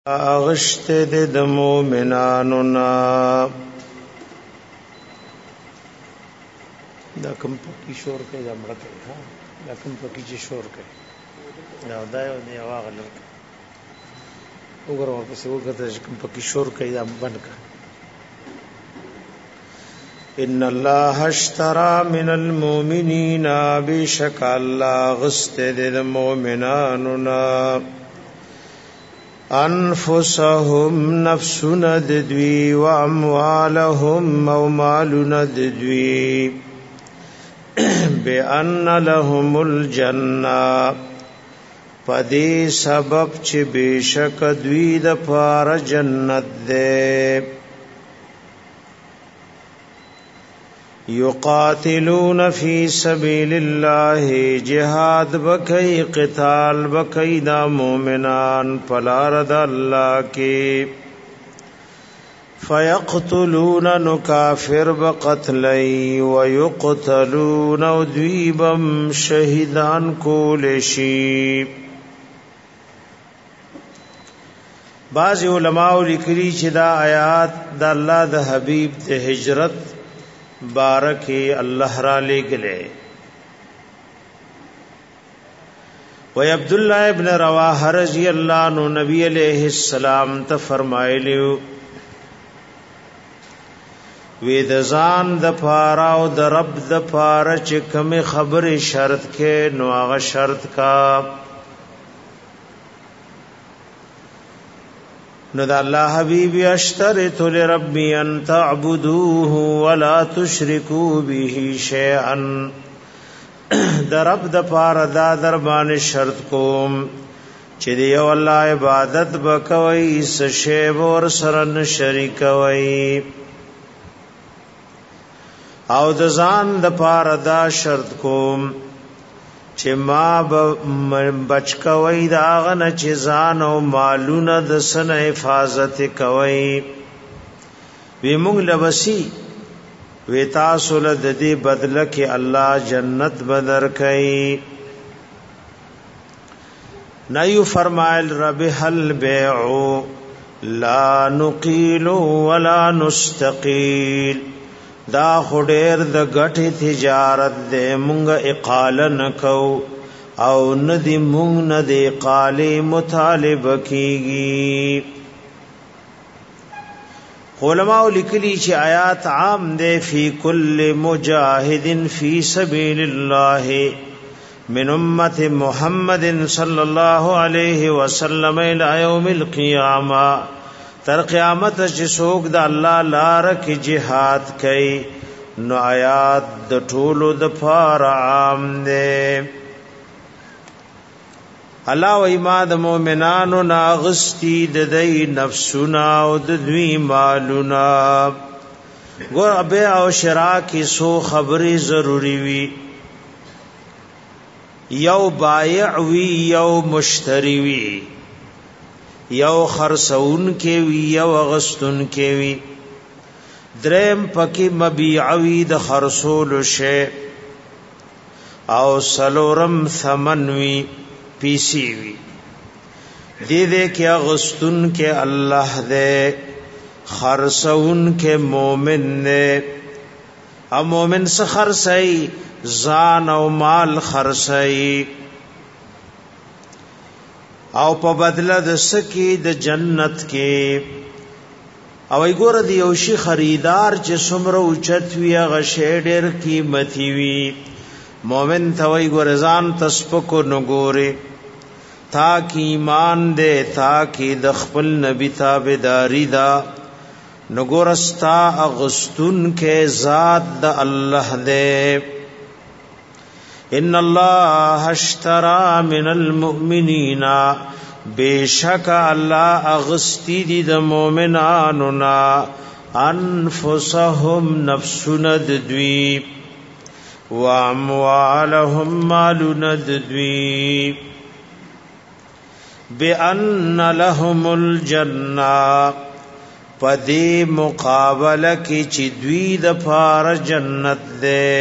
اغشت د مومنانو نا دا کوم پکې شور کوي دا مړه کوي ها دا کوم پکې چې شور کوي دا یو دی واغله وګورم په څه وګورم چې کوم پکې شور کوي دا بند کړه. ان الله اشترى من المؤمنين بشک الله غست د مومنانو نا انفسهم نفسنا ددوی و اموالهم او مالنا ددوی بأن لهم الجنة پدی سبب چه بیشک دوی د پار جنت دے یقاتلون فی سبیل اللہ جہاد بکی قتال بکی دا مومنان پلارد اللہ کی فیقتلون نکافر بقتلی ویقتلون دویبم شہیدان کولشی. بعض علماء لکلی چی دا آیات دا اللہ دا حبیب دا ہجرت بارکی اللہ را لے گلے وی عبداللہ ابن رواحہ رضی اللہ عنہ نبی علیہ السلام تا فرمائے لیو وی د ځان د پارا او د رب د پارا چې کوم خبره شرط کې نو هغه شرط کا نو د الله حبیب اشترط لربی ان تعبدوه ولا تشركوا به شیئا د رب د پارا دا در باندې شرط کوم چې دی الله عبادت وکوي سشی ور سره نه شریک وي او د ځان د پاره دا شرط کوم چې ما بچ کوي دا غنه چې ځان او مالونه د سن حفاظت کوي وی موږ لبسي وی تاسو له دې بدله کې الله جنت بدر کوي. نایو فرمایل ربح البيع لا نقيل ولا نستقيل دا خډیر د غټي تجارت دې مونږ اقاله نکو او ندی مونږ ندی قالی مطالبه کیږي. علماء لیکلي چې آیات عام دې فی کل مجاهد فی سبیل الله من امت محمد صلی الله علیه وسلم الی یوم القیامه تر قیامت چې څوک د الله لار کې jihad کوي نو آیات د ټولو د فار عام دي. الله و ما د مؤمنانو ناغستی د دې نفسنا او د دوی مالنا ګور بيع او شراء کې سو خبري ضروری وي یو بایع وی یو مشتری وی یو خرسون کې وی یو غستون کې وی درم پکې مبيعوي د خرصول شی او سلورم ثمن وی پیسی وی دې کې غستون کې الله دې خرسون کې مومن دې او مومن څخه خرسي ځان او مال خرسي او په بدله د سکی د جنت کې او ایګور دی یو شی خریدار چې څومره اوچت وی غشه ډېر قیمتي وی مومن ته وی ګورزان تسپکو نګوري تا کی ایمان دې تا کی د خپل نبی تابعداري دا نګورستا اغستون کې ذات د الله دې. ان الله اشترى من المؤمنين بیشک الله اغستی دی د مؤمنانو نا انفسهم نفسنا ددوی و اموالهم مالنا ددوی بان لهم الجنه پدی مقابله کی چې دوی د فار جنت ده.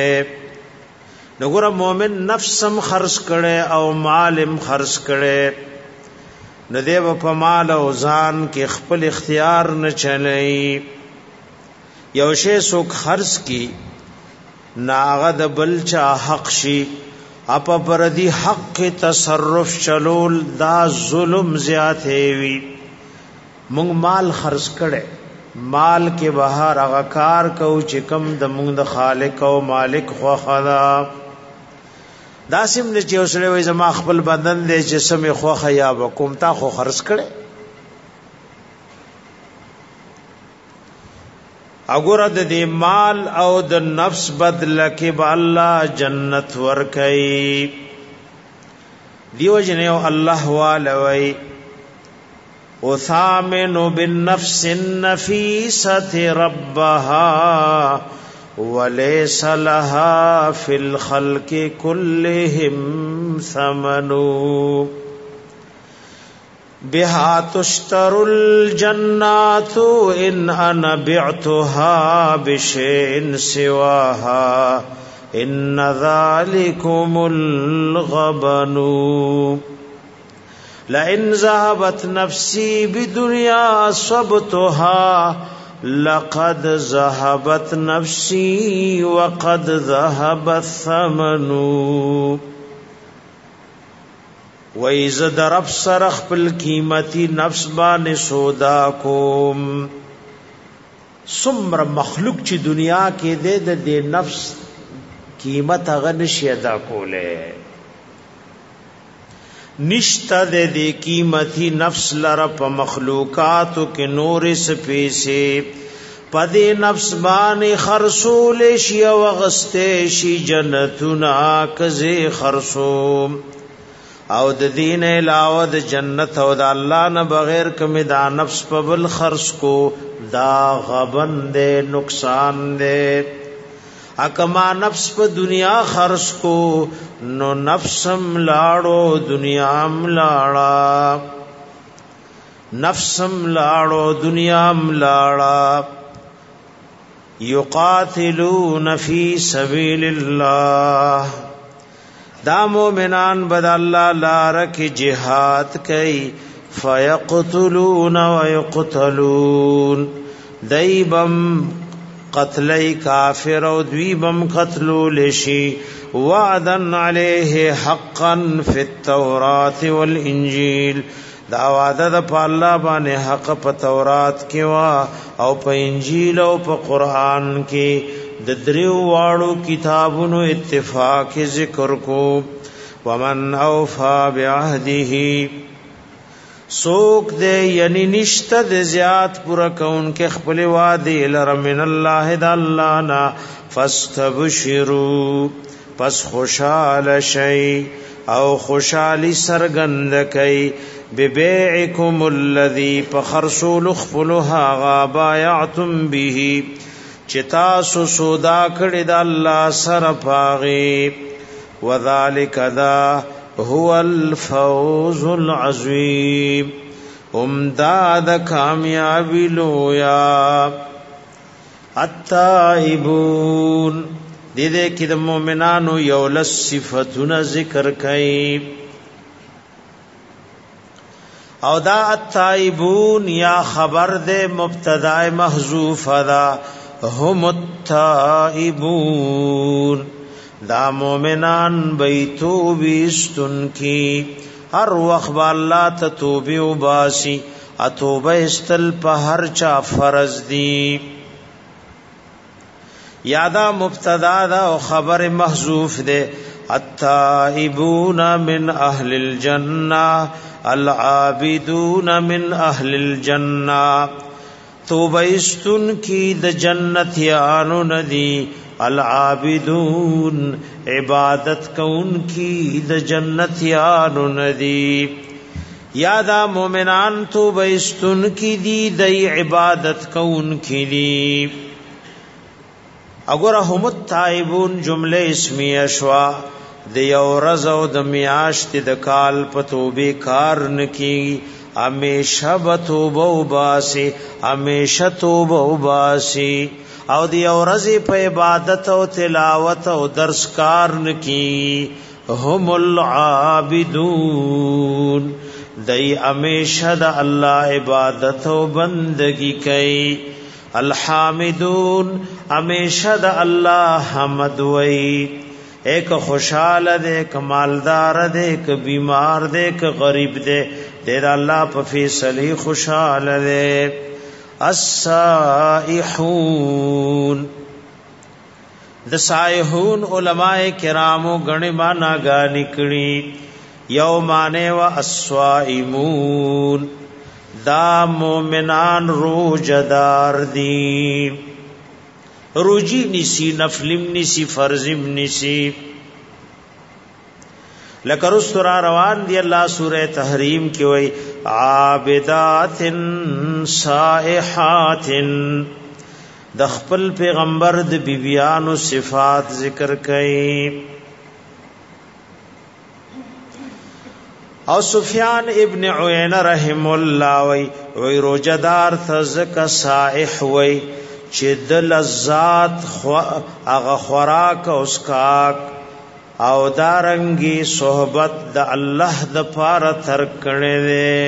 نګور مومن نفسم خرج کړي او مالم خرج کړي نو دیو په مال او ځان کې خپل اختیار نه چلای. یو شی څوک خرڅ کی ناغه د بل چا حق شي اپ پردي حق تصرف چلول دا ظلم زیات وي. مونږ مال خرڅ کړي مال کې بهر هغه کار کو چې کم د مونږ د خالق او مالک خو خدا داسم نه چې اوسره وي زما خپل بدن دې چې سمې خو خیا وکم تا خو خرڅ کړي. اګوره د دې مال او د نفس بدله کې به الله جنت ورکړي. دیو جنو الله والوي وثامن بالنفس النفيسة ربها وليس لها في الخلق كلهم ثمن بها تشتر الجنات إن أنا بعتها بشيء سواها إن ذلكم الغبن لئن ذهبت نفسي بدنيا صبتها لقد ذهبت نفسي وقد ذهب الثمن. وَإِذَا دَرَبْ سَرَخْ بِالْقِيمَةِ نفس باندې سودا کوم. سمر مخلوق چې دنیا کې د نفس قیمت هغه نشي ادا کوله. نشته د دې قیمتي نفس لره په مخلوقاتو کې نور سپېسه پدې نفس باندې خرصول شي او غسته شي جنتنا کزه خرصوم او د دین علاوه د جنت او د الله نه بغیر کوم دا نفس په بل خرص کو دا غبن دې نقصان دې. اکما نفس په دنیا خرص کو نو نفسم لاړو دنیام لاړا نفسم لاړو دنیام لاړا. یقاتلون فی سبیل الله دا مومنان بد الله لار کې جهاد کوي فیقتلون ویقتلون دیبم قتلی کافر او دویبم قتلو لشی وعدن علیه حقا فی التورات والانجیل دا وعده د په الله باندې حق په تورات کې وا او په انجیل او په قران کې د دریو واړو کتابونو اتفاق ذکر کو. ومن اوفا بعهده سوک دے یعنی نشته د زیات پورا کون کې خپل وعده لره من الله د الله نا فاستبشروا پس خوشال شي او خوشالي سرګند کوي ببيعكم الذي فخرسول خپلها غابيعتم به چتا سودا کړي د الله سره پاغي وذالک ذا هو الفوز العظیم. امداد کامیابی لویا. التائبون دې کې د مؤمنانو یو لس صفاتونه ذکر کړي او دا التائبون یا خبر دې مبتدا محذوف دا هم التائبون دا مومنان بیتوبی استن کی ہر وقت اللہ تتوبی و باسی اتوبہ استل پا ہر چا فرض دی. یادا مبتدا دا و خبر محذوف دے. التائبون من اہل الجنہ العابدون من اہل الجنہ توبہ استن کی د جنت یانو ندی العابدون عبادت کون کی د جنت یانو ندی. یادا مومنان توبہ استن کی دی دی عبادت کون کی دی. اگر هم التائبون جملے اسمی اشوا د یو ورځ او د میاشت د کال په توبې کار نکی همیشه به توبه وباسي همیشه توبه وباسي او دی ورځې په عبادت او تلاوت او درس کار نکی. هم العابدون دای همیشه د الله عبادت او بندگی کوي. الحامدون همیشه د الله حمد وای. ایک خوشحال دے، ایک مالدار دے، ایک بیمار دے، ایک غریب دے، دیر اللہ پا فیصلی خوشحال دے. السائحون د سائحون علماء کرامو گنی مانا گا نکڑی. یو مانے و السائمون دا مومنان روجدار دی، روجی نسی، نفلم نسی، فرضم نسی. لکرستر روان دی اللہ سورہ تحریم کی وئی عابدات سائحات. د خپل پیغمبر د بیبیانو صفات ذکر کئ. او سفیان ابن عیینہ رحم اللہ وی روجدار تزک سائح وی چې د لذات اغه خوراک او اسکاک او دارنګي صحبت د الله د پاره تر کړي دي.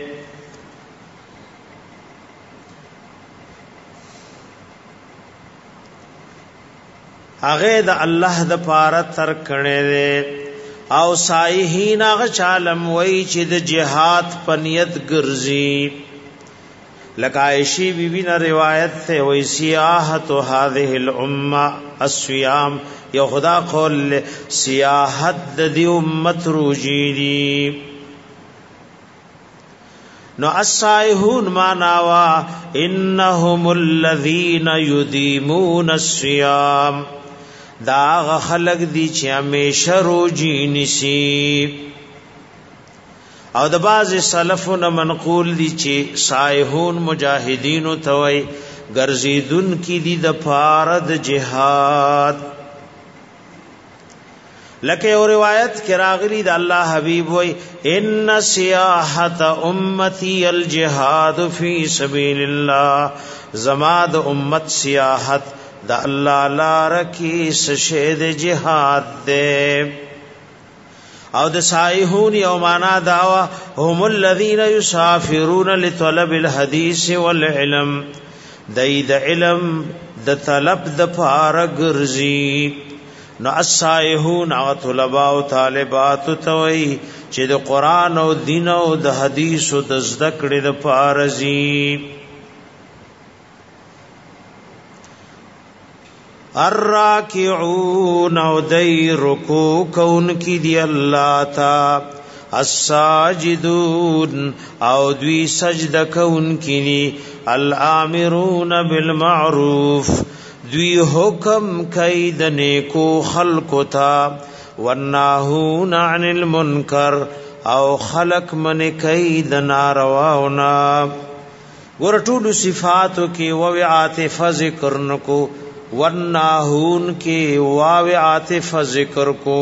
هغه د الله د پاره تر کړي دي. او سایحین هغه چالم وای چې د جهاد پنیت ګرځي. لکائشی بی بی نا روایت تے وی سیاحت هذه الامه الصيام. یا خدا قول سیاحت دی امت روجی دی. نو السائحون ماناوا انهم الذين يديمون الصيام. دا خلق دی چې همیشه روجی نسی. او د باز سلفون منقول دي چې سائحون مجاهدین توي ګرځیدون کی دي د فارد جهاد. لکه او روایت کې راغلي د الله حبيب وای ان سیاحت امتی الجهاد فی سبیل الله. زما د امت سیاحت د الله لار کې سشید جهاد ده. او د سائحون یو معنا داوا هم الذين يسافرون لطلب الحديث والعلم. دای د علم د طلب د پاره ګرځي. نو السائحون او طلباء او طالبات توي چې د قران او دین او د حدیث او د ذکر د پاره زی. الراکعون او دی رکوع کون کی دی اللہ تا. الساجدون او دوی سجد کون کی دی. الامرون بالمعروف دوی حکم کئی د نیکو خلق تا. والناهون عن المنکر او خلق من کئی د نارواونا. ګور ټول صفاتو کې او عاطفه ذکر نکو، والناهون کی واو عاطف ذکر کو.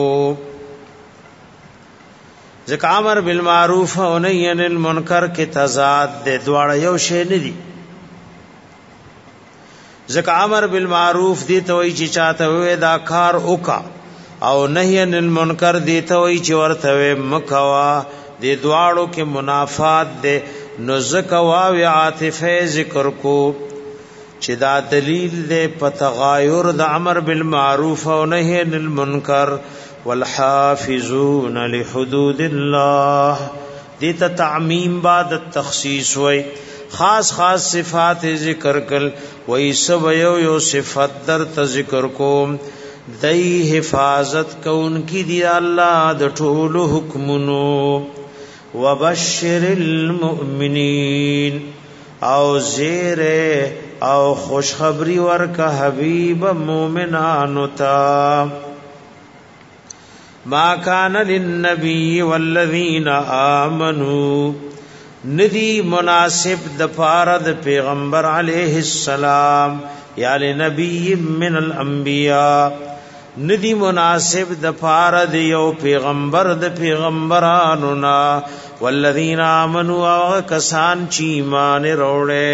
ذکر امر بالمعروف و نهی عن المنکر کی تضاد دے، دواړه یو شی نه دي. ذکر امر بالمعروف دی ته وی چې چاته وې دا کار وکا، او نهی عن المنکر دی ته وی چې ورته مکوا. دی دواړو کې منافات دے. نو ذکر واو عاطف ذکر کو چې دا دلیل دے په تغایر د امر بالمعروف او نهی عن المنکر. والحافظون لحدود الله دې ته تعمیم بعد التخصیص وای. خاص خاص صفات ذکر کل وای سب یو صفت در ته ذکر کوم. دای حفاظت کون کی دی الله د ټول حکمونو. وبشر المؤمنین او زیر او خوشخبری ورکا حبیب مومنانو تا. ما کان للنبی والذین آمنوا ندی مناسب د پارد پیغمبر علیہ السلام یا لنبی من الانبیاء. ندی مناسب د پارد یو پیغمبر د پیغمبرانو نا. والذین آمنوا کسان چی ایمان روڑے.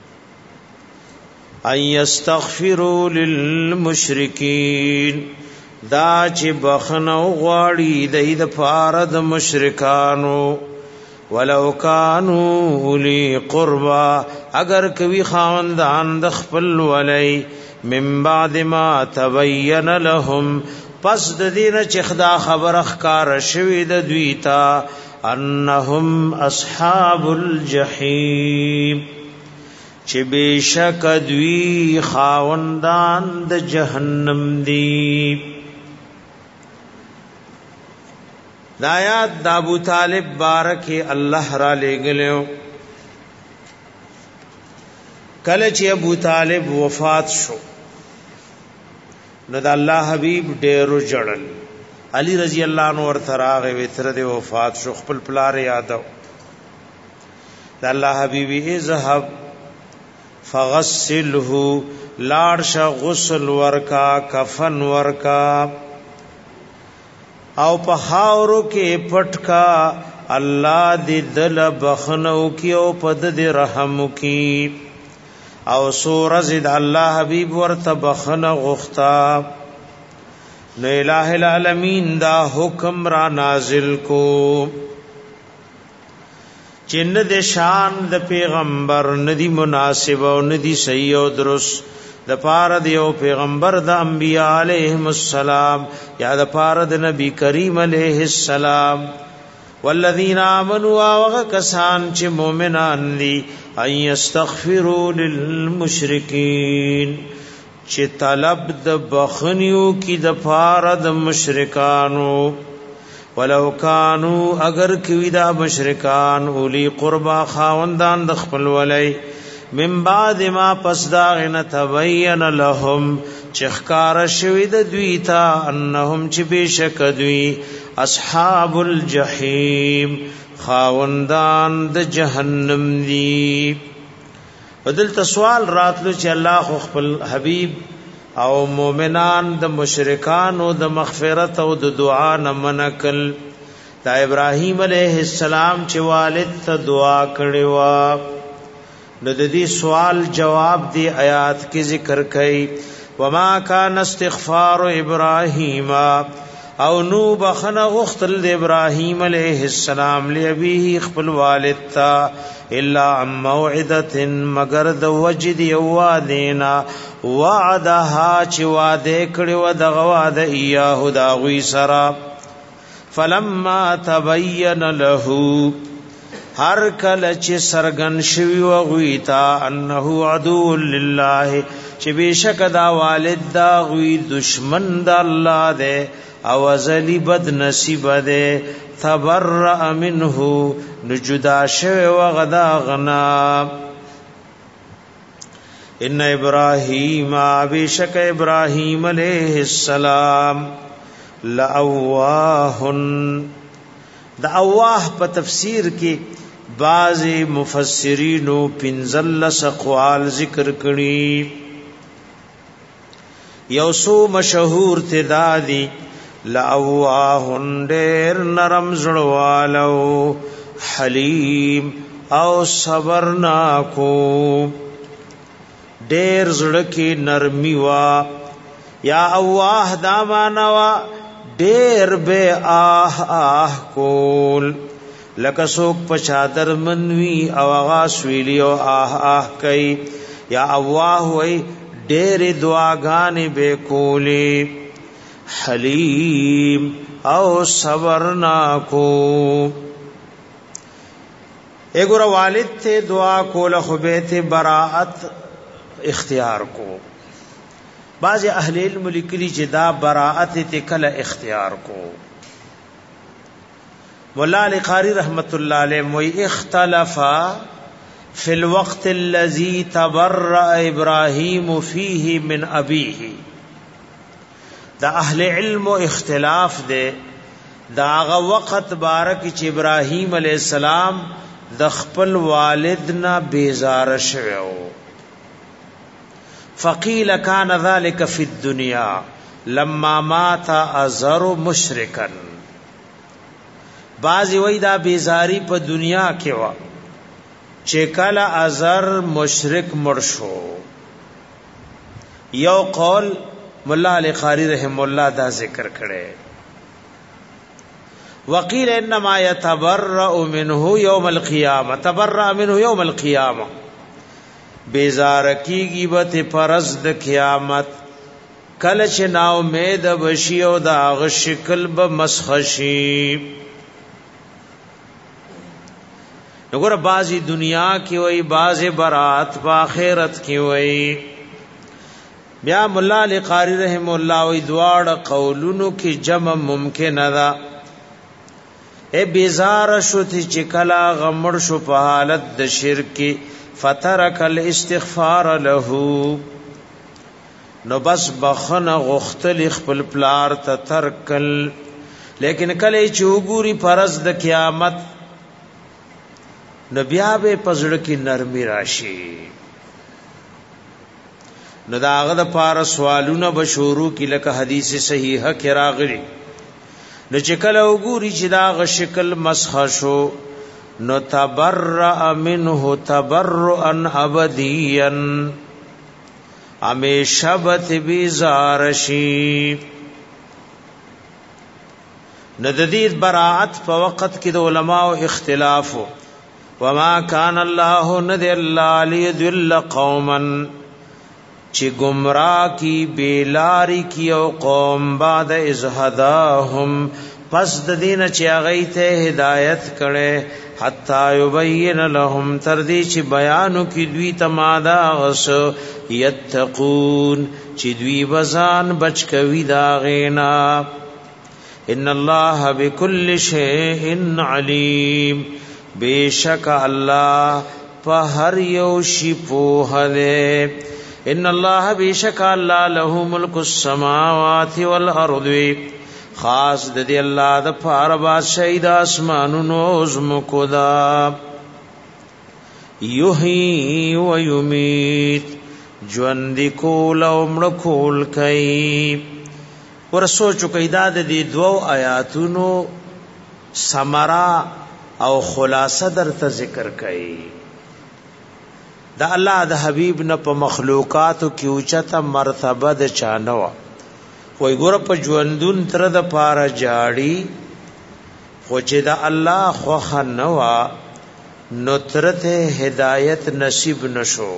ان یستغفروا للمشرکین دا چې بخنو غواړي د پاره د مشرکانو ولو کانوا اولی قربا اگر کوي خاوندان د خپل ولی من بعد ما تبین لهم پس د دین چې خدا خبر اخکار شوی د دوی تا انهم اصحاب الجحیم چې بشک دوی خاوندان د جهنم دی. دا آیات د ابو طالب بارک الله را لګلو. کله چې ابو طالب وفات شو نو د الله حبیب ډېر جړل. علی رضی الله عنه ورته راغی وتر د وفات شو خپل پلار یادو. د الله حبیب اذهب فغسله لاړ شه غسل ورکا کفن ورکا او په خاورو کې پټکا الله دې دل بخنو کې او پد دې رحم کې او سورز د الله حبیب ورته بخنه غختا نو الہ العالمین دا حکم را نازل کو چند د شان د پیغمبر ندی مناسب او ندی صحیح او درست د پاره د یو پیغمبر د انبیاء علیهم السلام یا د پاره د نبی کریم علیه السلام والذین آمنوا وکسان چې مؤمنان دي ان یستغفروا للمشرکین چې طلب د بخنیو کی د پاره د مشرکانو ولو کانوا اگر کوي دا مشرکان اولی قربا خاوندان د خپل ولی من بعد ما پس داغن تبین لهم چخکار شوی د دوی تا انهم چې بشک دوی اصحاب الجحیم خاوندان د جهنم دی. بدل سوال راتلو چې الله خپل حبیب او مؤمنان د مشرکان او د مغفرت او د دعا نه منکل. دا ابراهیم علیه السلام چې والد ته دعا کړې و نو د دې سوال جواب دی آیات کې ذکر کړي وما كان استغفار ابراهیم او نو بخنه غختل د ابراهیم علیه السلام لابيه خپل والد تا الا موعده مگر د وجد یوادینا وعدها چې وعده کړي و د غواد ایاه دا غوي سرا فلما تبين له هر کله چې سرغن شوی و غویتا انه عدو لله چې بشک دا والد دا غوی دشمن د الله ده او ازلی بد نصیب ده تبرأ منه نجدا شوی و غدا غنا ان ابراهیم بشک ابراهیم علیہ السلام لأواه دا اواه په تفسیر کې بعض مفسرینو پنځلس اقوال ذکر کړي. یو سو مشهور تدادی لأواه ډېر نرم زړوالو حلیم او صبرناکو ډېر زړه کې نرمي وا یا اواه دا معنا وا ډېر به آه کول لکه څوک په چادر منوي او هغه سویلی او آه کوي یا اواه وای ډېر دعاګانې به کولې حلیم او صبرناکو. اګور والد ته دعا کوله خو به ته براءت اختیار کو. بعض اهل علم لیکلي چې دا براءت ته کله اختیار کو. مولا علی قاری رحمت الله علیه وی اختلف فی الوقت الذي تبرأ ابراهیم فيه من ابيه. دا اهل علم اختلاف دے دا هغه وخت بارک چې ابراهیم علیہ السلام د خپل والد نه بیزار شوو. فقیل کان ذلك فی الدنیا لما مات ازر مشرکا. بعضی وی دا بیزاری په دنیا کې وا چې کله ازر مشرک مرشو. یو قول مولا علی قاری رحم الله دا ذکر کړي. وقیل انما يتبرأ منه يوم القيامه، تبرأ منه يوم القيامه، بیزار کیږي به پرز د قیامت کله چې نا امید بشي او دا غ شکل به مسخشي. وګوره بازي دنیا کې وای، بازي برات په آخرت کې وای. بیا مولا علی قاری رحم الله وی دواړه قولونو کې جمع ممکن ده. اے بیزار شو چې کلا غمړ شو په حالت د شرک فترک الاستغفار له، نو بس بخنه غختل خپل پلار ته ترکل. لیکن کله چې وګوري فرض د قیامت نو بیا به پزړه کې نرمي راشي. نو داغه د پار سوالونه بشورو کې لکه حدیث صحیحه کې راغلي. نو چې کله وګوري چې دا غ شکل مسخ شو نو تبرأ منه تبرؤا ابديا، همیشه به بیزار شي. نو د دې براءت په وخت کې د علماو اختلاف، وما كان الله ند الله ليذل قوما، چې گمراه کی بیلاری کی او قوم بعد از هداهم، پس د دین چې هغه ته هدایت کړي، حتا یبین لهم تر دې چې بیانو کی دوی تمادا غس یتقون، چې دوی وزان بچ کوي دا غینا. ان الله بكل شیء علیم، بیشک الله په هر یو شی پوهه ده. ان الله بیشک الله له ملک السماوات والارض، خاص د دې الله د پاره بادشاہي د اسمانونو زمکو دا. یحیی و یمیت، ژوند کول او مړ کول کوي. ورسوچو کیدا د دې دوو آیاتونو ثمره او خلاصه درته ذکر کوي. دا الله د حبیب نه په مخلوقاتو کې اوچته مرتبه د چانو وای ګور په ژوندون تر د پاره جاړي، خو چې دا الله خو خنوا نو ترته هدایت نصیب نشو.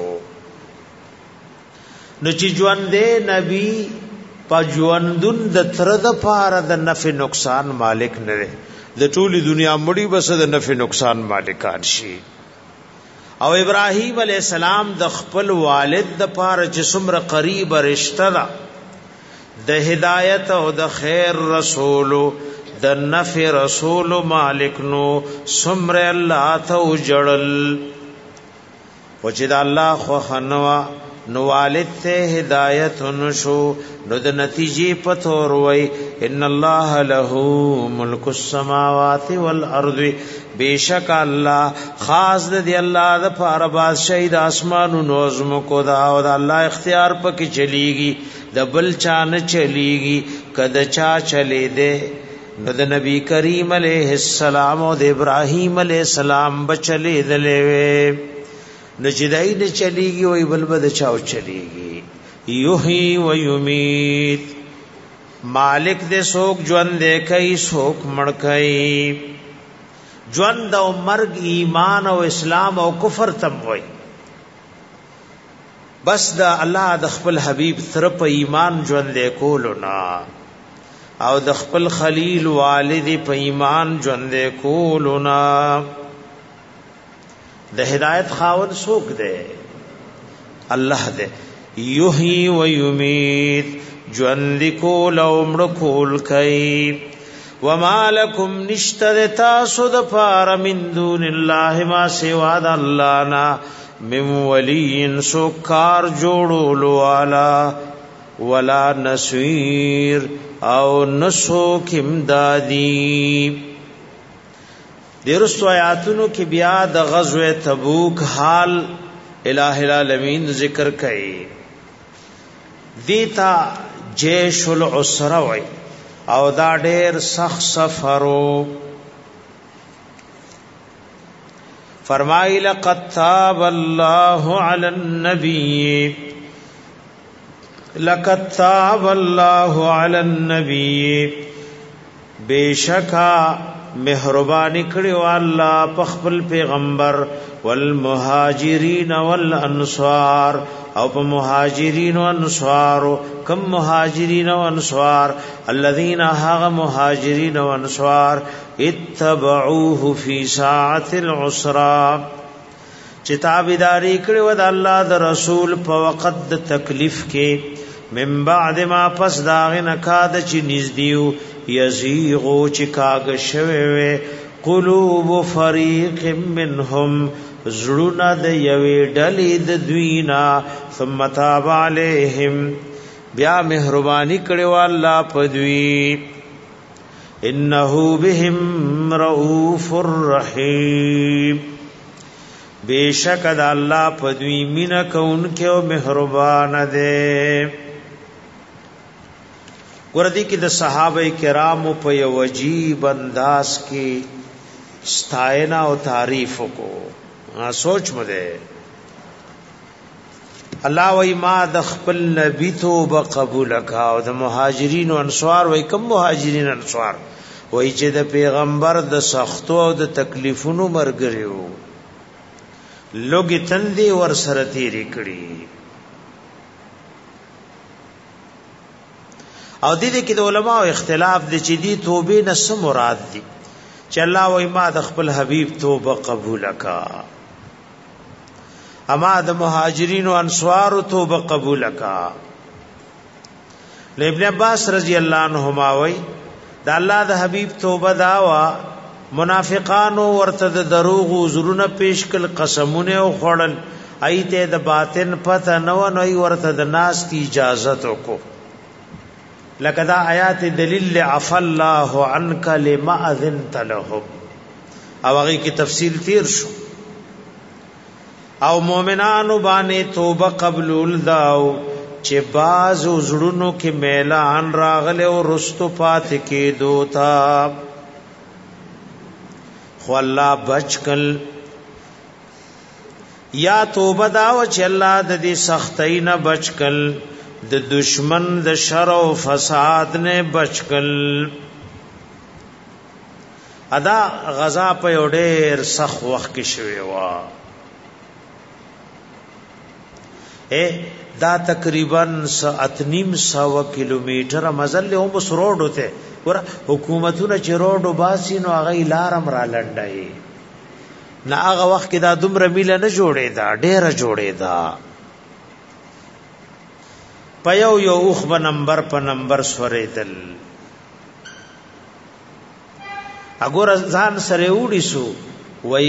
نو چې ژوندې نبی په ژوندون د تر د پاره د نفع نقصان مالک نه دی، د ټولي دنیا مړی بس د نفع نقصان مالکان شي. او ابراهیم علیہ السلام د خپل والد د پاره چې څومره قریب رشتہ ده، د هدایت او د خیر رسول، د نفع رسول مالک نو څومره الله ته وجړل. او چې د الله خو خنوا نو والد ته هدایت نشو، نو د نتیجې پتور وای ان الله له ملک السماوات والارض، بیشک الله خاص دی الله د پاره بادشاہي د اسمانو نظم کو دا او د الله اختیار پکې چلیږي، د بل چا نه چلیږي. کده چا چلی دے نو د نبی کریم علیہ السلام او د ابراهیم علیہ السلام بچلی دلې نو جدای نه چلیږي وای بل بد چاو چلیږي. یحیی و یمیت، مالک دې سوک ژوند دې کوي سوک مړ کوي. ژوند او مرګ ایمان او اسلام او کفر تم وای، بس دا الله د خپل حبیب تر په ایمان ژوند دې کولو نا، او د خپل خلیل والد په ایمان ژوند دې کولو نا. د هدایت خاون سوک دے الله دے. یحیی و یمیت، ژوند کول او مړ کول کوي. وما لکم نشتر تاسو د پار من دون الله ما سوا د الله نا من ولی سوکار جوړول والا ولا نصير او نسو کمدادی. دیرستو آیاتونو کی بیا د غزوه تبوک حال الہ العالمین ذکر کئی. دیتا جیش العسرہ وی او دا ډیر سخت سفرو. فرمائی لقد تاب اللہ علی النبی، لقد تاب الله على النبي بیشکا مهربانی کړي الله په خپل پیغمبر والمهاجرین والانصار او په مهاجرین او انصار کم مهاجرین او انصار الذين هاغ مهاجرین او انصار اتبعوه فی ساعة العسرة چې تابعداري کړي و د الله د رسول په وخت د تکلیف کې من بعد ما پس داغ نکاد چی نزدیو یزیغو چی کاغ شویوے قلوب فریق منهم زړونه د یوې ډلې د دوینا ثم تاب علیهم بیا مهربانی کړي الله په دوی انه بهم رؤوف الرحیم بیشک د الله په دوی مینا کونکي او مهربان ده ګوردی کې د صحابه کرامو په یو عجیب انداز کې ستاینا او تعریف کو سوچ مده الله وای ما د خپل نبی توبه قبول کا او د مهاجرین او انصار وای کوم مهاجرین انصار وای چې د پیغمبر د سختو او د تکلیفونو مرګریو لوګي تندي ور سره تیری کړی او دې کې د علماء اختلاف دي چې دې توبه نه څه مراد دي چې الله وای ما د خپل حبیب توبه قبول کا اما د مهاجرین او انصار توبه قبول کا ابن عباس رضی الله عنهما وای د الله د حبیب توبه داوا منافقانو ورته د دروغ زرونه پیش کل قسمونه او خړل ایته د باطن پته نو نو ورته د ناس کی اجازه وکړو لکه دا آیات دلیل عفا الله عنک لما اذنت لهم او هغه کی تفصیل تیر شو او مؤمنانو باندې توبه قبول داو چې باز زړونو کې میلان راغله او رستو پات کې دوتا خو الله بچکل یا توبه داو چې الله د دې سختۍ نه بچکل د دشمن د شر او فساد نه بچکل ادا غزا په ډېر سخت وخت کې شوی و دا تقریبا 7.5 کیلومتر مزل هم سروډ ہوتے ور حکومتونه چې روډ باسي نو هغه لارم را لنډای نه هغه وخت کې دا دومره میله نه جوړې دا ډېر جوړې دا پيو یو اوخ په نمبر سوریدل اګور ځان سره وډی سو وای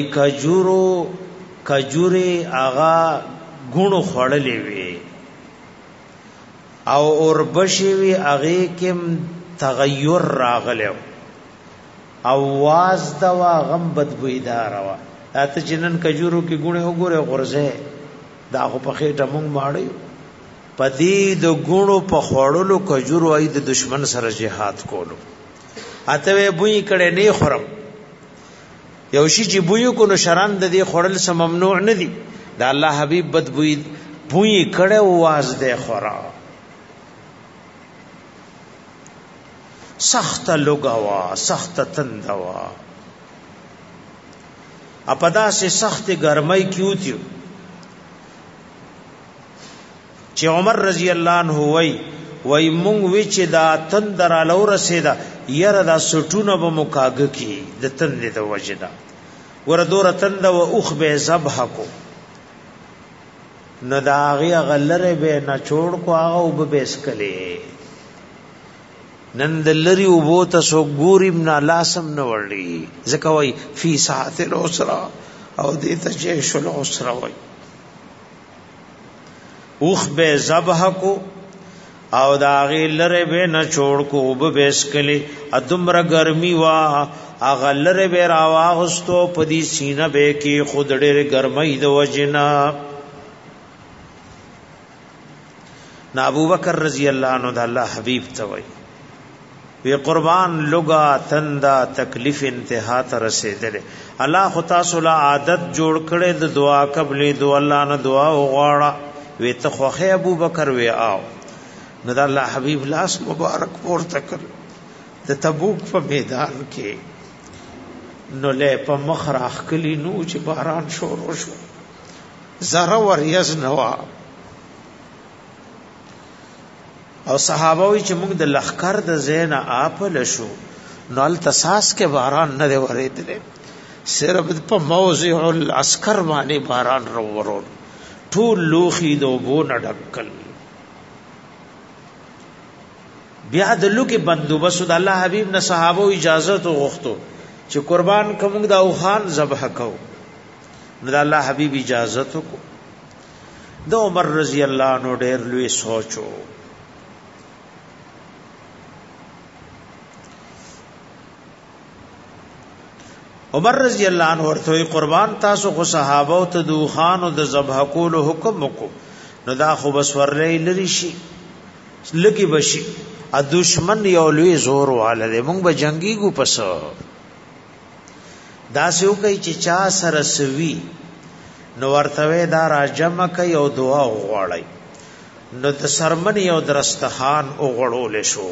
کجوري آغا غونو خړلې وی او اوربشي وی اغه کې تغیر راغلو اواز دا غم بدبویدار وا اته جنن کجورو کې غونه وګوره غرزه دا خو په خېټه مونږ ماړی پدې د غونو په خړلو کجورو اې د دشمن سره جهاد کولو اته وې بوې کړي نه خورم یو شي چې بوې کو نو شران د دې خړل سم ممنوع نه دي دا الله حبيب بدبوې بوې کړي واز دې خورا سخت لوګوا سخت تندوا اپدا سے سخت گرمای کیو تیو چې عمر رضی الله عنه وای مونږ وچ دا تندر الو رسیدا یره دا سټونه به مکاګ کی د تند د وجدا ور دور تند او اوخ به ذبح کو نو دا غي غلره به نه چوڑ کو هغه وب بیسکلې نن دلری وبو تاسو ګوریم نه لاسم نه وړي ځکه وای فی ساعت الاسرا او دې ته جيش الاسرا وای اوخ به ذبح کو او دا غي لره به نه چوڑ کو وب بیسکلې ادمره گرمی وا هغه لره به راواغستو پدی سینه به کې خود ډېر گرمۍ د وجنا نا ابو بکر رضی الله عنه د الله حبیب ته وای وی قربان لگا تندا تکلیف انتہا ته رسیدله الله خدا سول عادت جوړ کړي د دعا قبلې دو الله نه دعا وغواړه وی ته خوخه ابو بکر وی آو نو د الله حبیب لاس مبارک پورته کړ د تبوک په میدان کې نو له په مخ راخلی نو چې باران شروع شو زره وریز نوا او صحابه وی چې موږ د لخر د زین اپل شو نو التساس کې باران نه دی ورېدل صرف په موضع العسكر باندې باران ورول ټول لوخي دوبو نډکل بیا د لوکي بندوبست د الله حبيب نه صحابه اجازه تو غوښتو چې قربان کوم د اوخان ذبح کو نو د الله حبيب اجازه تو کو د عمر رضی الله عنه ډېر لوی سوچو عمر رضی الله عنه ورته قربان تاسو خو صحابه او ته دوخان او د ذبح کول حکم وکړو نو دا خو بس ورلې لري شي لګي بشي ا دشمن یو لوی زور والے مونږ به جنگي ګو پس دا سو کوي چې چا سره سوي نو ورته دا راجم کوي او دعا وغواړي نو د سرمن یو درستخان او غړول شو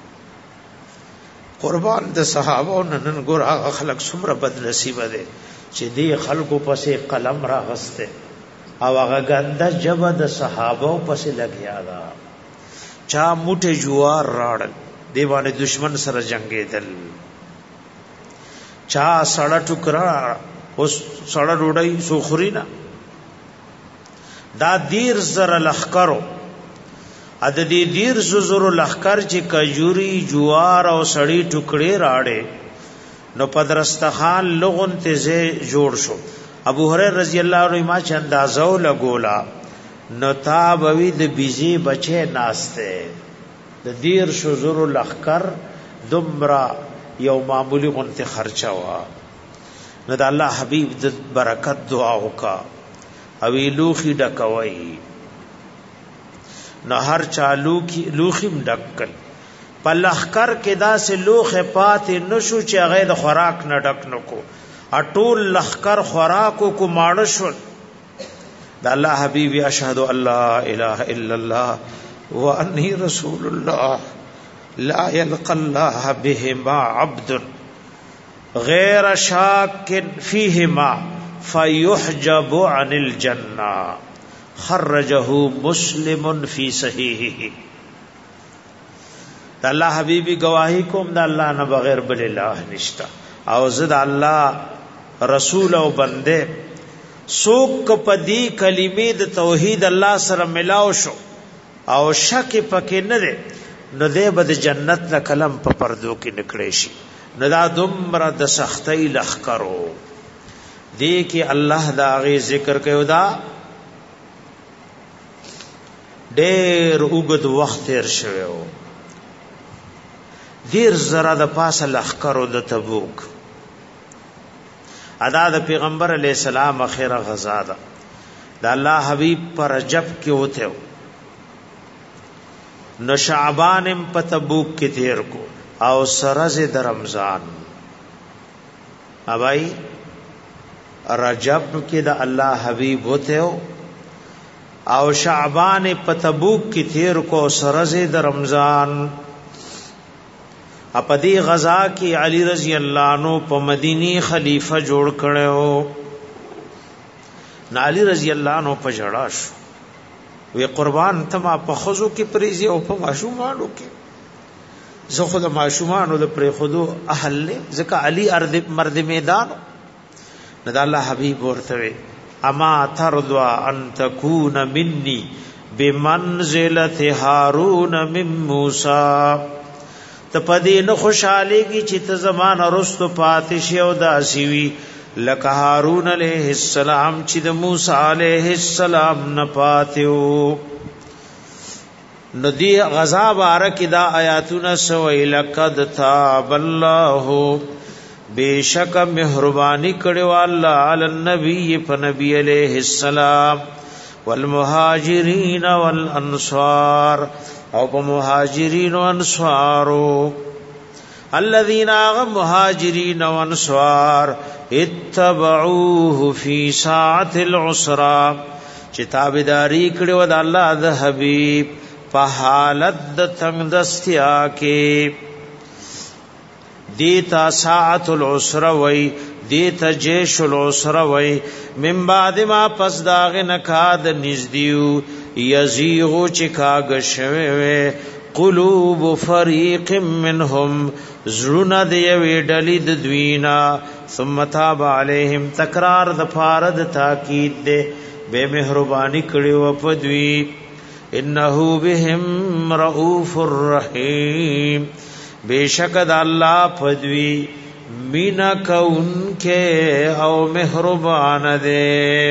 قربان د صحابو نن ګور هغه خلق څومره بد نصیب دي چې دی خلقو پسې قلم را غسته او هغه ګنده جبه د صحابو پسې لګیا دا چا موټه جوار راړل دیوانه دشمن سره جنگیدل چا سړه ټکرا اوس سړه ډوډۍ سوخرینا دا دیر زر لخرو عددی دیر زر لخر چې کجوري جوار او سړی ټوکړي راړې نو پدرستخان لغون تزه جوړ شو ابو هريره رضی الله عنه ما چې اندازو لګولا نو تابوی د بیزی بچه ناسته د دیر زر لخر دمرا یو معمولی غنت خرچا وا نو د الله حبیب د برکت دعا وکا او لوخي ډکوي نو هر چالو کی لوخیم ډکل په لخر کې دا سه لوخ پاتې نشو چې هغه د خوراک نه ډک نکو اټول لخر خوراکو کو ماړ شو د الله حبیب اشهد الله اله الا الله واني رسول الله لا يلقى الله بهما عبد غير شاك فيهما فيحجب عن الجنه خرجه مسلم فی صحیحه د الله حبیبی گواہی کوم د الله نه بغیر بل اله نشتا او زد الله رسول او بنده سوک پدی کلمې د توحید الله سره ملاو شو او شک پکې نه ده نو دې بد جنت نه کلم په پردو کې نکړې شي نو دا دمر د سختۍ لخ کرو دې کې الله دا غي ذکر کوي دا ډېر اوږد وخت تیر شوی ډېر زره د پاسه لخرو د تبوک ادا د پیغمبر علی السلام اخره غزا ده د الله حبیب پر رجب کې وته نو شعبان په تبوک کې تیر کو او سرز د رمضان اوای رجب کې د الله حبیب وته او شعبان په تبوک کې تیر کو سرز د رمضان اپدی غزا کې علی رضی الله عنه په مدینی خلیفہ جوړ کړو علی رضی الله عنه په جړا شو وی قربان تما په خزو کې پریزي او په ماشومانو کې زه خو د ماشومانو د پرې خودو اهل ځکه علی مرد میدان ندا الله حبیب ورته اما ترضى ان تكون مني بمنزله هارون من موسى تپدی نو خوشالېږي چې ته زمانه رستو پاتې او داسي لکه هارون علیہ السلام چې د موسی علیہ السلام نه پاتیو نو دی غزا بارک دا آیاتنا سوئی لقد تاب الله بیشک مهربانی کړو الله علی النبی په نبی علیہ السلام والمهاجرین والانصار او په مهاجرین او انصارو الذين مهاجرين وانصار اتبعوه في ساعة العسرة چې تابعداري کړو د الله د حبيب په حالت د تنگ دستیا کې دیتا ساعت العسر وی دیتا جیش العسر وی من بعد ما پس داغ نکاد نزدیو یزیغو چکاگ شوی قلوب فریق منهم زرنا دیوی ڈلید دوینا ثم تاب علیہم تکرار دفارد تاکید دے بے مہربانی کڑی وپدوی انہو بهم رؤوف الرحیم بے شکد اللہ پدوی مینا کون کے او مہربان دے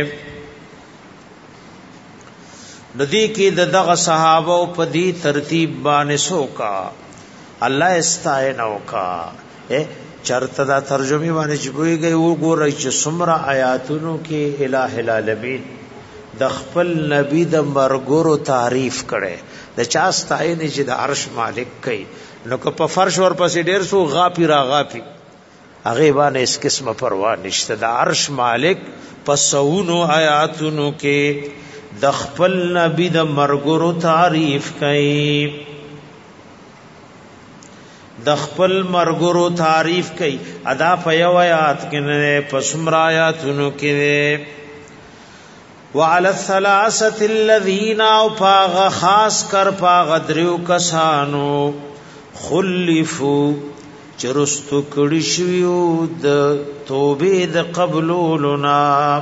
ندی کی دغ صحابہ پدی ترتیب بانے سوکا اللہ استائنو کا چرته دا ترجمه باندې چوي گئی و ګورای چې سمرا آیاتونو کې الٰه العالمین د خپل نبی د مرګورو تعریف کړي د چا ستاینه چې د عرش مالک کوي نو که په فرش ور پسې ډیر سو غاپی را غاپی هغه باندې اس قسمه پروا نشته د عرش مالک پسونو آیاتونو کې د خپل نبی د مرګورو تعریف کوي د خپل مرګورو تعریف کوي ادا په یو آیات کې نه په سمرا آیاتونو کې وعلى الثلاثه الذين فاغ خاص کر پاغ دریو کسانو خلفوا چرستو کړي شویو د توبې د قبولنا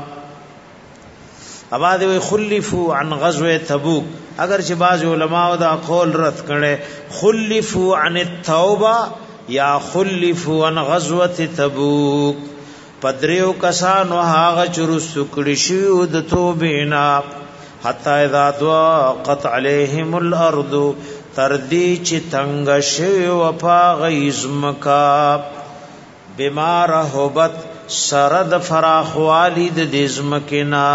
اباد وی خلفوا عن غزوه تبوک اگر چې بعض علماء دا قول رد کړي خلفوا عن التوبه یا خلفوا عن غزوه تبوک پدریو کسانو هاغه چرستو کړي شویو د توبینا حتا اذا ضاقت عليهم الارض تردی چې تنگ شوی و پاغیزمکا بیمار حبت سرد فراخوالی د دزمکنا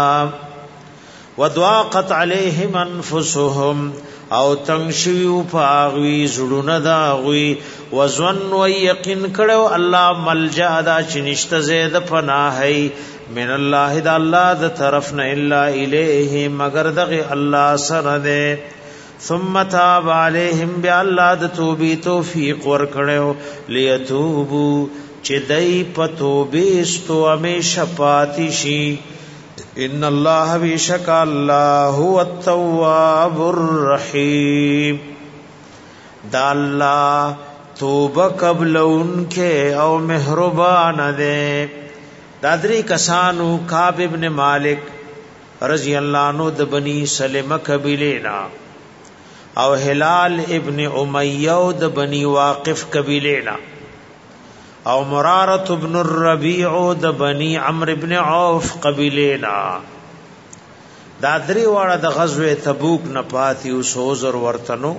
وضاقت عليهم انفسهم او تنگ شوی و پاغوی زړونه داغوی وزن و یقین کړو الله ملجا دا چې نشته زید پناهی من الله د الله د طرف نه الا الیه مگر دغه الله سره ده ثم تاب علیہم بیا اللہ د توبی توفیق ورکړو لیتوبو چې دای په توبې استو همیشه پاتې شي ان الله بیشک الله هو التواب الرحیم دا الله توبه قبلون کې او مهربان ده دادری کسانو کعب ابن مالک رضی اللہ عنہ د بنی سلمہ قبیلہ او هلال ابن امیہ د بنی واقف قبیلہ او مرارۃ ابن الربیع د بنی عمرو ابن عوف قبیلہ دا درې واړه د غزوه تبوک نه پاتې او سوزر ورتنو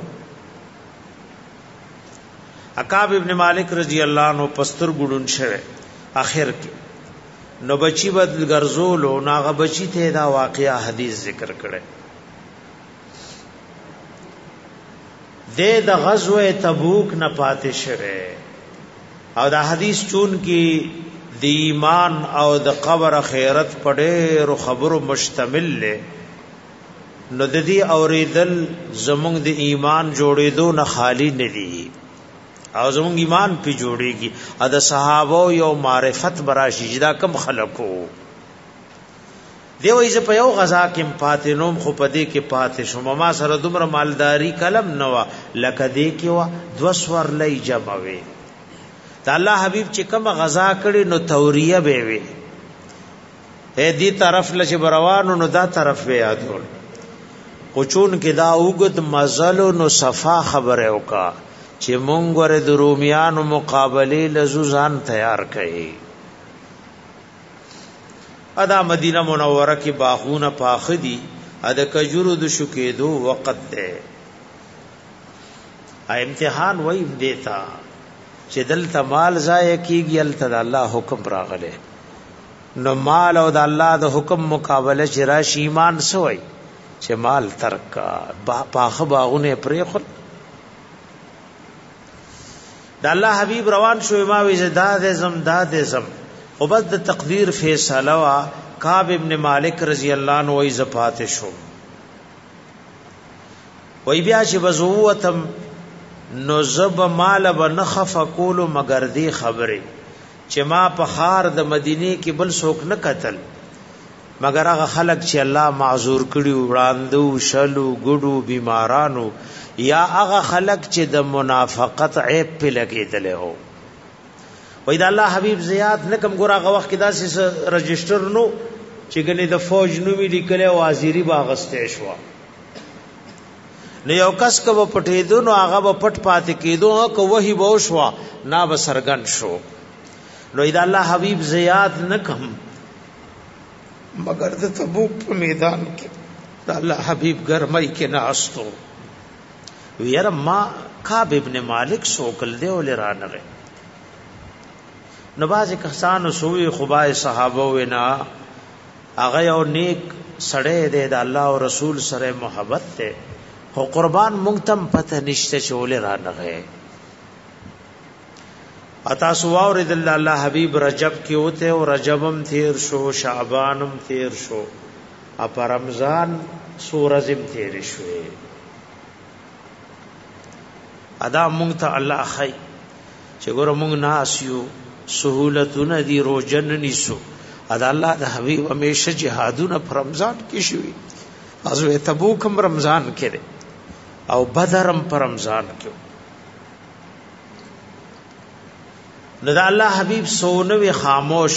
عقاب ابن مالک رضی اللہ عنہ پستر ګډون شوه اخر کې نو بچی بدل ګرځول او ناغه بچی ته دا واقعا حدیث ذکر کړي د غزوه تبوک نه پاتې شوه او دا حدیث چون کی د ایمان او د قبر خیرت پډېر خبرو مشتمل له نو د دې اوریدل زمونږ د ایمان جوړېدو نه خالی نه دي او زمونږ ایمان په جوړېږي ا د صحابه یو معرفت براشي دا کم خلقو دیو ایز په یو غزا کې پاتې نوم خو پدې کې پاتې شوم ما سره دومره مالداری کلم نوا لکه دې کې وا دوسور لې جمعوي دا الله حبیب چې کوم غزا کړي نو توریه به وي دې طرف لچ بروانو نو دا طرف به یادول قچون کې دا وګد مزل نو صفا خبره وکا چې مونږ ور د روميانو مقابله لزوزان تیار کړي ادا مدینه منوره کې باغونه پاخدي ادا کجورو د شکېدو وخت ده امتحان وای دیتا چې دلته مال ضایع کیږي الته د الله حکم راغله نو مال او د الله د حکم مقابله چې راشي ایمان سوی چې مال ترک پاخه باغونه پرې خل د الله حبیب روان شو ما وی زداد زم او بس د تقدیر فیصله وا کعب ابن مالک رضی اللہ عنہ وی زفات شو وای بیا چې بزوتم نو زب مال بنخف کولو مگر دی خبره چې ما په خار د مدینه کې بل څوک نه قتل مگر هغه خلق چې الله معذور کړي وړاندو شلو ګډو بیمارانو یا هغه خلق چې د منافقت عیب په لګیدل هو وای دا الله حبیب زیات نه کم ګور هغه وخت کې داسې رجستر نو چې ګنې د فوج نو وی لیکل او وزیری باغسته شو نو یو کس کو پټېدو نو هغه پټ پاتې کېدو کو وਹੀ بو شو نا بسرګن شو نو دا الله حبیب زیات نه کم مگر د تبوک په میدان کې دا الله حبیب ګرمای کې نه استو ویره ما کعب ابن مالک سوکل دی ول رانغه نواز کسان سوې خبای صحابه وینا هغه یو نیک سړی دی د الله او رسول سره محبت ته خو قربان مونږ تم پته نشته چول رانغه اتا سوار د الله حبیب رجب کې ہوتے او رجبم تیر شو شعبانم تیر شو اپ رمضان سورزم تیر شو ادا مونږ ته الله خی چې ګور مونږ ناسیو سہولتونه دی روزن نیسو ادا الله د حبیب همیشه جهادونه پر رمضان کې شوی غزوه تبوک هم رمضان کې او بدرم پر رمضان کې نو دا الله حبیب سونوي خاموش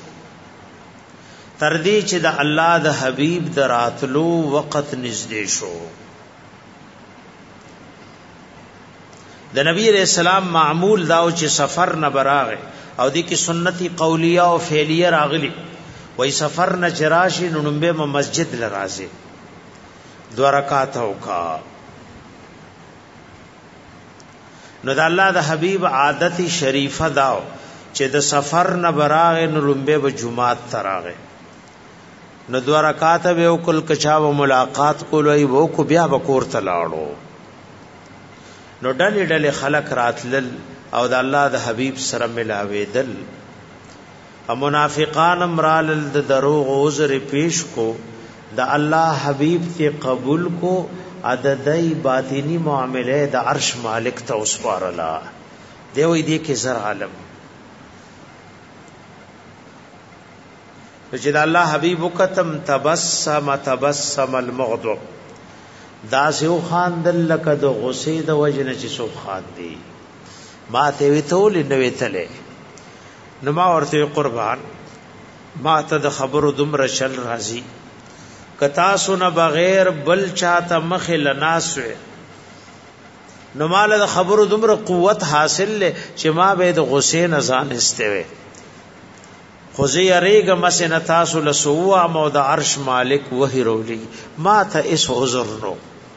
تر دې چې د الله د حبیب دراتلو وخت نږدې شو د نبی رسول سلام معمول داو چې سفر نه براغه او دې کې سنتي قولیه او فعلیه راغلي وای سفر نه چراشي نومبه مسجد لرازي 2 رکعات وکا نو د الله د حبیب عادت شریفه داو چې د سفر نه براغه نو لومبه به جمعات تراغه نو 2 رکعات به وکل کچا و ملاقات کولای وو کو بیا بکور تلاړو نو ډلې ډلې خلق راتلل او د الله د حبیب سره ملاویدل او منافقان امرال د دروغ عذر پیش کو د الله حبیب ته قبول کو عددی باطینی معاملے د عرش مالک ته وسپارلا دی وی دی کې زر عالم چې د الله حبیب وکتم تبسم المغضب دا سیو خان دل لک د غصې د وجنه چې سو خان دی ما ته وی تول نو ویتله نو ما ورته قربان ما ته د خبرو دمر شل راضی کتا سن بغیر بل چاته مخل ناسوه نو مال د خبرو دمر قوت حاصل له چې ما به د غصې نه ځان استوي خوځي اریګه مسنه تاسو له سووا مو د عرش مالک وਹੀ رولی ما ته اس حضور نو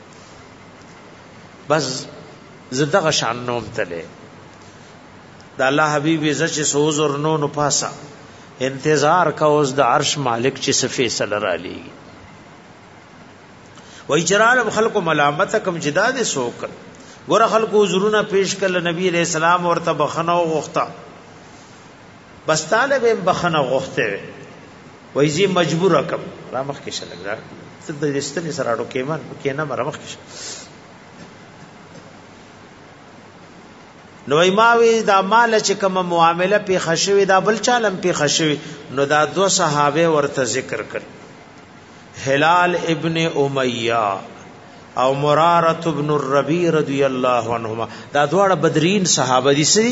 بس زدغه شان نوم تله د الله حبیب عزت چې حضور نو پاسا انتظار کا اوس د عرش مالک چې فیصله را لې وای چرال خلق ملامت کم جداد سوک ګور خلق حضورنا پیش کړل نبی علیہ السلام ورته بخنه غوښتا بس طالب بخنه غوښته وای زی مجبور کم را مخ کې شلګ څه د دستنی سره اډو کېمان کېنا مرمخ کې نو ایماوی دا مال چې کوم معامله په خشوي دا بل چالم په خشوي نو دا 2 صحابه ورته ذکر کړ هلال ابن امیہ او مرارۃ ابن الربیع رضی اللہ عنہما دا دواړه بدرین صحابه دي سي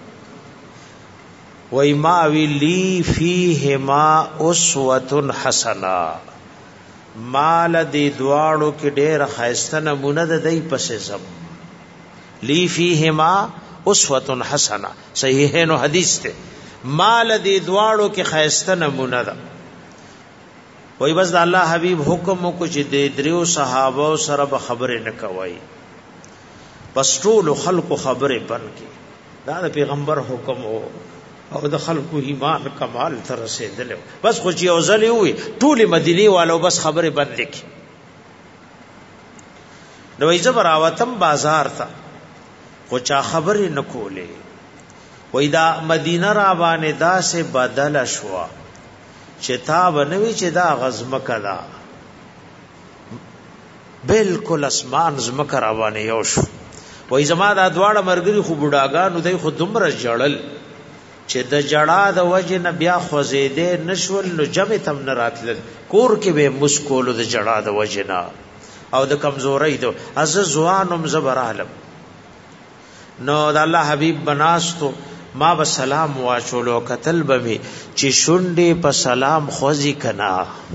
وای ما وی لی فیهما اسوه حسنه مال دی دواړو کې ډېر خاصه نمونه ده دی پسې سم لی فیهما اسوه حسنه صحیح نو حدیث ته مال دی دواړو کې خاصه نمونه ده وای بس د الله حبیب حکم کو چې د دریو صحابه سره به خبره نه کوي بس ټول خلق خبره بن کی دا د پیغمبر حکم او د خلق ایمان کمال تر رسیدل بس خو چې اوزلی وي ټول مدینی والو بس خبره بند کی نو ای زبراوتم بازار تا خو چا خبره نه کوله وای دا مدینه را باندې دا سے بدل شوا چې تا بنوي چې دا غزمه کدا بالکل اسمان زمکه روانه یو شو. وای زما دا دواړه مرګري خو بډاګانو دی خو دومره جړل چې د جړا د وجه نه بیا خوځېدې نشول نو جمع تم نه راتل کور کې به مسکول د جړا د وجه نه او د کمزورۍ دو از ځوانم زبر عالم. نو د الله حبیب بناستو ما به سلام واچولو قتل به چې شونډې په سلام خوځي کنا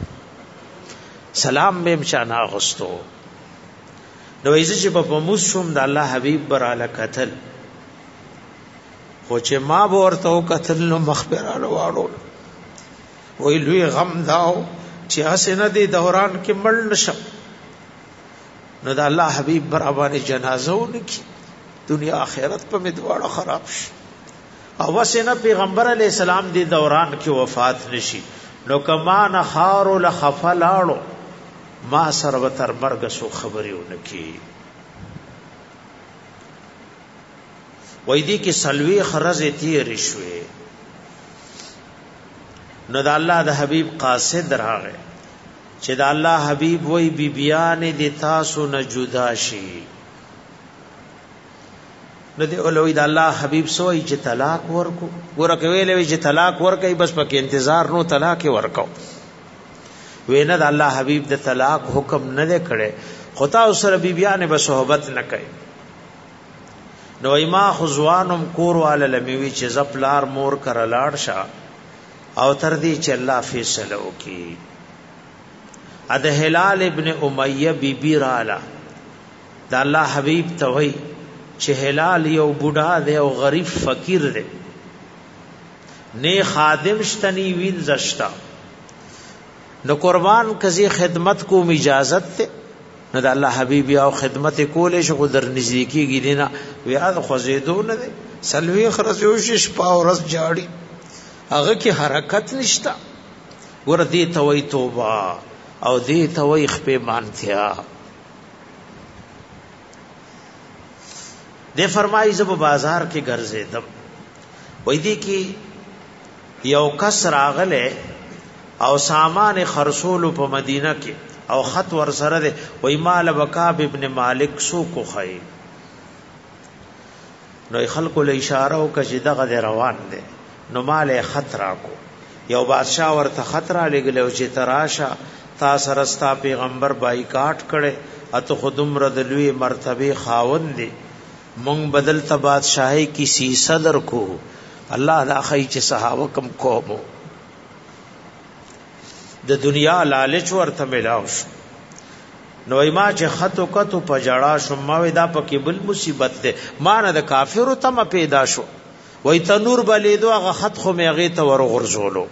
سلام به مشانا غستو. نو ایزه چې په موږ شوم د الله حبیب براله قتل خو چې ما به ورته قتل نو مخبرانه واړو وی لوی غم داو چې اسنه دی دوران کې مړ نشم. نو د الله حبیب برابر جنازه ونکي دنیا آخرت په مدواړه خراب شي او وسنه پیغمبر علی السلام دی دوران کې وفات نشي نو کما نه خارو لخفلاړو ما سره تر مرګ سو خبرونه کی. وای دی کې سلوی خرزه تیر شوي نو د الله د حبیب قاصد راغې چې د الله حبیب وای بیبیان دي تاسو نه جدا شي. نو دی اولوی د الله حبیب سوې چې طلاق ورکو ورکه ویلې چې طلاق ورکې بس پکې انتظار نو طلاق ورکو وینه د الله حبیب د طلاق حکم نه کړي خدا سره بیبیان به صحبت نه کوي. نو ایما خزوانم کور والا لمیوی چې زپلار مور کر لاړ شه او تر دې چې الله فیصله وکي. اد هلال ابن امیہ بیبی رالا د الله حبیب ته وای چې هلال یو بوډا دی او غریب فقیر دی نه خادم شتنی وین زشتا نو قربان کزي خدمت کو اجازت ته نو د الله حبیب او خدمت کولې شو در نزدیکیږي دینا ویاد خوځېدو نه دی سلوي خرجو شش پاورس جاړي هغه کې حرکت نشتا ور دې توي توبه او دې توي خپې مانتیا. دې فرمایي زب بازار کې ګرځېدم وې دې کې یو کس راغله او سامان خرصول په مدینه کې او خط ور سره ده وای مال وکاب ابن مالک سو کو خای نو خلکو له اشاره او کجه دغه روان ده نو مال خط راکو یو بادشاہ ورته خطر لګلو چې تراشه تا سرستا پیغمبر بایکاټ کړي اته خودم ردلوی مرتبه خاوند دي مونږ بدل ته بادشاہي کی سی صدر کو الله دا خی چې صحابه کم کومو د دنیا لالچ ورته ملاو شو. نو ما چې خطو کتو پجړا شو ما ودا پکې بل مصیبت ده ما نه د کافرو تم پیدا شو وای تنور بلې دوغه خط خو میغه ته ورغورځولو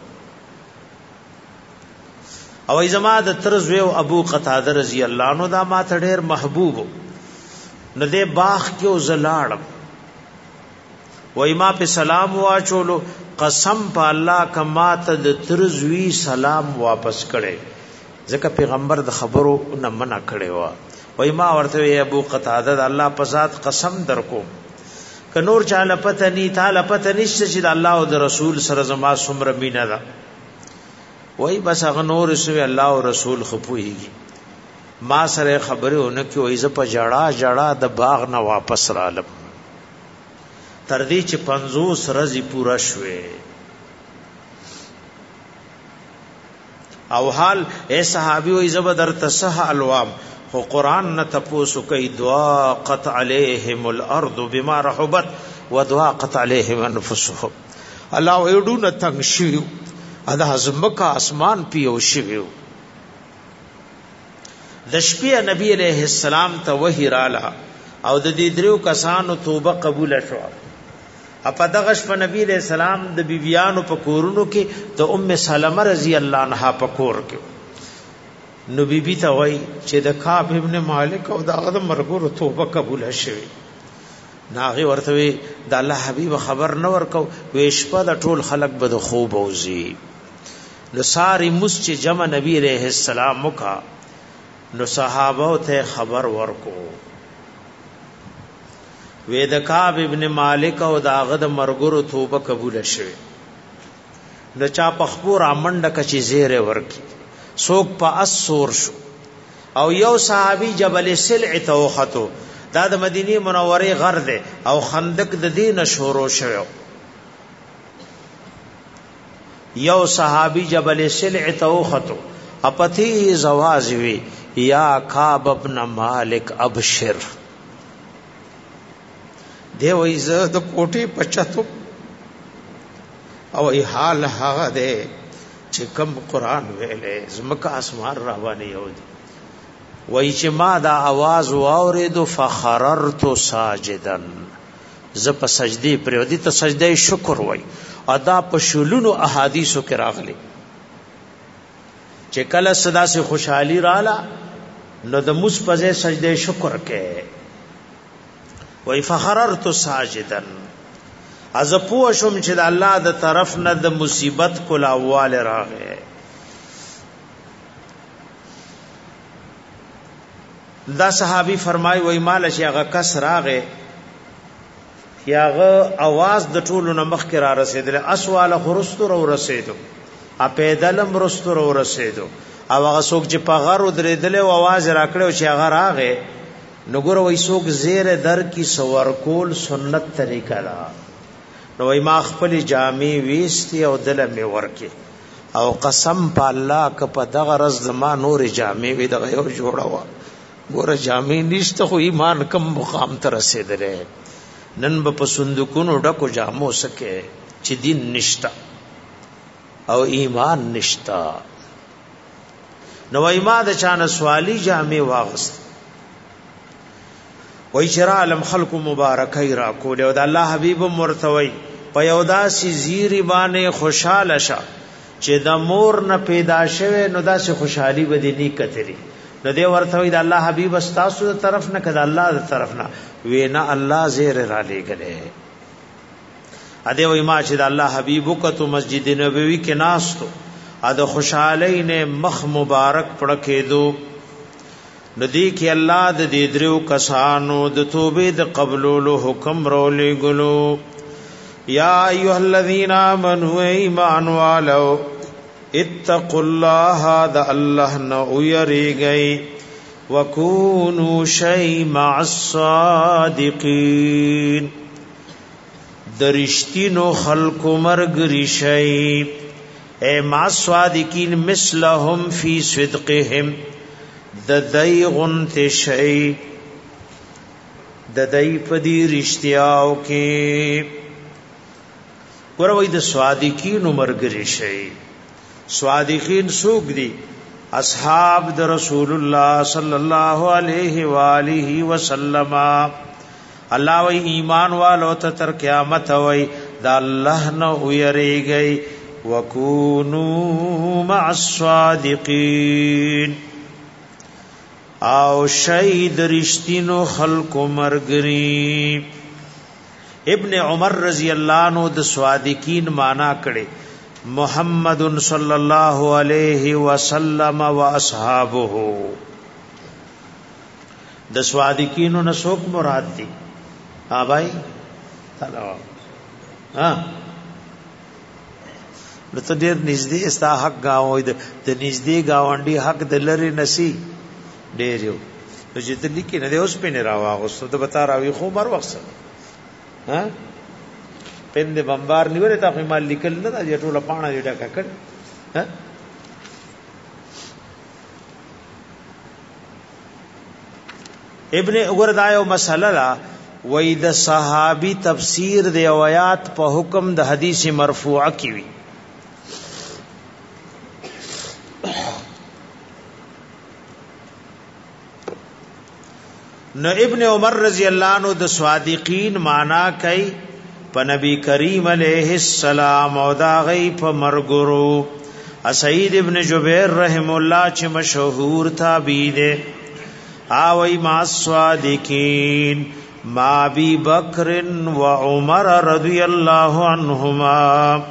او ای زما د ترزو ابو قتاده رضی الله عنه دا ما ته ډېر محبوب نو دې باغ کې وزلاړم وای ما په سلام واچولو قسم په الله کما ته د ترزوی سلام واپس کړي ځکه پیغمبر د خبرو نه منع کړي وا وای ما ورته ابو قتاده الله په ذات قسم درکو ک نور چاله پته ني تعالی پته نشته چې د الله او د رسول سره زما سمره مینا ده وای بس هغه نور سوی الله او رسول خپويږي ما سره خبرونه کې وای ز په جړه د باغ نه واپس رالم تر دې چې 50 رزي پورا شوه او حال اے صحابي وای زبدر تصح الوام خو قران نه تپوسو کوي دعا قط عليهم الارض بما رحبت ودعاقت عليهم انفسهم الله ويدون تنشيو ادا زمکا اسمان پیو شویو د شپې نبی عليه السلام ته وحی رااله او د دې درو کسانو توبه قبول شو اپا دغش په نبی علیہ السلام د بیبیانو په کورونو کې د ام سلمہ رضی الله عنها په کور کې نو بیبي ته وای چې د کعب ابن مالک او دغه د مرګورو توبه قبول شوه ناغي ورته د الله حبیب خبر نه ورکو وې شپه د ټول خلق به د خوب اوزي نو ساری مسچ جمع نبی علیہ السلام مکا نو صحابه ته خبر ورکو وید کعب ابن مالک او داغه د مرګورو توبه قبول شوه نو چا پخپور امنډه کچې زیره ورکی سوک په اسور شو او یو صحابي جبل سلع ته وختو دا د مدینه منوره غر ده او خندق د دین شروع شوه یو صحابي جبل سلع ته وختو اپتی زوازوی یا کعب ابن مالک ابشر دی وای زه د کوټې پچاتو او ای حال هغه ده چې کوم قران ویلې زمکه اسمان روانه یو وای چې ما دا आवाज واورید فخررت ساجدا ز په سجدي پرودي ته سجده شکر وای ادا په شلونو احادیثو کې راغلي چې کله صدا سے خوشحالي رااله نو د مصپزه سجده شکر کې وای فخررت ساجدا از پوه شم چې د الله د طرف نه د مصیبت کول اول راغې دا صحابي فرمای وای مال شي هغه کس راغې یاغه आवाज د ټولو نمخ کې را رسیدل اسواله خرستور او رسیدو ا پیدلم رستور او رسیدو او هغه څوک چې په غر درېدل او आवाज راکړو چې هغه راغې نګور وای څوک زیر در کی سور کول سنت طریقه ده نو وای ما خپل جامې وېستي او دل مې ورکه او قسم په الله ک په دغه رز زما نور جامې وې دغه یو جوړاوه ګوره جامې نشته خو ایمان کم مقام ته رسیدلې نن په صندوقونو ډکو جامو سکے چې دین نشتا او ایمان نشتا نو ایما د چانه سوالی جامې واغست وای چر عالم خلق مبارکای را کول او د الله حبیب مرتوی په یو داسې زیری باندې خوشاله شه چې د مور نه پیدا شوه نو داسې خوشحالي به دې کتري نو دی ورته وی د الله حبیب استاسو د طرف نه کده الله د طرف نه وینا الله زیر را لګلې ا دې وی ما چې د الله حبیب وکړو مسجد نبوي کې ناستو ا د خوشحالۍ نه مخ مبارک پړکې دو ندی کې الله د دې درو کسانو د توبې د قبولولو حکم رولې ګلو یا ایه الذین آمنوا ایمان والو اتقوا الله د الله نو یریږي وکونوا شی مع الصادقین درشتینو خلق مرګ شی اے مع الصادقین مثلهم فی صدقهم ددای غنت شی ددای پدی رشتیاو کې ګوروي د صادقین مرګ شی صادقین سوق دي اصحاب د رسول الله صلی الله علیه و آله وسلم الله وی ایمان والو ته تر قیامت وی دا الله نو یریږي وکونو مع الصادقین او شهید رشتینو خلق مرګری ابن عمر رضی الله عنه د صادقین معنا کړي محمد صلی الله علیه وسلم و اصحابہ د صادقین نو څوک مراد دي ها بھائی تعالی ها لته ډیر نږدې استا حق گاوې د نږدې گاونډي حق د لری نسی ډیر یو چې ته لیکي نه اوس په نه راواغسته د بتا راوي خو مر وخت ها پند بمبار نیولې تا په مال لیکل نه دا ټوله پاڼه دې ډکه کړ ها ابن وګردایو مسله لا وې د صحابي تفسیر د آیات په حکم د حدیث مرفوعه کی وی نو ابن عمر رضی الله عنه د صادقین معنا کوي په نبی کریم علیہ السلام او دا غي په مرګرو سعید ابن جبیر رحم الله چې مشهور تابعی دی اوی ما صادقین ما ابي بکر و عمر رضی الله عنهما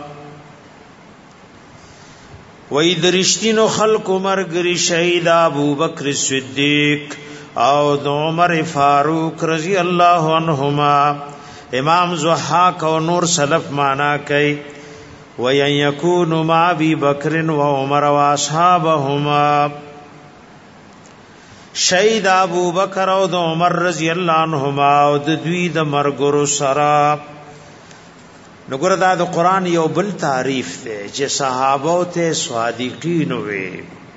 وې درشتینو خلق مرګري شهید ابو بکر صدیق او د عمر فاروق رضی الله عنهما امام ضحاک او نور سلف معنا کوي وَيَنْ يَكُونُ مَعَ أَبِي بَكْرٍ وَعُمَرَ وَأَصْحَابَهُمَا شهید ابو بکر او د عمر رضی الله عنهما او د دوی د مرګرو سره. نګور دا د قران یو بل تعریف دی چې صحابه ته صادقین وي.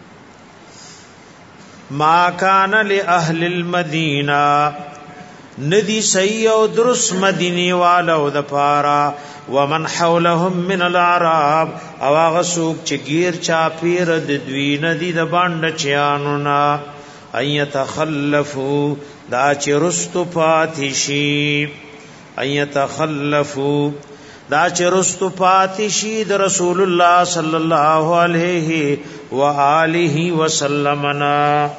ما کان لاهل المدینه ندی صحیح او درست مدینی والو د پارا ومن حولهم من العرب او هغه څوک چې غیر چا پیر د دوی ندی د باندې چانو نا ايتخلفو دا چې رستو پاتشي ايتخلفو دا چې رستو پاتشي د رسول الله صلی الله علیه و آله وسلم نا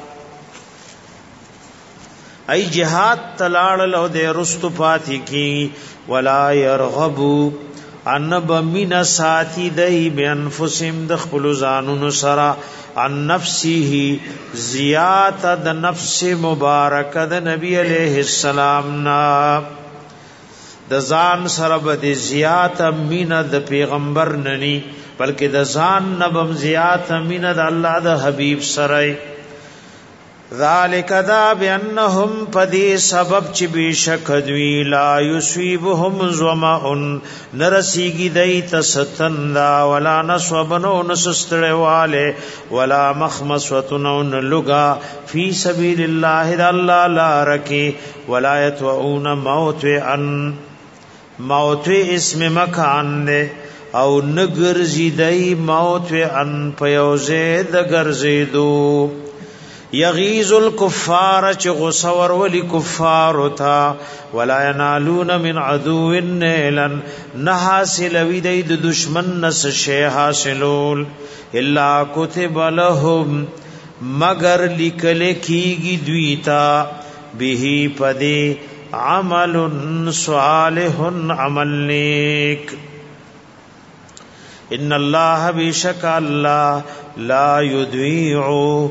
ای جهاد تلاړل او د رستو پاتې کی ولا يرغبو ان بمن ساتي دای بانفسهم د خپل ځانونو سره عن نفسه زیات د نفس مبارک د نبی علیہ السلام نا د ځان سره به زیات مینه د پیغمبر ننی بلکې د ځان نبم زیات مینه د الله د حبیب سره. ذالک دا بانهم پدی سبب چې بشک دوی لا یصيبهم ظمأ نرسیږي دای تستندا ولا نصبنو نسستړواله ولا مخمصتن لغا فی سبیل الله د الله لارکی ولا یتعون موت اسم مکان نه او نګرزی دای موت ان پیوزه د ګرزیدو. یغیظ الکفار چ غصور ولی کفار تا ولا ینالون من عدو نیلا نحاصل وید دشمن نس شی حاصلول الا کتب لهم مگر لکل کیږي دویتا به پدی عمل صالح عمل نیک. ان الله بشک الله لا یضيع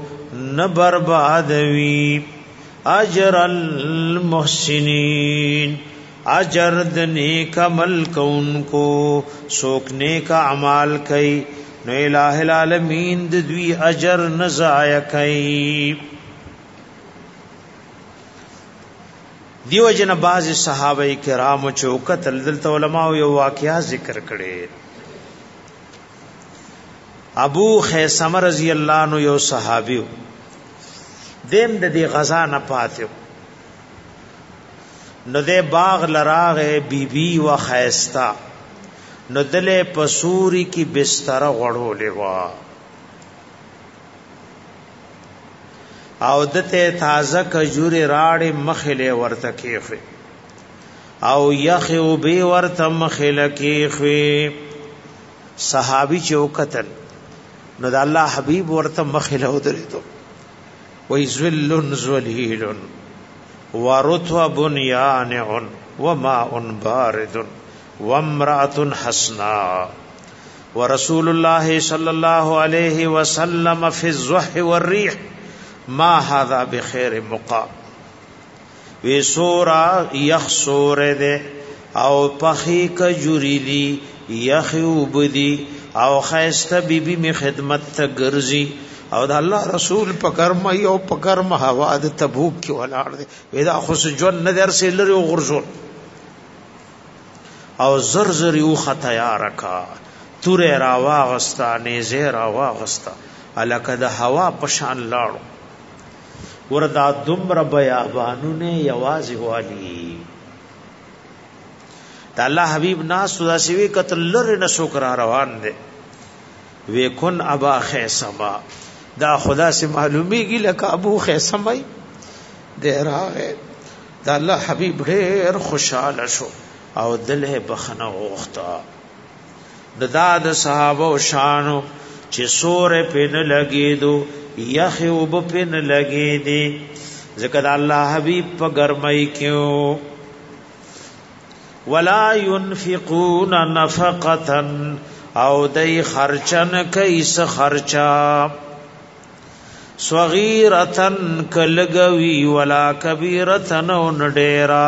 نبربادوی اجر المحسنین اجر د نیک عمل کونکو سوک نیک اعمال کئ نو الہ العالمین د دوی اجر نه ضایع کئ. دیو جن باز صحابه کرام چوکت دلته علماء یو واقعا ذکر کړي. ابو خیثمه رضی الله عنه یو صحابي دیم د دې غزا نه پاتو نو د باغ لراغه بیبي و خیستا نو دله پسوري کی بستر غړولې وا او دته تازه کجوري راړې مخله ورته کېفه او یخو به ورته مخله کېفه. صحابي چوکتل نو د الله حبيب ورته مخله ودرېدو وای ذل ذلیل ورطب یانع وماء بارد وامرأة حسناء ورسول الله صلى الله عليه وسلم في الزح والريح ما هذا بخير مقام. وی سورا یخسور ده او پخی کجوری دی یخیوب دی او خیسته بیبی می خدمت تا گرزی او دا الله رسول پکرم یو پکرم هوا د تبوک کی ولاړ دی ودا خو سجون نظر سے لري او غرزول او زرزر یو خطا رکا تور را واغستا نزه را واغستا الک د هوا پشان لاړو وردا دمر بیابانو نے یوازې والی دا الله حبیب ناس دا سوی قتل لره نسو کرا روان دے وی کن ابا خیسما دا خدا سے معلومی گی لکا ابو خیسمائی دے راغے دا اللہ حبیب ډیر خوشحال شو او دل بخنه غوختا دا د صحابه شانو چې سور پن لګی دو یخ وب پن لګی دی ذکر الله حبیب په ګرمای کیو ولا ينفقون نفقه او دای خرچن کیس خرچا صغیرتن کلگوی ولا کبیرتن نډیرا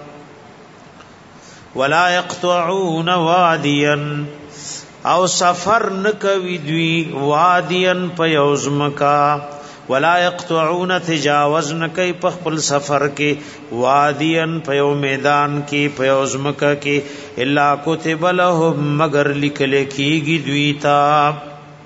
ولا يقطعون واديا او سفر نکوي دوی واديا پيوزمکا ولا يقطعون تجاوز نکي په خپل سفر کې واديا په میدان کې په ازمکه کې الا كتب لهم مگر لیکل کېږي دوی ته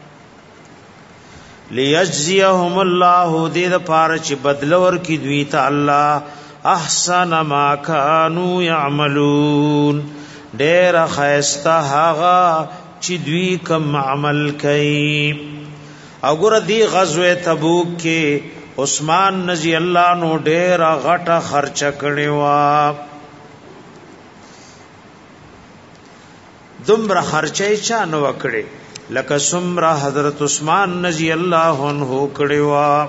ليجزيهم الله دې د پاره چې بدل ورکړي دوی ته الله احسن ما كانوا يعملون ډېر خیسته هغه چې دوی کوم عمل کوي او ګور دی غزوه تبوک کې عثمان رضی الله نو ډېر غټه خرچ کړي وا دومره خرچه چا نو وکړي لکه سمره حضرت عثمان رضی الله عنه کړي وا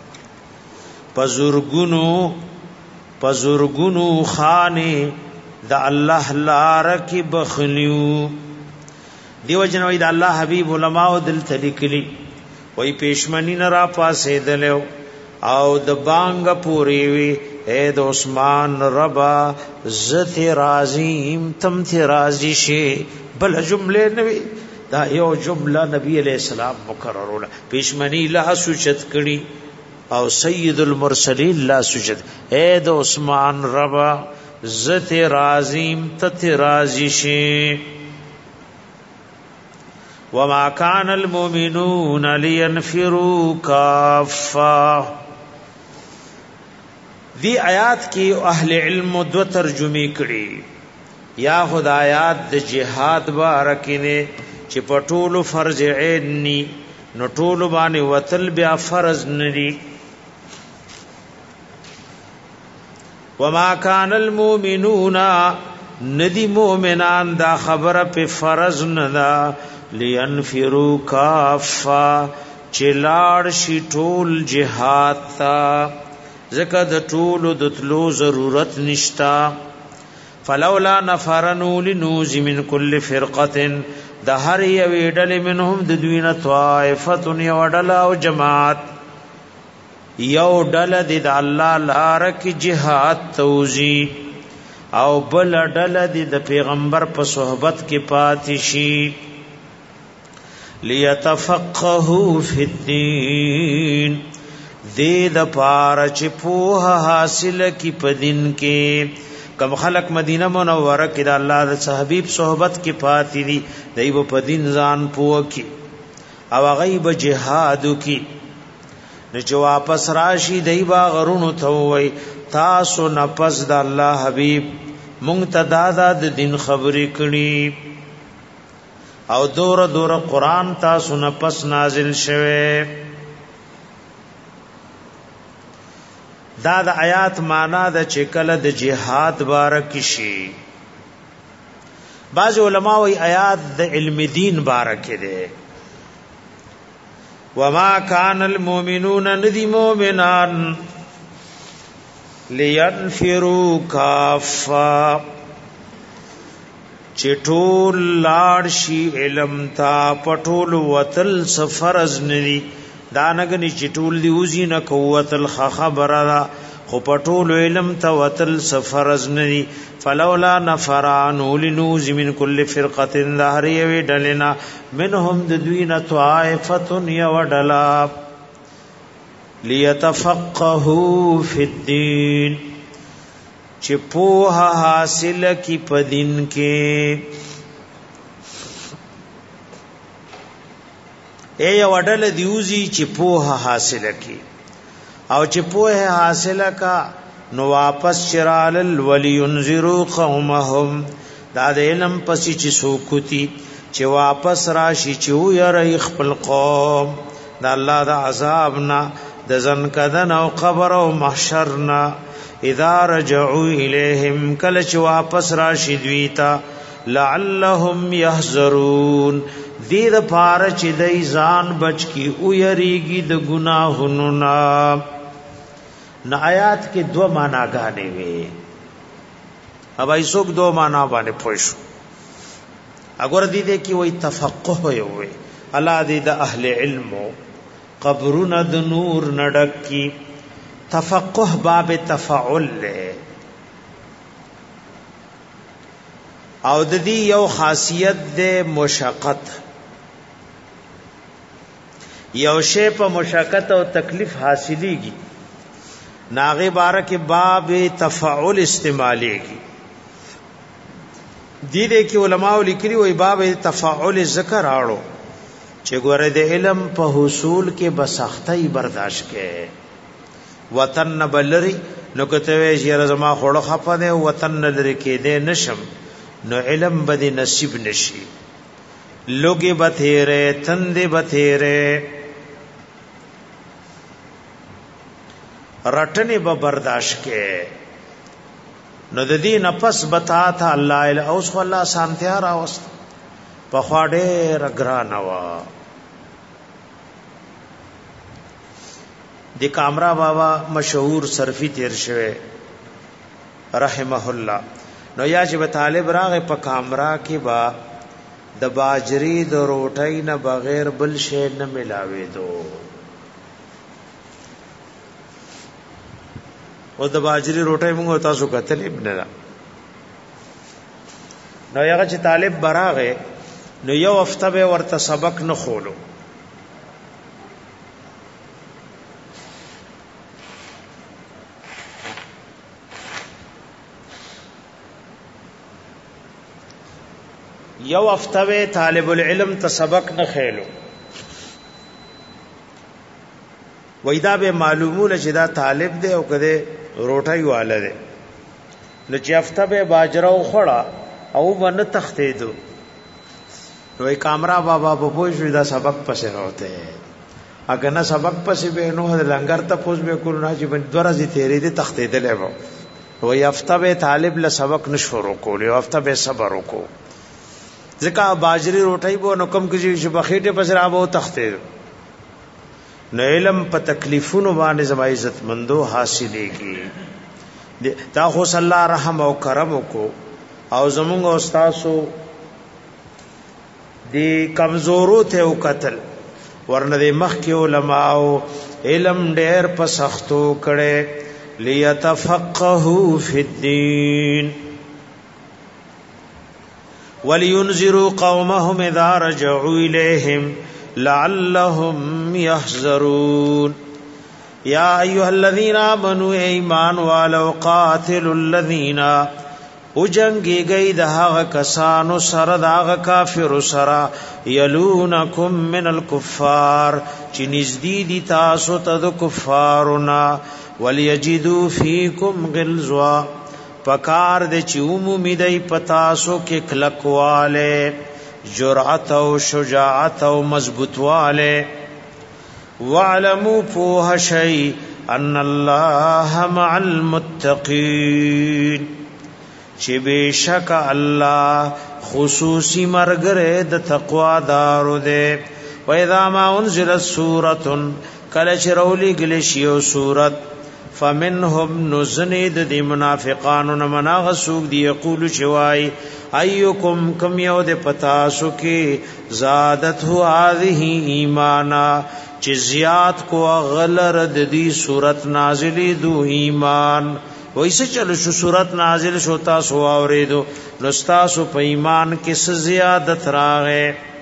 پزورګونو خانه د الله لار کې بخلیو دیو جنوی د الله حبیب علماء دل تلیکلی وی پیشمنی نرا پاسې دلو او د بانګ پوری وی اے د عثمان ربا زت رازیم تم ته راضی شي بل جمله نوی دا یو جمله نبی علیہ السلام مکررونه پیشمنی لا سوچت کړي او سید المرسلین لا سوچت اے د عثمان ربا زت رازیم ته راضی شي وما كان المؤمنون لينفروا كافا دی آیات کی اہل علم دو ترجمه کړي یا خدایات د جهاد بارکینه چې پټول فرض عین ني نو ټول باندې وتل بیا فرض ندي وما كان المؤمنون ندی مؤمنان دا خبره په فرض ندا لینفروا کافا چلاړ شي ټول جهاد تا زکه د ټول د تلو ضرورت نشتا فلولا نفرنوا لنوز من كل فرقه د هر یو ډلې منهم د دوینه طائفه یو ډله او جماعت یو ډله د الله لار کې جهاد توزی او بل ډله د پیغمبر په صحبت کې پاتې شي ليتفقهوا في الدين دې د پاره چې په حاصل کی په دین کې کوم خلق مدینه منوره کې د الله د حبیب صحبت کې پاتې دي دایو په دین ځان پوه کی او غیب جهاد کی نه چې واپس راشي دایو غرونو ته وای تاسو نفس د الله حبیب مونږ د دین خبرې کړي او دور قرآن تاسو نه پس نازل شوه دا د آیات معنا د چکل د جهاد بارک شي بعض علما وی آیات د علم دین بارک ده وما كان المؤمنون ندی مؤمنان لينفروا كافا چټول لاړ شي علم تا پټول وتل سفرز ندي دانګنی چټول دی وزي نه قوتل خبره خو پټول علم تا وتل سفرز ندي فلولا نفران لنوز من كل فرقه ظهر وی دلنا منهم دوینه طائفه یودلا ليتفقهوا في الدين چې په حاصل کی پدین کې اے وډل دیوزی چې په حاصل کی او چې په حاصل کا نو واپس چرال ولینذروا قومهم دا د علم پسې چې سوکوتی چې واپس راشي چې وير خپل قوم دا الله د عذابنا د ځن کدن او قبر او محشرنا اذا رجعوا الیہم کل چ واپس راشي دویتا لعلهم يحذرون دې د پاره چې دای ځان بچ کی او یریږي د ګناهونو نه آیات کې دو معناګانې وي اب ایسوک دو معنا باندې پوښ اگر دې کې وای تفقه وي الله دې د اهل علم قبرنا د نور نډک کی تفقه باب تفعل له او د دې یو خاصیت د مشقت یو شی په مشقت او تکلیف حاصلېږي ناغه بارک باب تفعل استعمالېږي دې کې علماء لیکلي وي باب تفعل ذکر راړو چې ګوره د علم په حصول کې بسختۍ برداشت کې وطن بلری نو کته وی چې زما خوړه خپه ده وطن لري کې دې نشم نو علم به نصیب نشي لوګي بثیره تندې بثیره رټنې به برداشت کې نو د دې نفس بتا تھا الله ال اوس الله سانتیا راوست په خواډه رګرانوا د کامرا بابا مشهور صرفی تیر شوه رحمه الله نو یا چې طالب راغه په کامرا کې با د باجری د روټۍ نه بغیر بل شی نه ملاوي دو او د باجری روټۍ موږ تاسو کتلې نه نو هغه چې طالب براغه نو یو هفته به ورته سبق نه خولو یو هفته به طالب العلم ته سبق نه خېلو وېدا به معلومونه چې دا طالب دی او کده روټای واله دی نو چې هفته به باجرو خړه او ون تختې دو وې کامرا بابا په پوښ دا سبق پسې راوته اګه نه سبق پسې به نو لنګر ته پوښ به کول نه چې بن درځي تیرې دي تختې دلې وو وې هفته به طالب له سبق نشو کول یو هفته به صبر وکړو ځکه باجری روټای بو نو کم کې چې بخېټه پسې راو تختې نو علم په تکلیفونو باندې زما عزت مندو حاصلېږي تا خو صلی الله رحم او کرم کو او زمونږ استادو دی کمزورو ته او قتل ورنه د مخ کې علماء علم ډېر په سختو کړي ليتفقهوا فی الدین ولينذروا قومهم اذا رجعوا اليهم لعلهم يحذرون یا ایها الذين امنوا ایمان والو قاتلوا الذين وجنگي گئی دغه کسانو سره دغه کافر سره یلونکم من الكفار چې نزدې دي تاسو ته د کفارنا وليجدوا فيكم غلظا پکار د چې عمومي دی پتاسو کې کلکواله جرأت او شجاعت او مضبوطواله واعلموا فوه شيء ان الله مع المتقين چې بشک الله خصوصي مرګره د تقوا دارو ده و اذا ما انزلت سوره کله چې رولي گلی شیو سورت فمنهم نزنید دی منافقانو نمناغ سوک دی یقولو چوائی ایوکم کم یو دی پتاسو کی زادت ہو آدھی ایمانا چی زیاد کو غلر دی صورت نازلی دو ایمان ویسے چلو شو صورت نازل شو تاسو آوریدو نستاسو پا ایمان کس زیادت راغے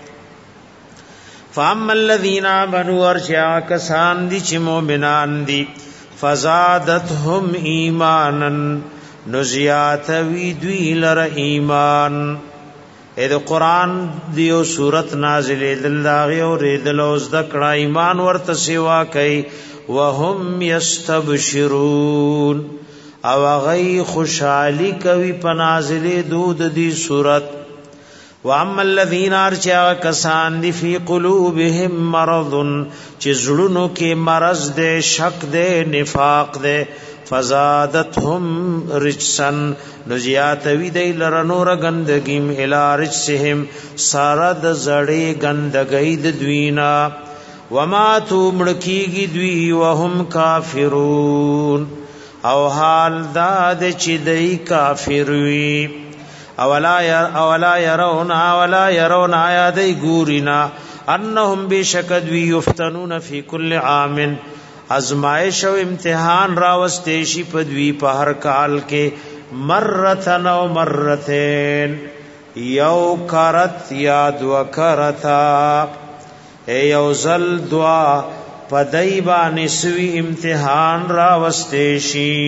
فاما الذین آمنوا ارچیا کسان دی چی مومنان دی فزادتهم ایمانا نزیات وی دوی لر ایمان اې د قران دیو صورت نازلې دلغه او ریدل اوس د کړه ایمان ورته سیوا کوي وهم یستبشرون او غي خوشالي کوي په نازلې دود دی صورت واما الذين ارجع کسان دی فی قلوبهم مرض چې زړونو کې مرض دے شک دے نفاق دے فزادتهم رجسن نزیات وی دی لرنور گندگیم الی رجسهم سارد زړې گندګۍ د دوینا وما تو مړکیږي دوی وهم کافرون او حال داد چې دی کافر وی اولا يرون آیا دی ګورینا انهم بشکد وی یفتنون فی کل عام ازمائش او امتحان راوستې شي پدوی په هر کال کې مرتن او مرتين یو کرت یا دو کرتا اے یوزل دعا پدای باندې سوی امتحان را واستېشي.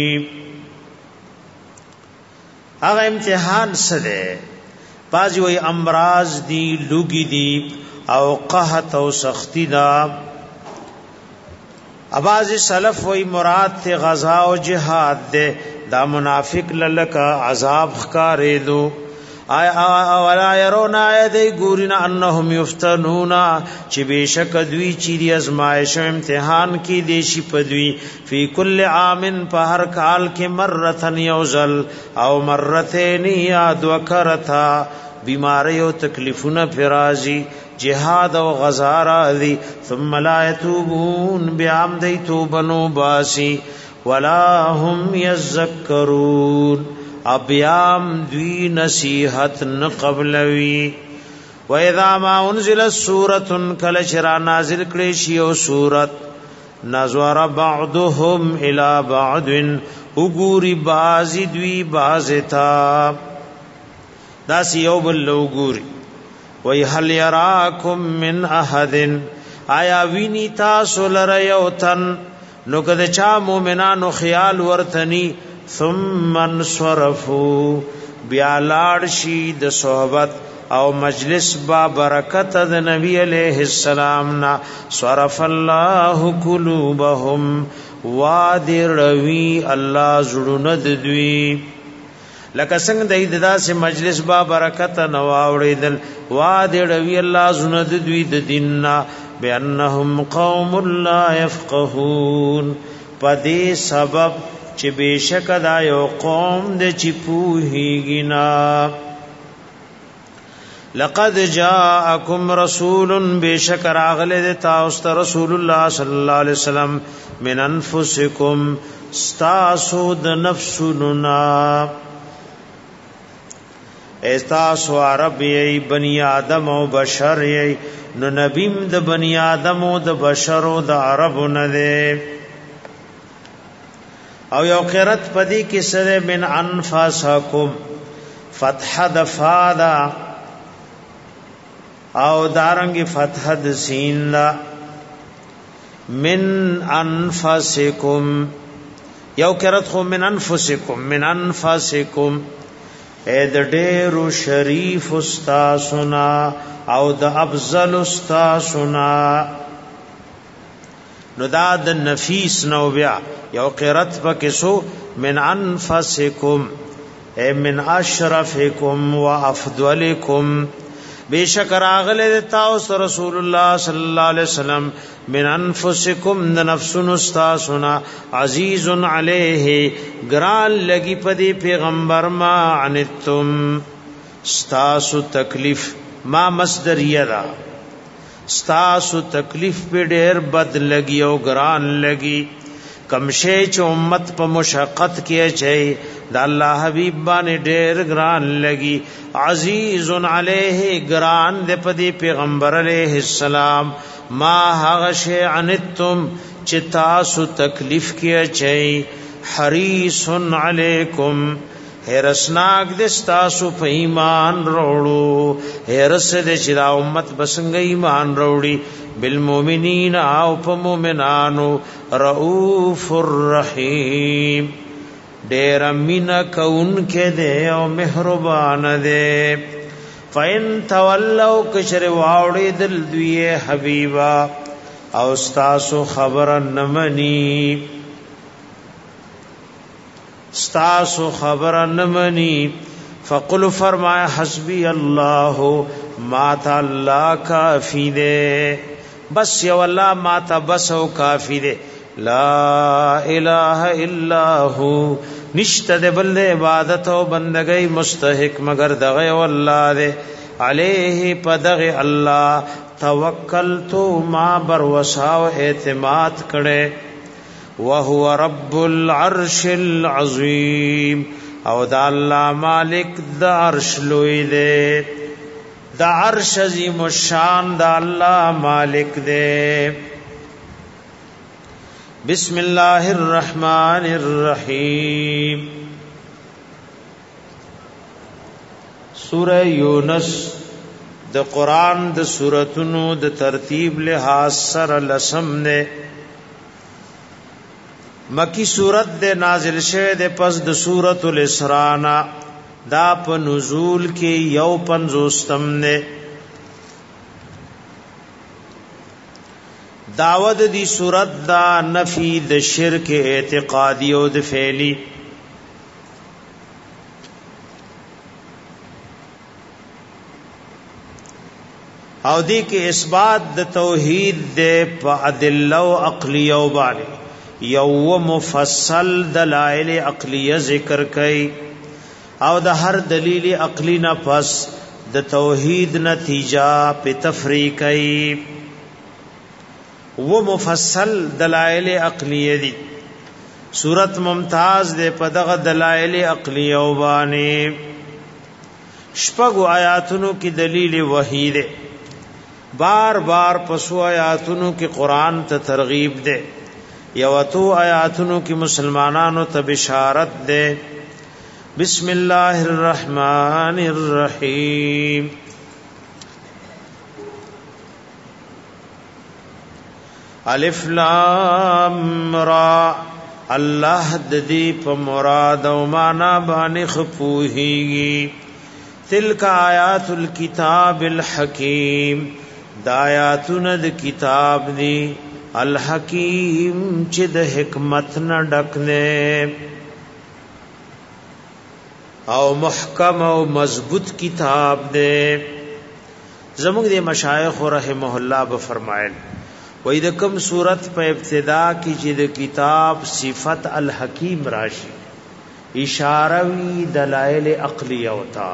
هغه امتحان څه دی؟ بعضی وی امراض دی، لوګي دی، او قحط او سختی دا. اباظ سلف وی مراد ته غزا او جهاد دے. دا منافق للکا عذاب خکارے دو. اولا يرون آیدی گورنا انہم یفتنونا چی بیشک دوی چیری ازمائش و امتحان کی دیشی پدوی فی کل عامن پا ہر کال کے مرتن یوزل او مرتین یاد وکرتا بیماری و تکلیفون فرازی جہاد و غزارہ دی ثم لا یتوبون بیام دی توبنو باسی ولا هم یذکرون ابیام دوی نصیحت نقبلوی. و اذا ما انزلت سورة کلچرا نازل کلیشی و سورت نظر بعضهم الى بعض اگوری بازی دوی بازتا داسی یو بلو گوری. وی حل یراکم من احد آیا وینی تاسو لریوتن نو کده چا مومنانو خیال ورتنی ثم انصرفو بیا لاړ شي د صحبت او مجلس با برکت د نبی علیہ السلام نا صرف الله قلوبهم وادروی الله زړونه د دوی لکه څنګه د ددا سے مجلس با برکت نو اوریدل وادروی الله زړونه د دوی د دیننا بانهم قوم لا يفقهون پدې سبب چې بشک دا یو قوم د چې پوهیږي نا. لقد جاءکم رسول بشک راغله د تاسو ته رسول الله صلی الله علیه وسلم من انفسکم استاسو د نفسنا استاسو عرب ای بنی آدم او بشر ای نو نبیم د بنی آدم او د بشر او د عرب نه ده. او یو قرات پدی کې سره من انفسکم فتح د فادا او دارنګ فتح د سین لا من انفسکم یو قرات خو من انفسکم اے د ډیرو شریف استاسنا او د افضل استاسنا نو دا د نفیس نو بیا یو قرات پکې سو من انفسکم اے من اشرفکم و افضلکم بیشک راغله تاسو رسول الله صلی الله علیه وسلم من انفسکم د نفسن استاسنا عزیز علیه گران لگی پدی پیغمبر ما عنتم استاسو تکلیف ما مصدر یدا ستاسو تکلیف په ډېر بد لګي او ګران لګي کمشه چې امت په مشقت کې چي د الله حبيب باندې ډېر ګران لګي عزیز علیه ګران د پدی پیغمبر علیہ السلام ما هغه شی عنتم چې تاسو تکلیف کې چي حریص علیکم هرسناک دستاسو په ایمان وروړو هرس دې چې دا امت بسنګ ایمان وروړي بالمؤمنین او په مؤمنانو رؤوف الرحیم ډېر مینا کون کې دې او مهربان دې فین تولوا کشر واوړي دل دوی حبیبا او استاسو خبر نمنی ستاسو خبر نمنی فقل فرمایا حسبی اللہ ما تا اللہ کافی دے بس یو اللہ ما تا بس او کافی دے لا الہ الا ہو نشت دے بل عبادت و بندگی مستحق مگر دغی واللہ دے علیہ پدغ اللہ توکلتو ما بروساو اعتماد کرے وهو رب العرش العظیم او دا اللہ مالک دا عرش لوی دے دا عرش عظیم الشان دا اللہ مالک دے. بسم اللہ الرحمن الرحیم سورہ یونس د قران د سوراتونو د ترتیب لحاظ سره لسم نه مکی سورت د نازل شوه د پس د سورۃ الاسراء دا په نزول کې یو 50 نه دعوت دی سورت دا نفی د شرک اعتقادی او د فعلی او دی کې اثبات د توحید د په ادله او عقلیه او باندې یو مفصل دلائل عقلیه ذکر کړي او د هر دلیل عقلی نه پس د توحید نتیجه په تفریق کړي و مفصل دلائل عقلیه دي صورت ممتاز ده په دغه دلائل عقلیه او باندې شپږ آیاتونو کې دلیل وحی ده بار بار پسو آیاتونو کې قران ته ترغیب ده یوتو آیاتونو کې مسلمانانو ته بشارت ده بسم الله الرحمن الرحیم الف لام را الله د دې په مراد او معنا باندې خپوهیږي تلک آیات الكتاب الحکیم دا آیاتون د کتاب دی الحکیم چې د حکمت نه ډکne او محکم او مضبوط کتاب دی زموږ د مشایخ رحمه الله به فرمایل وې د کوم صورت په ابتدا کې چې د کتاب صفت الحکیم راشي اشاره وی دلائل عقلیه وتا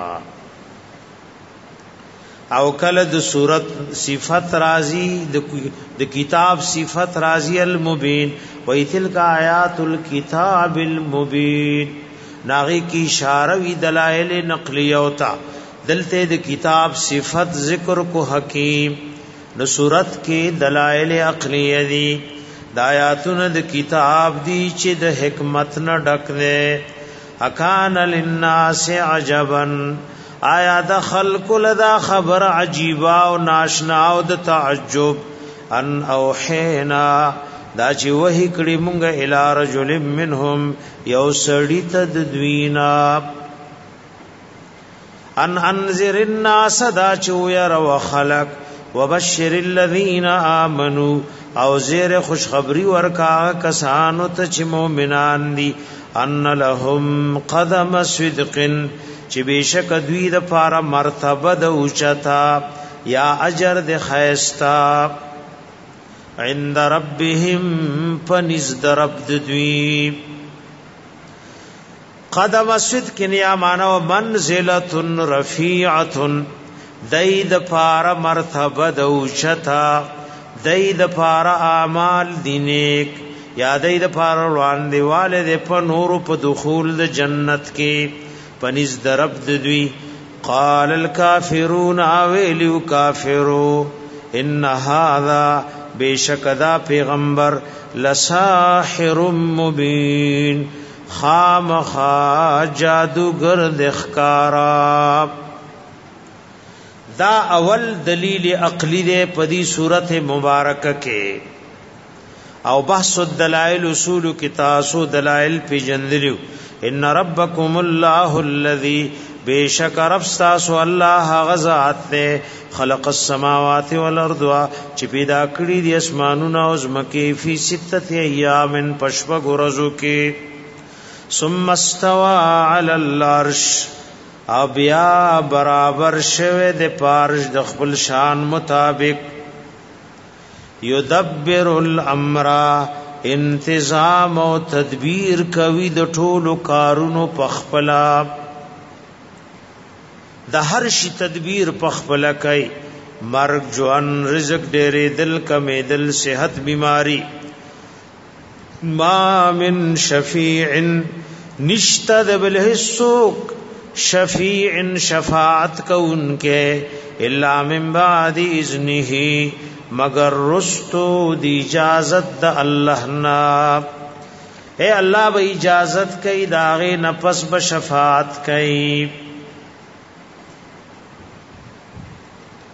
او کله د صورت صفت رازی د کتاب صفت رازی المبین و تلک آیات الكتاب المبین ناغی کی اشاره وی دلائل نقلیه ہوتا دلته د کتاب صفت ذکر کو حکیم نو صورت کې دلائل عقلیه دي د آیاتونو د کتاب دی چې د حکمت نه ډکne اکان للناس عجبا آیا د خلق لدا خبر عجیبا او ناشنا او د تعجب ان اوحینا دا چې وਹੀ کړي مونږه الی رجل منهم یو سړی ته د دوینا ان انذر الناس دا چې وير وخلق وبشر الذين امنوا او زیر خوشخبری ورکا کسانو ته چې مؤمنان دي ان لهم قدم صدق چې بشک دوی د پاره مرتبه د اوچتا یا اجر د خیستا عند ربهم فنز رب دوی قدم صدق یا معنا منزله رفیعه دید پاره مرتبه د اوچتا دید پاره اعمال دینیک یا دید پاره روان دیواله د په نور په دخول د جنت کې پنځ درب دوی قال الكافرون اویلو کافرو ان هذا بشکدا پیغمبر لساحر مبین خامخا جادوگر دخکارا دا اول دلیل عقلی دے پدی صورت مبارکہ کے او بحث الدلائل اصول کی تاسو دلائل پی جندلیو ان ربکم اللہ الذی بیشک رب تاسو اللہ غزات دے خلق السماوات والارض چی پیدا کړی دی اسمانونه او زمکه فی ستة ایام پشپغ ورځو کې ثم استوى علی العرش او بیا برابر شوه د پارش د خپل شان مطابق یدبر الامر انتظام او تدبیر کوي د ټولو کارونو پخپلا د هر شي تدبیر پخپلا کوي مرګ جوان رزق ډېرې دل کمې دل صحت بیماری ما من شفیع نشتد بالحسوک شفیع شفاعت کون کے الا من بعد اذنه مگر رستو دی اجازت د الله نا اے الله به اجازت کئ داغه نفس به شفاعت کئ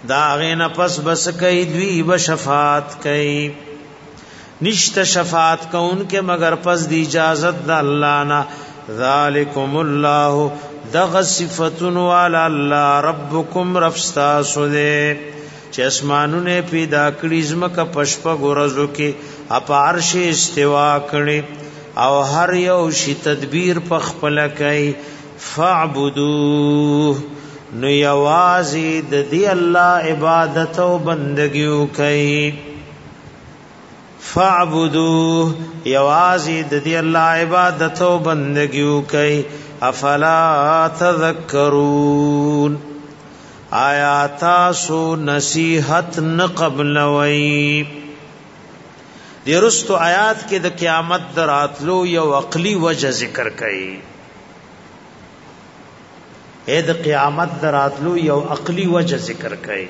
دا غین پس بس کئی دوی بشفاعت کئی نشت شفاعت کون کے مگر پس دی اجازت دا اللہ نا ذالکم اللہ دغ صفتن والا اللہ ربکم رفستاسو دے چه اسمانو نے پیدا کړي زمکه پشپا ګورزو کې اپا عرش استوا کړي او هر یو شی تدبیر په خپل کوي فعبدوه نو یوازې د دې الله عبادت او بندګي کوي فعبدوه یوازې د دې الله عبادت او بندګي کوي افلا تذکرون آیا تاسو نصیحت نه قبلوي د رستو آیات کې د قیامت دراتلو یو عقلی وجه ذکر کړي د قیامت دراتلو یو عقلی وجه ذکر کړي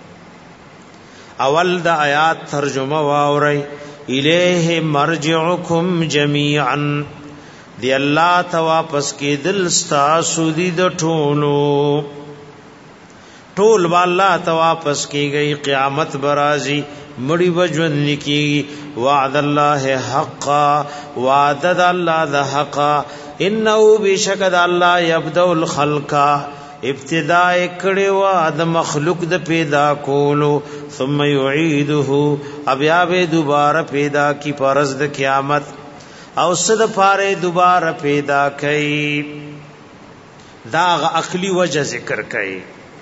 اول د آیات ترجمه واوري الیه مرجعکم جميعا دی الله ته واپس کېدل ستاسو دي د ټولو ټول والله ته واپس کیږي قیامت برازي مړی وجن کی وعد الله حقا وعد الله ذ حقا انه بشکد الله يبدأ الخلق ابتداء کړي وعد مخلوق د پیدا کولو ثم يعيده بیا به دوباره پیدا کی پرز د قیامت او صد پاره دوباره پیدا کړي دا عقلی وجه ذکر کړي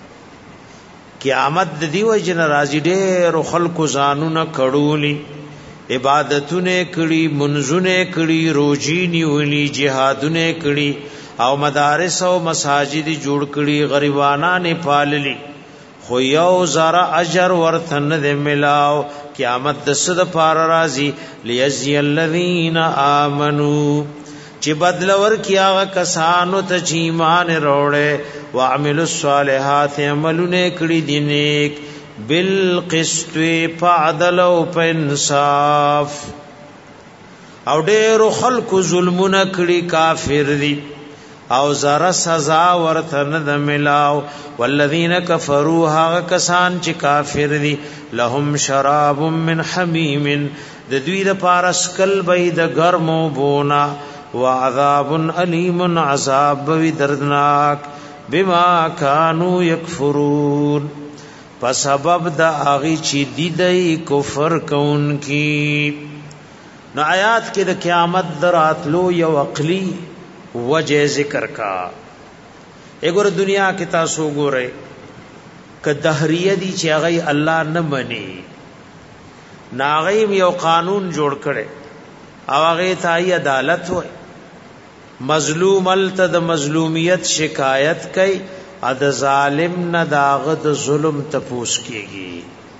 قیامت د دیو جن راځي ډېر خلق زانونه کړولي عبادتونه کړي منځونه کړي روزي نیولي جهادونه کړي او مدارس او مساجد جوړ کړي غریبانانه پاللي خو یو زرا اجر ورثن دې ملاو قیامت د صد پار راځي ليجزي الذين امنوا چې بدل ورکیا کسانو ته چې ایمان وروړي وعملوا الصالحات عملونه کړي دي نیک بالقسط فعدل او انصاف او ډېر خلق ظلمونه کړي کافر دي او زره سزا ورته نه ملاو والذین کفروا هغه کسان چې کافر دي لهم شراب من حمیم د دوی د پارسکل بيد ګرمو بونا وعذاب علیم عذاب وی دردناک بما كانوا يكفرون په سبب د اغي چې دیدای کفر کون کی نو آیات کې د قیامت دراتلو یو عقلی وجه ذکر کا اګور دنیا کې تاسو ګورئ ک دهریه دي چې هغه الله نه مني ناغیم یو قانون جوړ کړي او هغه ته عدالت وای مظلوم الته د مظلومیت شکایت کوي ا د ظالم نه داغه د ظلم تپوس کیږي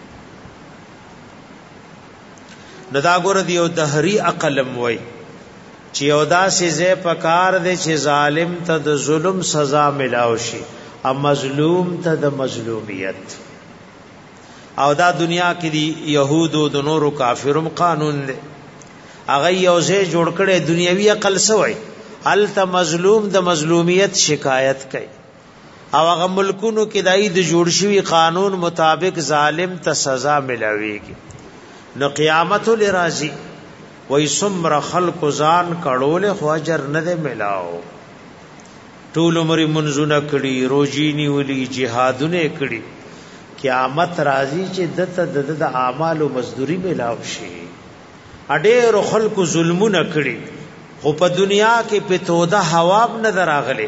ندا ګور دی او دهری عقلم وای چې یو داسې زې پکار دی چې ظالم ته د ظلم سزا ملاو شي ا مظلوم ته د مظلومیت او دا دنیا کې دی يهودو د نورو کافرم قانون دی هغه یو زې جوړ کړي دنیوي عقل سوی الته مظلوم د مظلومیت شکایت کوي او هغه ملکونو کې دای د جوړ شوی قانون مطابق ظالم ته سزا ملاويږي نو قیامت لرازي وای سمر خلق ځان کړول خو اجر نه ملاو ټول عمر منځونه کړي روزي ولي جهادونه کړي قیامت راځي چې دته د اعمال او مزدوري ملاو شي اډېر خلق ظلمونه کړي خو په دنیا کې په توده حواب نه دراغلي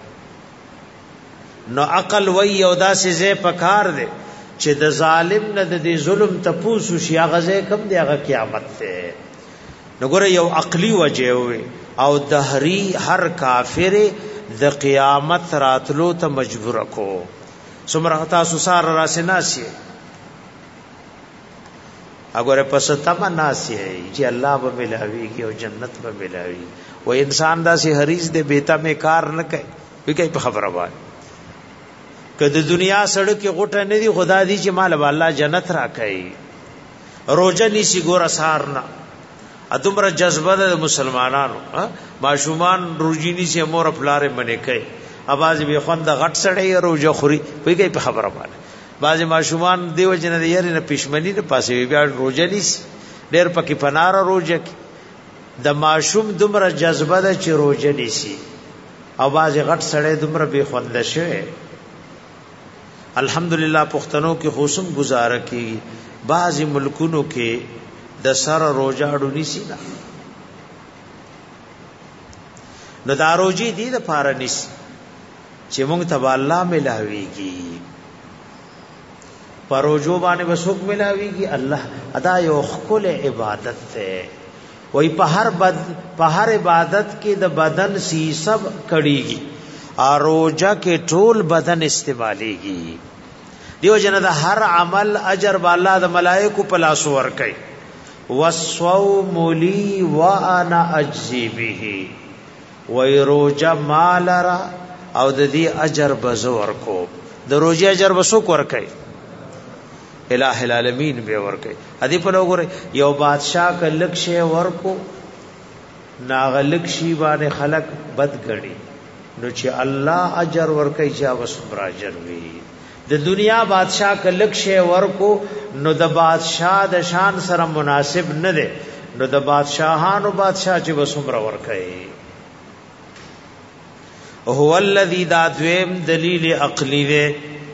نو عقل وی او داسې زې پکار دے چې د ظالم نه د ظلم تپوسو شي هغه زې کم دی هغه قیامت ته نو ګره یو عقلی وجه وي او دهری هر کافر د قیامت راتلو ته مجبور کو سمره تاسو سار راسناسي اگر پس تمنا سی چې الله به ملاويږي او جنت به ملاوي و انسان دا سي حریص دې بیتا میں کار نه کوي وی کوي په خبره وای کله دنیا سړک کې غټه نه دی خدا دې چې مال الله جنت را کوي روزه نسی ګور اثر نه ادمره جذبه د مسلمانانو ماشومان روزینی سي مور خپلاره منې کوي اواز به خوند غټ سړی روزه خوري وی کوي په خبره وای بعض ماشومان دیو جن د یاري نه پښمنی نه پاسې بیا روزه نیسی ډېر پکې پناره روزه کې د ماشوم دومره جذبه ده چې روزه نیسی او بعض غټ سړی دومره بے خوند شوی الحمدلله پښتنو کې خوشم گزاره کی بعض ملکونو کې د سره روزه اډو نیسی نه نو دا روزي دي د پاره نیسی چې موږ ته الله ملاويږي پروجو باندې وسوک ملاويږي الله ادا یو خپل عبادت ته وای په هر عبادت کې د بدن سی سب کړيږي اروجا کې ټول بدن استعماليږي دیو جن د هر عمل اجر بالله د ملائکه په لاس ور کوي والصوم لي وانا اجزي به وای روجا مالرا او د دې اجر بزور کو د روزي اجر وسوک ور کوي الہ العالمین به ورکي ادي په لوګره یو بادشاہ کلک شی ورکو ناغلک شی باندې خلق بد غړي نو چې الله اجر ورکي چې وسبر اجر وي د دنیا بادشاہ کلک شی ورکو نو د بادشاہ د شان سره مناسب نه ده نو د بادشاہانو بادشاہ چې وسبر ورکي هو الذی دادویم دلیل عقلی ده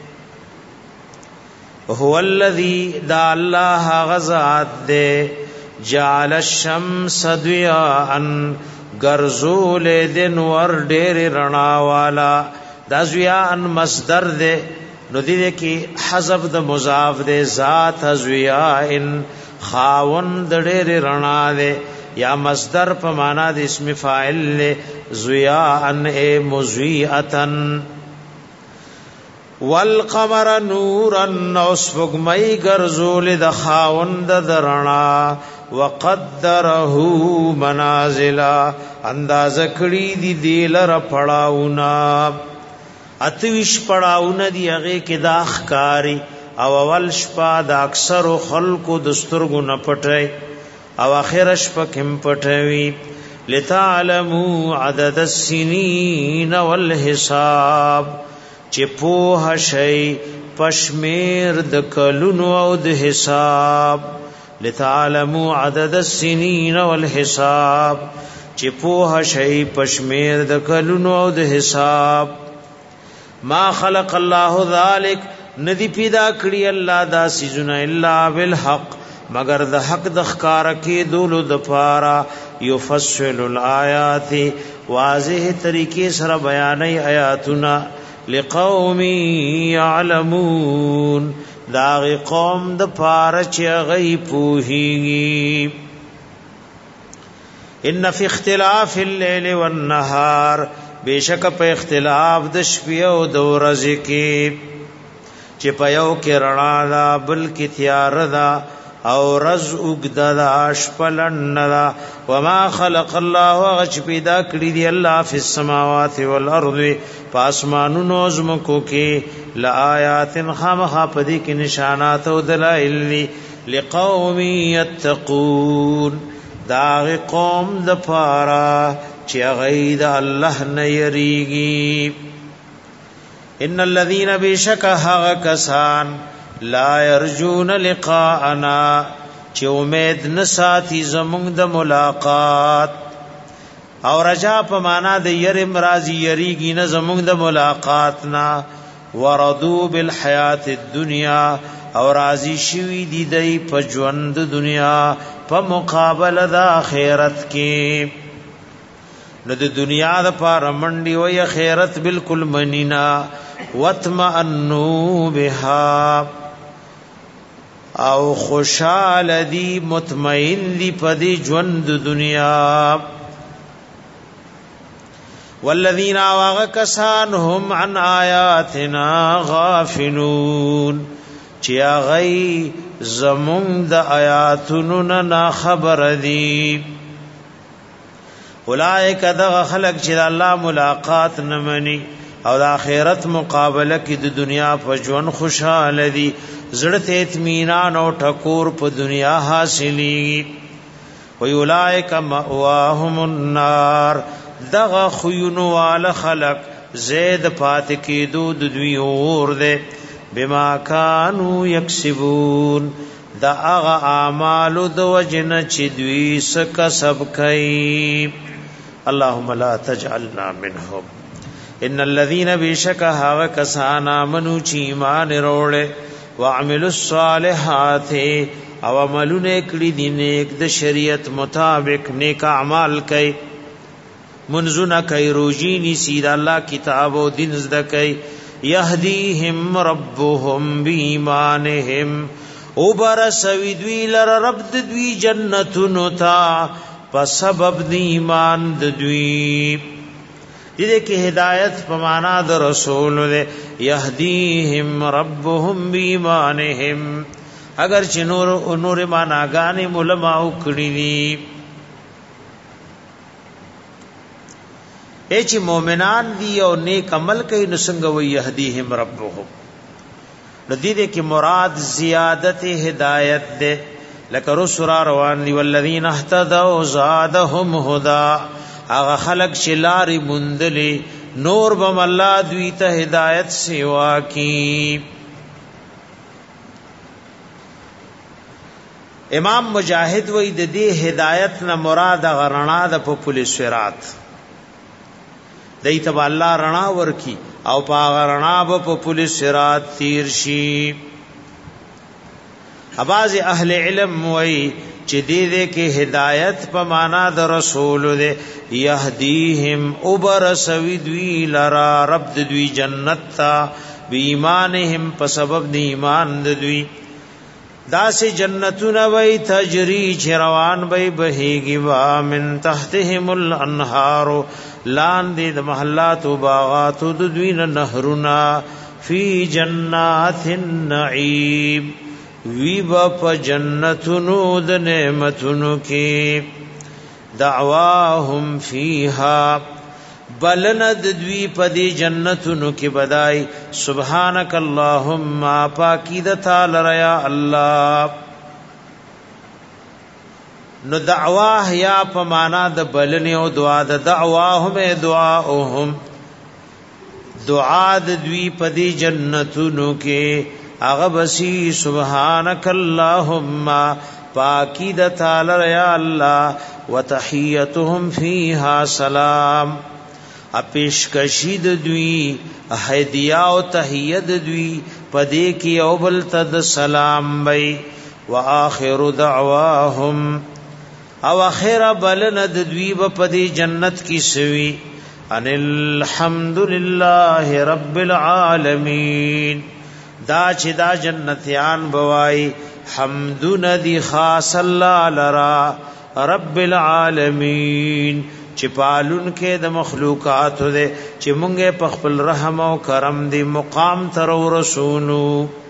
هو الذی دا الله غزاد دے جعل الشمس ضیاء غرزول دن ور ډیر رڼا والا دا ضیاء مصدر دے نو دې کې حذف د مضاف دے ذات ضیاء خاون د ډیر رڼا دے یا مصدر په معنا د اسم فاعل له ضیاء ای مضیئتن والقمر نورا اسفغمای گرزول د خاوند درنا وقدره منازلا انداز کړي دي دلر پړاونا اتویش پړاونا دی هغه کې داخکاری او اول شپه د اکثر خلقو دستورګو نه پټي او اخر شپه کم پټوي لتعلموا عدد السنين والحساب چې په شي پشمیر د کلونو او د حساب لتعلموا عدد السنين والحساب چې په شي پشمیر د کلونو او د حساب ما خلق الله ذلك ندی پیدا کړی الله دا سيزونه الا بالحق مگر د حق د ښکار کې دولو د پارا يفصل الآيات واضح طریقې سره بیانې آیاتنا لقوم يعلمون دا قوم د پاره چې غي پوهیږي ان فی اختلاف الليل والنهار بیشک په اختلاف د شپې او د ورځې کې چې په یو کې رڼا ده بل کې تیار ده او رز وګدا د اشپلن دا وما خلق الله غچ پیدا کړی دی الله فی السماوات والارض پاسمانونو زمکو کې لآیات خامخ پدې کې نشانات او دلائل لقوم یتقون دا قوم د پارا چې غید الله نه یریږي ان الذين بشکه کسان لا يرجون لقاءنا چې امید نساتی زمونږ د ملاقات او رجا په معنا د يرم راضي يریږي نه زمونږ د ملاقات نا ورضو بالحیات الدنیا او راضي شوی دی دی په ژوند دنیا په مقابله د آخرت کې نو د دنیا د پاره منډي او آخرت بالکل منینا واتمئنوا بها او خوشال دی مطمئن دی پدی ژوند دنیا والذین واغکسان هم عن آیاتنا غافلون چیا غی زمون د آیاتونو نه خبر دی اولئک دغ خلق چې الله ملاقات نمنی او د آخرت مقابله کې د دنیا په ژوند خوشاله دي زړه ته اطمینان او ټکور په دنیا حاصلي وی اولئک مأواهم النار دغه خيونو وال خلق زید پات کې دود دوی اور دے بما كانوا يكسبون دا اغا اعمال دو وجن چې دوی سکسب کوي. اللهم لا تجعلنا منهم ان الذين بشك هاو کسان امنو چې ایمان وروړي وعملوا الصالحات او عملونه کړي دي نیک د شریعت مطابق نیک اعمال کوي منزونه کوي روزي نيسي د الله کتاب او دین زده کوي يهديهم ربهم بإيمانهم وبرسوي دوی لر رب دوی جنتونو تا په سبب د ایمان د دوی. دې کې هدایت په معنا د رسول له يهديهم ربهم بإيمانهم اگر چې نور معناګانې علماء کړی دي چې مؤمنان دي او نیک عمل کوي نو څنګه وي يهديهم ربهم نو دې کې مراد زیادت هدایت ده لکه رسول روان دي والذین اهتدوا زادهم هدى هغه خلق چې لارې مندلې نور بم الله دوی ته هدایت سیوا کی. امام مجاهد وی د دې هدایت نه مراد غرنا د په پولیس صراط دیت با الله رڼا ورکی او پا رڼا په پولیس صراط تیر شي. اباظ اهل علم وی چې دې کې هدایت په معنا د رسول دې يهديهم اوبر سويدوی لرا رب دوی جنت تا بی ایمانهم په سبب د ایمان د دوی داسې جنتونه وی تجری چروان وی بهيږي وا من تحتهم الانهار لاندې د محلات او باغات د دوی نهرنا فی جنات النعیم وی با جنتونو د نعمتونو کې دعواهم فیها بلند دوی پدی جنتونو کې بدای سبحانك اللهم پاکی د تعالی یا الله. نو دعواه یا په معنا د بلنی او دعا د دعواهم دعاهم دعا د دوی پدی جنتونو کې اغه بسی سبحانك اللهم پاکی د تعالی یا الله وتحیتهم فیها سلام اپیش کشید دوی هدیه او تحیت دوی پدې کې او بل تد سلام وی واخر دعواهم او اخر بلند دوی پدې جنت کی سوی ان الحمدلله رب العالمین دا چې دا جنتیان بوای حمدن دی خاص الله لرا رب العالمین چې پالون کې د مخلوقات دې چې مونږه په خپل رحم او کرم دی مقام تر رسولو.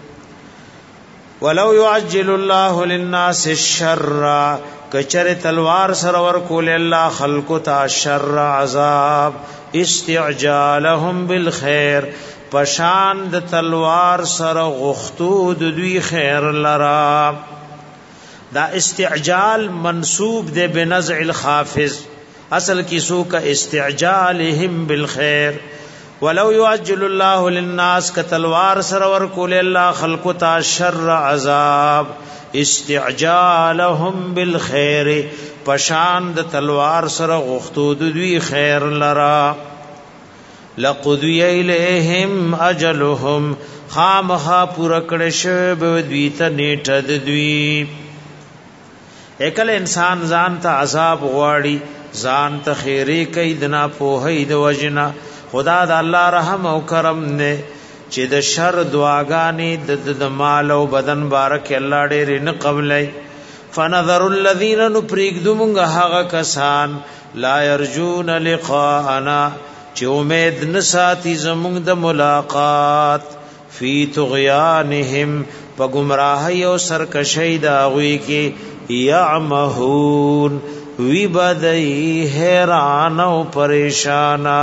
ولو يعجل الله للناس الشر کچره تلوار سره ور کول الله خلق تا شر عذاب استعجالهم بالخير پشان د تلوار سره غختو د دوی خیر لرا. دا استعجال منصوب دے بنزع الخافض اصل کی سو کا استعجالهم بالخير. ولو يعجل الله للناس کتلوار سرور کول الله خلق تا شر عذاب استعجالهم بالخير پشان د تلوار سره غختو د دوی خیر لرا. لقضي اليهم اجلهم خامخا پورا کړه شب دوی ته نیټه د دوی. اکل انسان ځان ته عذاب غواړي ځان ته خیره کوي دنا په هید وجنا خدا د الله رحم او کرم نه چې د شر دعاګانې د مال او بدن بارک الله ډېر نه قبلای. فنظر الذين نپریګدمغه هغه کسان لا يرجون لقاءنا چې امید نساتی زموږ د ملاقات فی طغیانهم په گمراهی او سرکشی دا غوی کې یعمهون وی بدئی حیران او پریشانا.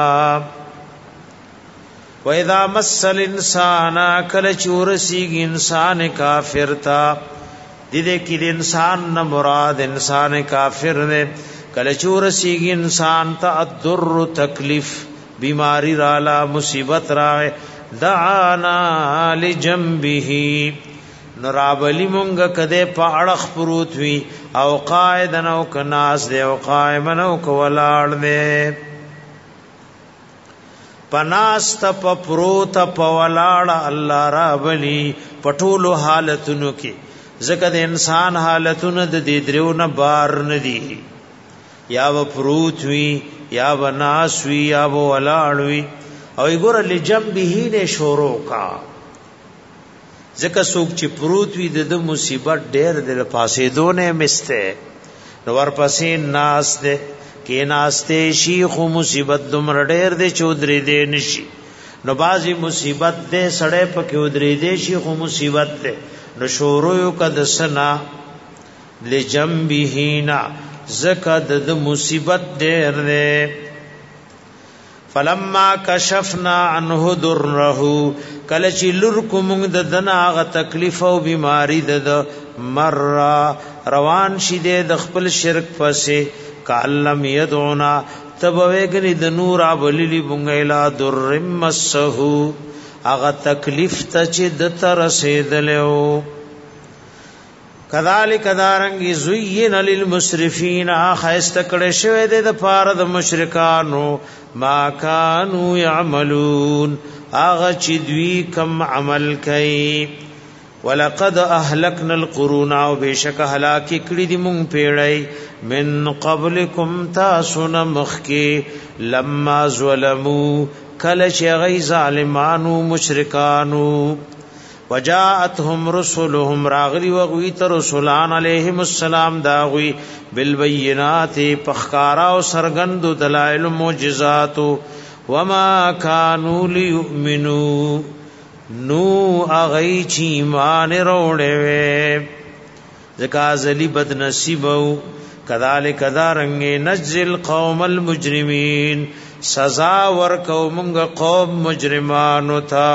و اذا مس الانسان کل چورسیږي انسان کافر تا دې کې د انسان نه مراد انسان کافر نه کل چورسیږي انسان ته الضر تکلیف بیماری رالا مصیبت راغ دعانا لجنبه نرابلی مونږ کده په اړخ پروت وی او قاعدن او کناس دی او قائمن او کولاړ دی پناست په پروت په ولاړ الله رابلی پټولو حالتونو کې ځکه د انسان حالتونه د دې درو نه بار نه دي یا و پروت وی یا و ناس وی یا و ولاړ وی او ګور لجنبه نه شروع کا ځکه څوک چې پروت وي د مصیبت ډېر د پاسې دونه مسته نو ورپسې ناس ده کې ناسته شي خو مصیبت دومره ډېر ده چودري دې نشي نو بازي مصیبت ده سړې پکې ودري دې شي خو مصیبت ده نو شروع کد سنا لجنبه نا زکه د مصیبت ډېر ده فلما کشفنا عنه ضره کله چې لور کوم د دنا غ تکلیف او بیماری د مر روان شې د خپل شرک پسې کعلم يدعونا تبوګنی د نور ابللی بونګیلا در مسه هغه تکلیف ته چې د تر رسیدلو کذالک دارنګ زین للمسرفین خیست کړه شوی د پاره د مشرکانو ما کانوا یعملون اغه چې دوی کم عمل کوي ولقد اهلكنا القرون او بشک هلاک کړي دي مونږ پیړی من قبلکم تاسن مخکی لما ظلموا کله چې غي ظالمانو مشرکانو وجاءتهم رسلهم راغلی وغوی تر رسولان علیهم السلام داغوی بالبینات پخکارا او سرګند دلائل معجزات وما كانوا ليؤمنوا نو اغی چی ایمان روڑے وے ذکا ازلی بد نصیبو کذالک دارنگ نجزل قوم المجرمین سزا ورکو منگ قوم مجرمانو تا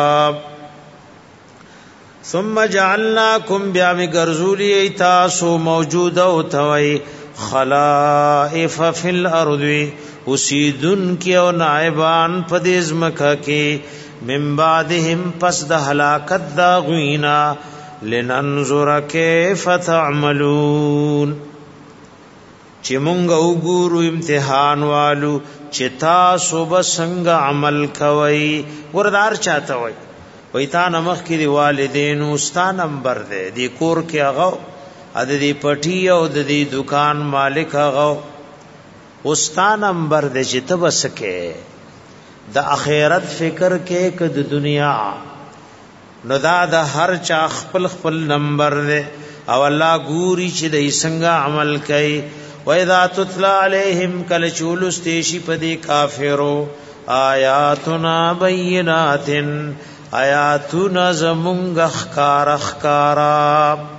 ثم جعلناکم بیامی گرزولی ایتاسو موجودو توئی خلائف فی الارض اسیدن کی او نائبان پدیز مکہ کی من بعدهم پس د هلاکت دا غوینا لننظر کیف تعملون چې مونږ وګورو امتحان والو چې تاسو به څنګه عمل کوئ وردار چاته وای وای تا نمخ کې دی والدین اوستا نمبر دی دی کور کې هغه د دې پټي او د دې دکان مالک هغه اوستا نمبر دی چې تبسکه د اخرت فکر کې ک د دنیا نو دا د هر چا خپل خپل نمبر دی او الله ګوري چې د څنګه عمل کوي و اذا تتلى عليهم کل چولستیشی پدی کافرو آیاتنا بینات آیاتنا زمونږ خکارا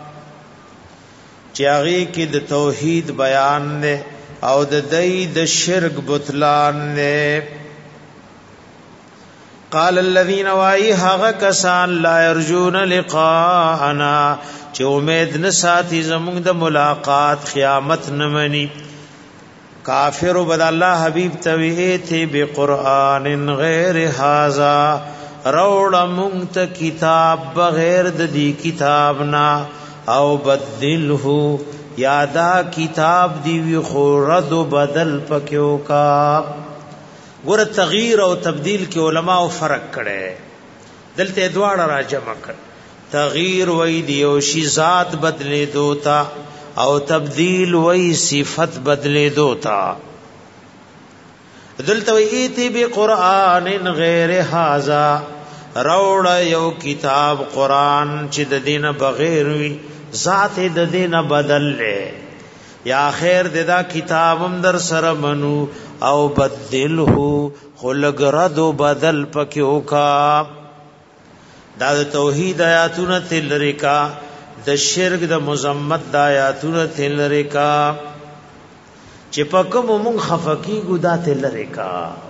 چاغي کې د توحید بیان نه او د دای د شرک بطلان نه قال الذين واي هغه کسان لا يرجون لقاءنا چې امید نه ساتي زموږ د ملاقات قیامت نه مني کافر بد الله حبيب توحید به قران غیر هاذا روړ مونږ ته کتاب بغیر د دې کتاب نا او بدله یادا کتاب دی وی خو رد بدل پکيو کا ګور تغییر او تبديل کې علما او فرق کړي دلته دواړه راجمع کړ تغییر وای دی او شی ذات بدلې دوتا او تبديل وای صفت بدلې دوتا دلته وای ایتی به قران غیر هاذا روړ یو کتاب قران چې د دینه بغیر وی ذات د دینه بدل لې یا خیر ددا کتابم در سره منو او بدله خلقرد بدل پکیو کا دا توحید آیاتونه تلریکا د شرک د مذمت د آیاتونه تلریکا چې پکم مون خفقی ګدا تلریکا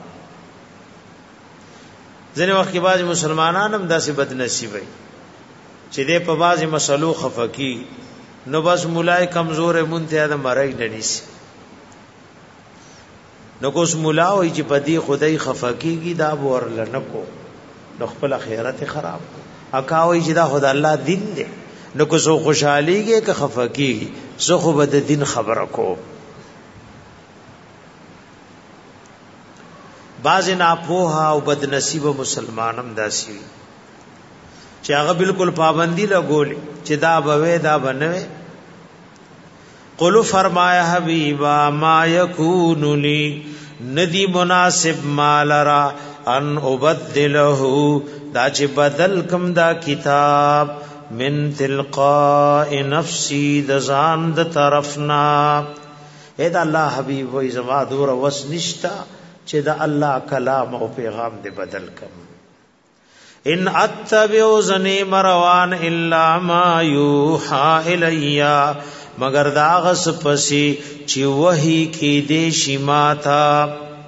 ځنه وخت کې باز مسلمانان هم داسې بد نصیب وي چې دې په بازي مسلو خفقی نو بس مولای کمزور مونته د مرای ډنیس نو کوس مولا وای چې پدی خدای خفقیږي دا ورل نکو نو خپل خیرت خراب اکاوي چې دا خدای الله دین دی نو کو سو خوشاليږي که خفقيږي زه خو به د دین خبره کو. باز ناپوها او بد نصیب مسلمانم داسي چې هغه بالکل پابندی لګولې چې دا بوي دا بنوي. قل فرمایا حبیبا ما یکون لی ندی مناسب مالرا ان ابدله دا چې بدل کم دا کتاب من تلقاء نفسی د ځان د طرفنا. اے دا الله حبیب وې زما دور وس نشتا چې دا الله کلام او پیغام دې بدل کم. ان اتبع زنی مروان الا ما یوحى الیا مگر دا غس پسی چې وحی کې دې شماتا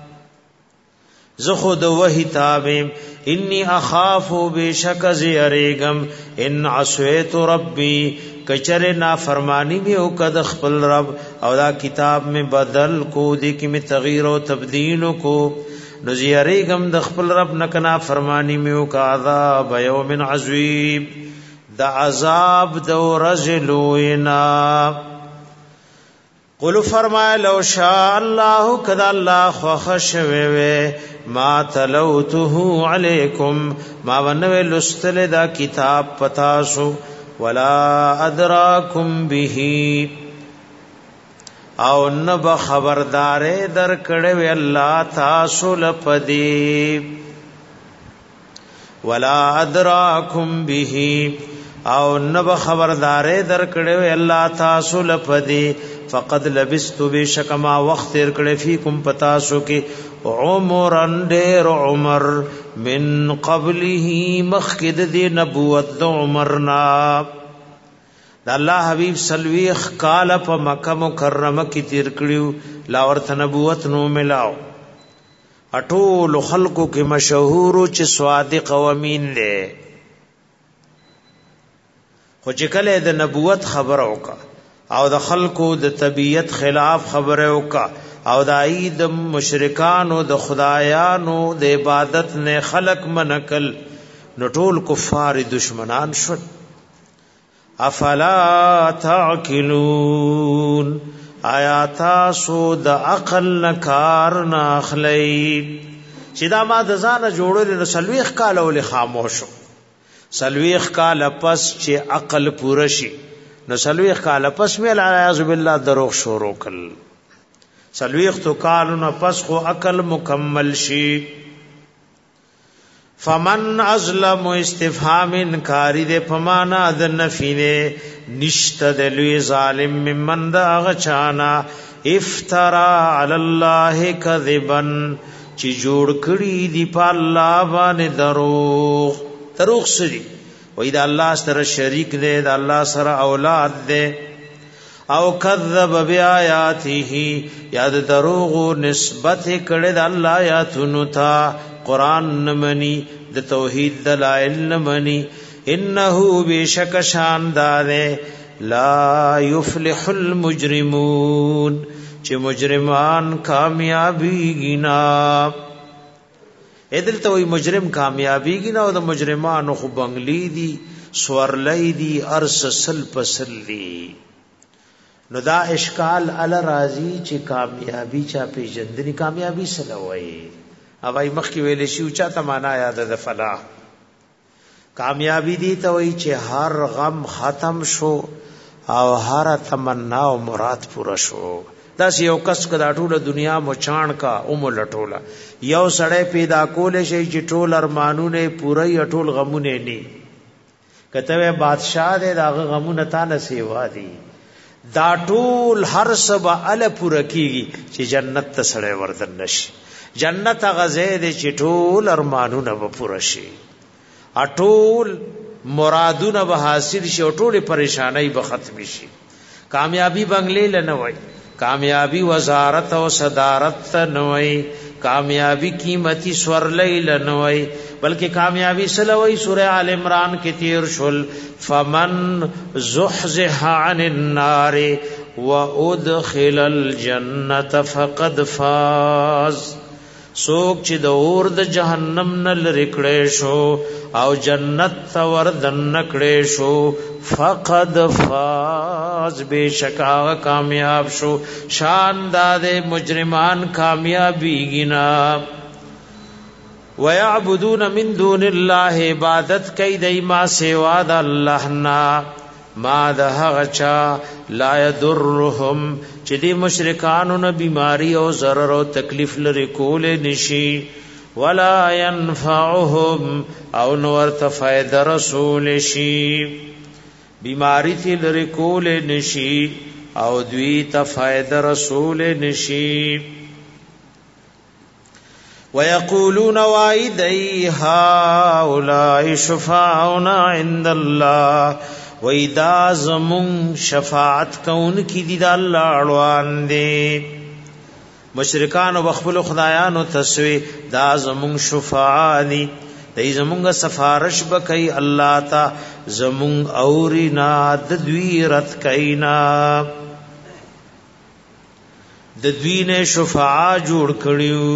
زه خود وحی تابم. انی اخاف بشک زیریگم ان عصیت ربی کچر نافرمانی میں او کد خپل رب او دا کتاب میں بدل کو دی کی میں تغییر و تبدیل کو نزیریگم د خپل رب نکنا فرمانی میں او کا عذاب یوم عظیم دا عذاب دو رجلوینا. قل فرمائے لو شاء اللہ کدا اللہ خوخشوے ما تلوته علیکم ما ونوے لستل دا کتاب پتاسو ولا ادراکم به او نب خبردار در کڑوے اللہ تاسو لپدی ولا ادراکم به او نب خبردار در کڑوے اللہ تاسو لپدی فقد لبست بشکما وقت تیر کړه فیکم پتاسو کې عمرن ډیر عمر من قبله مخکد دی نبوت د عمرنا. د الله حبیب سلویخ کال په مکه مکرمه کې تیر کړیو لا ورته نبوت نو ملاو. اټول خلقو کې مشهور چې صادق او امین دی خو چې کله د نبوت خبر اوکا او د خلقو د طبیعت خلاف خبره وکا او د عید مشرکانو د خدایانو د عبادت نه خلق منکل نو ټول کفار دشمنان شول. افلا تعقلون آیات سو د عقل نکار ناخلی چې دا ما د ځانه جوړل نو سلويخ کال ول خاموشو سلويخ کال پس چې عقل پوره شي نو سلویخ کال پس میل عیاذ بالله دروغ شروع کل. سلویخ تو کالو پس خو عقل مکمل شي. فمن ازلم استفهام انکاری دے پمانا د نفینه نشت د لوی ظالم ممن دا غچانا افترا علی الله کذبا چې جوړ کړي دی په الله باندې دروغ سری وې دا الله سره شریک دی دا الله سره اولاد دی او کذب بیااته یاد دروغ نسبت کړه د الله آیاتونو ته قران نمنی د توحید دلائل نمنی انه بشک شاندار لا یفلح المجرمون چې مجرمان کامیابی گینا. ادل ته وی مجرم کامیابیږي نه او د مجرمانو خو بنگلی دي سورلی دي ارس سل پسل دي. نو دا اشکال ال راضی چې کامیابی چا پیژندنی کامیابی سره وای اوای مخکې ویل شي او چا ته معنا یاد ده فلاح کامیابی دي ته وای چې هر غم ختم شو او هر تمنا او مراد پورا شو. دا یو کس کدا ټوله دنیا مچان کا اوم لټولا یو سړی پیدا کول شي چې ټول ارمانونه پوره ټول غمونه ني کته بادشاہ دې دا غمونه تا نه سیوا دي دا ټول هر سبا ال پوره کیږي چې جنت ته سړی وردن نشي. جنت غزه دې چې ټول ارمانونه به پوره شي اټول مرادونه به حاصل شي او ټول پریشانای به ختم شي. کامیابی بنگلې لنوي کامیابی وزارت او صدارت نوئی کامیابی قیمتی سورلیل نوئی بلکہ کامیابی سلوئی سورہ آل عمران کی تیر شل فمن زحزح عن النار وادخل الجنت فقد فاز سوک چې د اور د جهنم نه لری کړي شو او جنت ته وردن کړي شو فقد فاز بشکا کامیاب شو شان داد مجرمان کامیابی گنا ويعبدون من دون الله عبادت کوي دای ما سوا د الله نا ما ده غچا لا يضرهم چې دي مشرکانو نه بیماری او ضرر او تکلیف لري کول نشي ولا ينفعهم او نور ته فائدہ رسول شي بیماری تی لري کول نشي او دوی ته فائدہ رسول نشي ويقولون وَإِذَا هَؤُلَاءِ شُفَعَاؤُنَا عِندَ اللَّهِ وَإِذَا زَمُن شفاعت کون کی دی الله اړوان دي مشرکان او خپل خدایانو تسوی دا زمون شفاعا دي دای زمونږه سفارش بکای الله تا زمون اورینا د دوی رت کینا د دوی نه شفاعا جوړ کړیو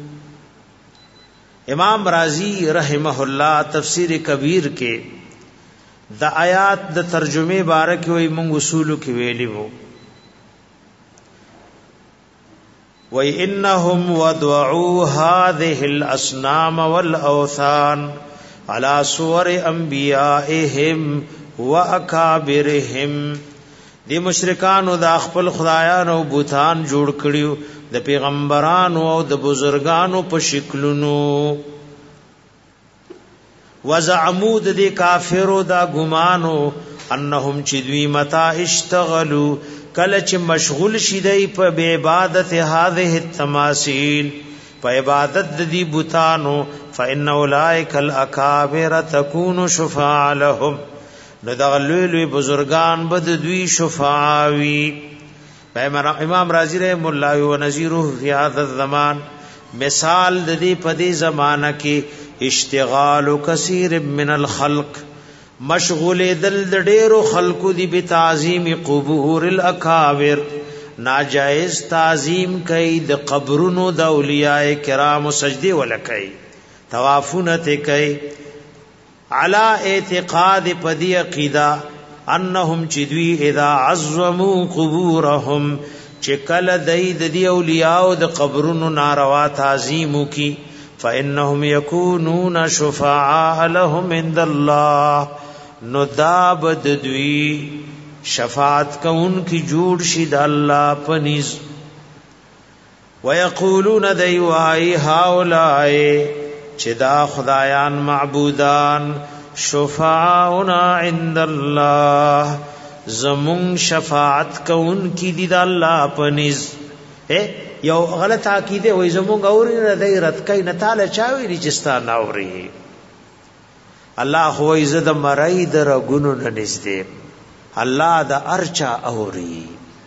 امام رازی رحمه الله تفسیر کبیر کې د آیات د ترجمه بارک وي موږ اصول کې ویلی وو وَإِنَّهُمْ وَضَعُوا هَذِهِ الْأَصْنَامَ وَالْأَوْثَانَ عَلَى صُوَرِ أَنْبِيَائِهِمْ وَأَكَابِرِهِمْ دی مشرکانو د خپل خدایانو او بوتان جوړ کړیو د پیغمبرانو او د بزرگانو په شکلونو وزعموا د کافرو دا ګمانو انهم چدوی متا اشتغلوا کله چې مشغول شیدای په عبادت هذه التماثيل په عبادت د دې بوتانو فإن أولئك الأكابر تكون شفاعا لهم نو دا لوی بزرگان بد دوی شفاعوی امام رازی رحم الله و نذیره فی هذا الزمان مثال د دې په دې زمانہ کې اشتغال کثیر من الخلق مشغول دل ډېرو خلقو دی به تعظیم قبور الاکابر ناجائز تعظیم کوي د قبرونو د اولیاء کرام سجدي ولکای طوافونه ته کوي علا اعتقاد پدی عقیدہ انهم چدوی اذا عظموا قبورهم چکل دید دی اولیاء د قبرونو ناروا تعظیم کی فانهم يكونون شفعاء لهم عند الله نداب دوی شفاعت کون کی جوړ شي د الله پنیز ويقولون دیوای هؤلاء چې دا خدایان معبودان شفاعنا عند الله زمون شفاعت کون کی دی د الله پنیز یو غلط عقیده وای زمون اوري نه دی رد کای نه تعالی چاوي رجستا ناوري الله هو عزت مرای در غونو نه نږدې الله د ارچا اوري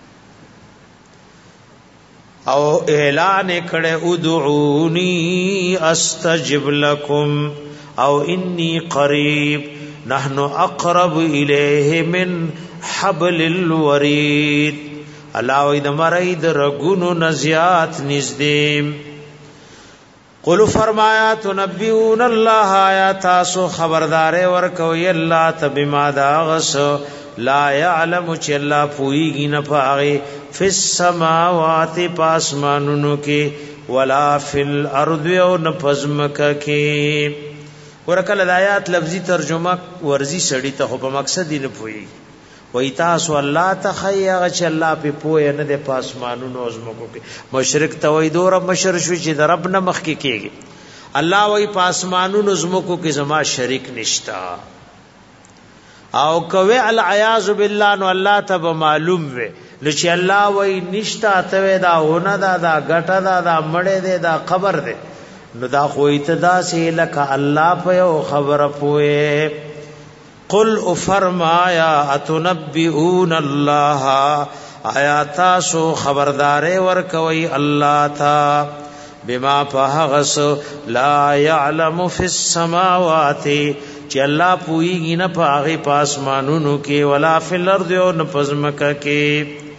او اعلان کړه ادعونی استجب لكم او انی قریب نحن اقرب الیه من حبل الورید الله وې د مرید رغونو نزیات نږدې قل فرمایا تنبئون الله یا تاسو خبردارې ورکوي الله تبما داغس لا يعلم چې الله پويږي نه پاغي فی السماوات پاسمانونو کې ولا فی الارض او نفزمکه کې ورکل آیات لفظی ترجمه ورزی سړی ته په مقصد نه پوي وای تاسو الله تخیغه چې الله په پوهه نه د پاسمانونو ازمکو کې مشرک ته وای دور مشر شو چې د رب نه مخ کې کېږي الله وای پاسمانونو ازمکو کې زما شریک نشتا او کوي العیاذ بالله نو الله ته معلوم وي لچ الله وای نشتا ته دا ونه دا غټه دا مړې دا قبر ده نو دا خو اتدا سي لك الله په خبره پوي قل فرمایا اتنبئون الله آیات سو خبردارې ور کوي الله تا بما فهغس لا يعلم في السماوات چې الله پويږي نه پاغه پاسمانونو کې ولا فل ارض او نه پزمکه کې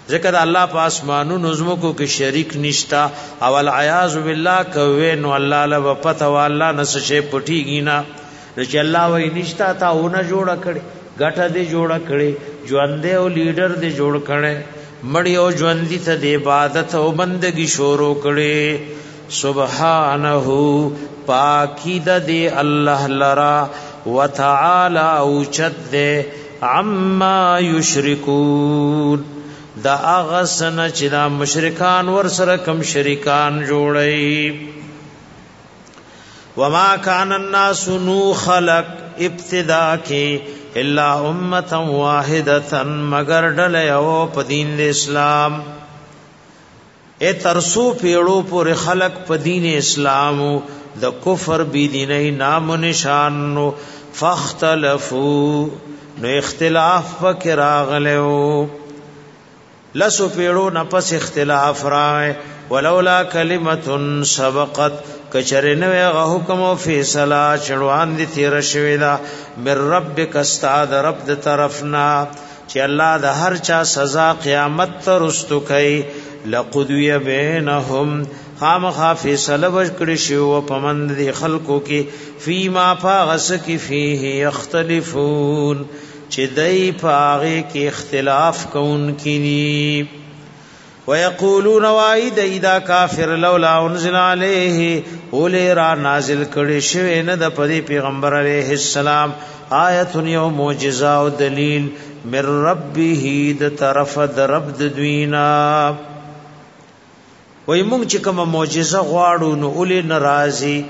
ذکر الله په اسمانونو زمکو کې شریک نشتا او العیاذ بالله کوي نو الله له پته والله نس شي پټیږي نه چې الله وای نشتا تا ونه جوړ کړي غټه دې جوړ کړي ژوند او لیډر دې جوړ کړي مړی او ژوند دې ته د عبادت او بندگی شروع کړي سبحانه پاکی دې الله لرا وتعالى اوچت دې عما یشرکون دا اغسن چې دا مشرکان ور سره کم شریکان جوړي وما كان الناس نو خلق ابتدا کې الا امه واحده مگر ډل او په دین اسلام اے ترسو پیړو پر خلق په دین اسلام د کفر بی دیني نام نشان فاختلفوا نو اختلاف پکې راغلو لسو پیړو نفس اختلاف رائے ولولا کلمت سبقت کچرنوی حکم و فیصلہ چڑوان دی تیر شویدا من ربک استاد رب دی طرفنا چی اللہ دا ہر چا سزا قیامت ترستو کئی لقدوی بینہم خام خافی سلبش کرشیو و پمند دی خلقو کی فیما پاغس کی فیہ یختلفون چی دی پاغی کی اختلاف کون کی نی ویقولون وائی دی دا کافر لولا انزل علیہ اولی را نازل کڑی شوی ند پدی پیغمبر علیہ السلام آیت یو موجزہ و دلیل من ربی د طرف د رب دوینا وی مونگ چکم موجزہ غوارو نو اولی نرازی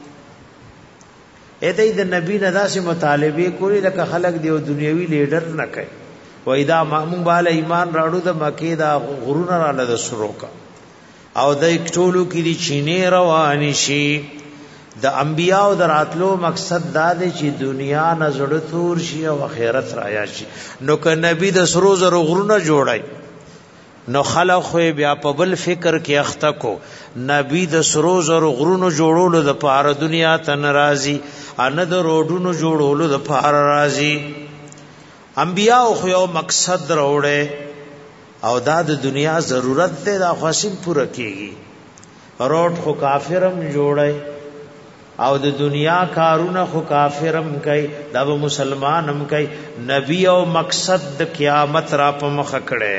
ایدای د نبی نه داسې مطالبه کولی لکه خلق دی او دنیوي لیډر نه کوي وای دا مامون بالا ایمان راړو د مکه دا غرونه را لده سروکا او د ټولو کې دی چینه روان شي د انبیاء او دراتلو مقصد دا دی چې دنیا نه زړه تور شي او آخرت رایا شي نو ک نبی د سرو زرو غرونه جوړای نو خلق خو بیا په بل فکر کې اخته کو نبی د سرو زرو غرونو جوړولو د پاره دنیا ته ناراضي ان د روډونو جوړولو د پاره راضي انبیاء خو یو مقصد راوړې او دا د دنیا ضرورت ده دا خاصم پوره کیږي روډ خو کافرم جوړای او د دنیا کارونه خو کافرم کوي دا به مسلمانم کوي نبی او مقصد د قیامت را په مخ کړه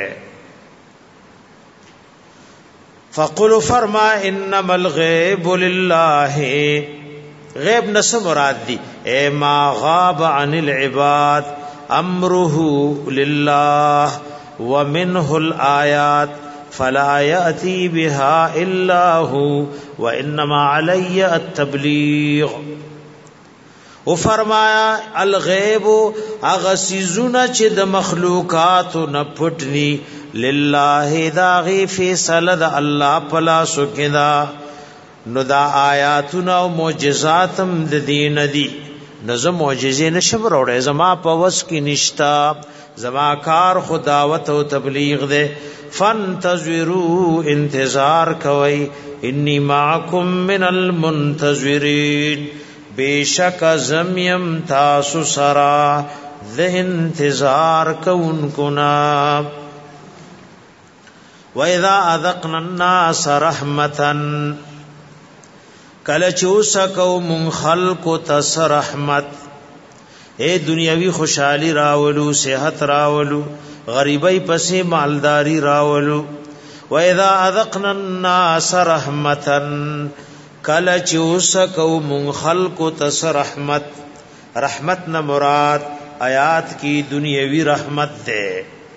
فقل فرما انما الغیب لله غیب نس مراد دی اے ما غاب عن العباد امره لله ومنه الآيات فلا يأتي بها الا هو وانما علي التبلیغ او فرمایا الغیب اغسیزونه چې د مخلوقات نه پټنی لله دا غی فیصله د الله پلا سکدا نو دا آیاتونه او معجزاتم د دین دی نظم معجزې نشم وروړې زما په وس کې نشتا زما کار خداوت او تبلیغ دے فانتظروا انتظار کوي انی معکم من المنتظرین بیشک زمیم تاسو سرا ذ انتظار کونکو نا وَإِذَا أَذَقْنَا النَّاسَ رَحْمَةً کله چوسکو من خلق تس رحمت اے دنیاوی خوشحالی راولو صحت راولو غریبی پسې مالداری راولو وَإِذَا أَذَقْنَا النَّاسَ رَحْمَةً کله چوسکو من خلق تس رحمت رحمت نہ مراد آیات کی دنیاوی رحمت دے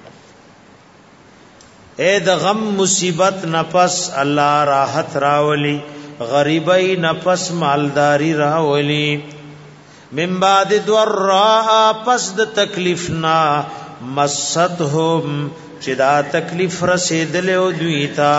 اے د غم مصیبت نفس الله راحت راولی غریبی نفس مالداری راولی من بعد ضراء پس د تکلیفنا مستهم چې دا تکلیف رسیدل او دویتا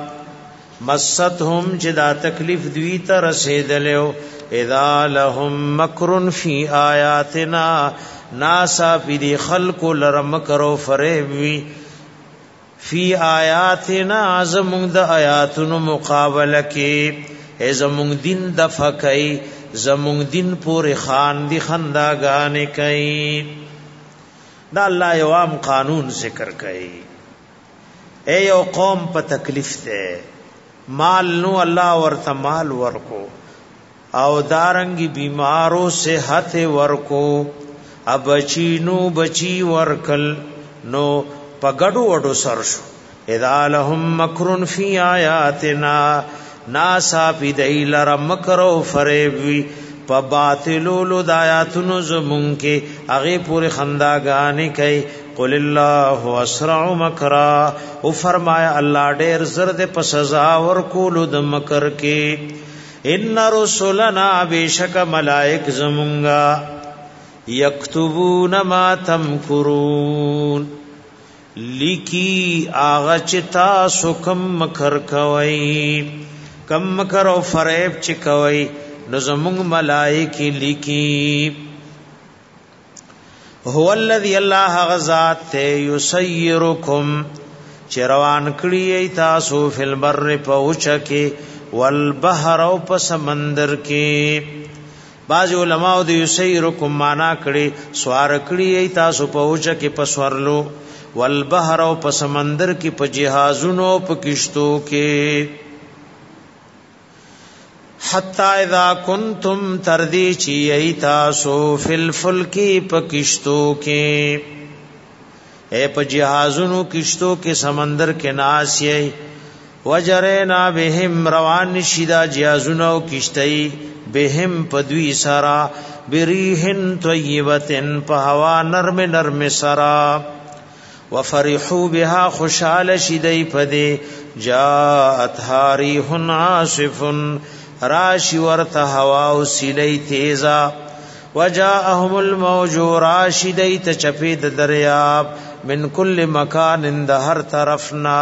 مستهم چې دا تکلیف دویتا رسیدل او اذا لهم مکر فی آیاتنا ناسا فی خلق لرمکرو فریبی فی آیاتنا زمون د آیاتونو مقابله کې زمون دین د فکای زمون دین پورې خان دی خنداګانې کوي دا الله یو عام قانون ذکر کوي اے یو قوم په تکلیف ته مال نو الله ورته مال ورکو او دارنګي بیمارو صحت ورکو ابچینو بچی ورکل نو پګړو وډو سر شو اذا لهم مکرن فی آیاتنا ناسا پی دیلر مکرو فریبوی پا باطلولو دایاتونو زمون کے اغی پوری خنداگانی کئی قل اللہ اسرع مکرا او فرمایا اللہ دیر زرد پا سزا ورکولو د مکر کے ان رسولنا بیشک ملائک زمونگا یکتبون ما تمکرون لکی آغا چتا سو کم مکر کوئی کم مکر او فریب چی کوئی نزمونگ ملائکی لکی هو الذی اللہ غزات تے یسیرکم چی روان کڑی تاسو فی البر پوچکی والبحر او پس مندر کی بعض علماء دی یسیرکم مانا کڑی سوار کڑی تاسو پوچکی پسورلو والبحر او پس مندر کی پا جہازونو پا کشتو کے حتی اذا کنتم تردی چی ایتاسو فی الفلکی پا کشتو کے اے پا جہازونو کشتو کے سمندر کے ناسی وجرینا بهم روان شیدہ جہازونو کشتی بهم پدوی سرا بریحن طیبتن پا ہوا نرم نرم سرا وفرحوا بها خوشال شدی پدی جاءت حریح عاصف راشی ورت ہوا سیلی تیزا وجاءهم الموج راشدی تچپید دریاب من کل مکان اندہر طرفنا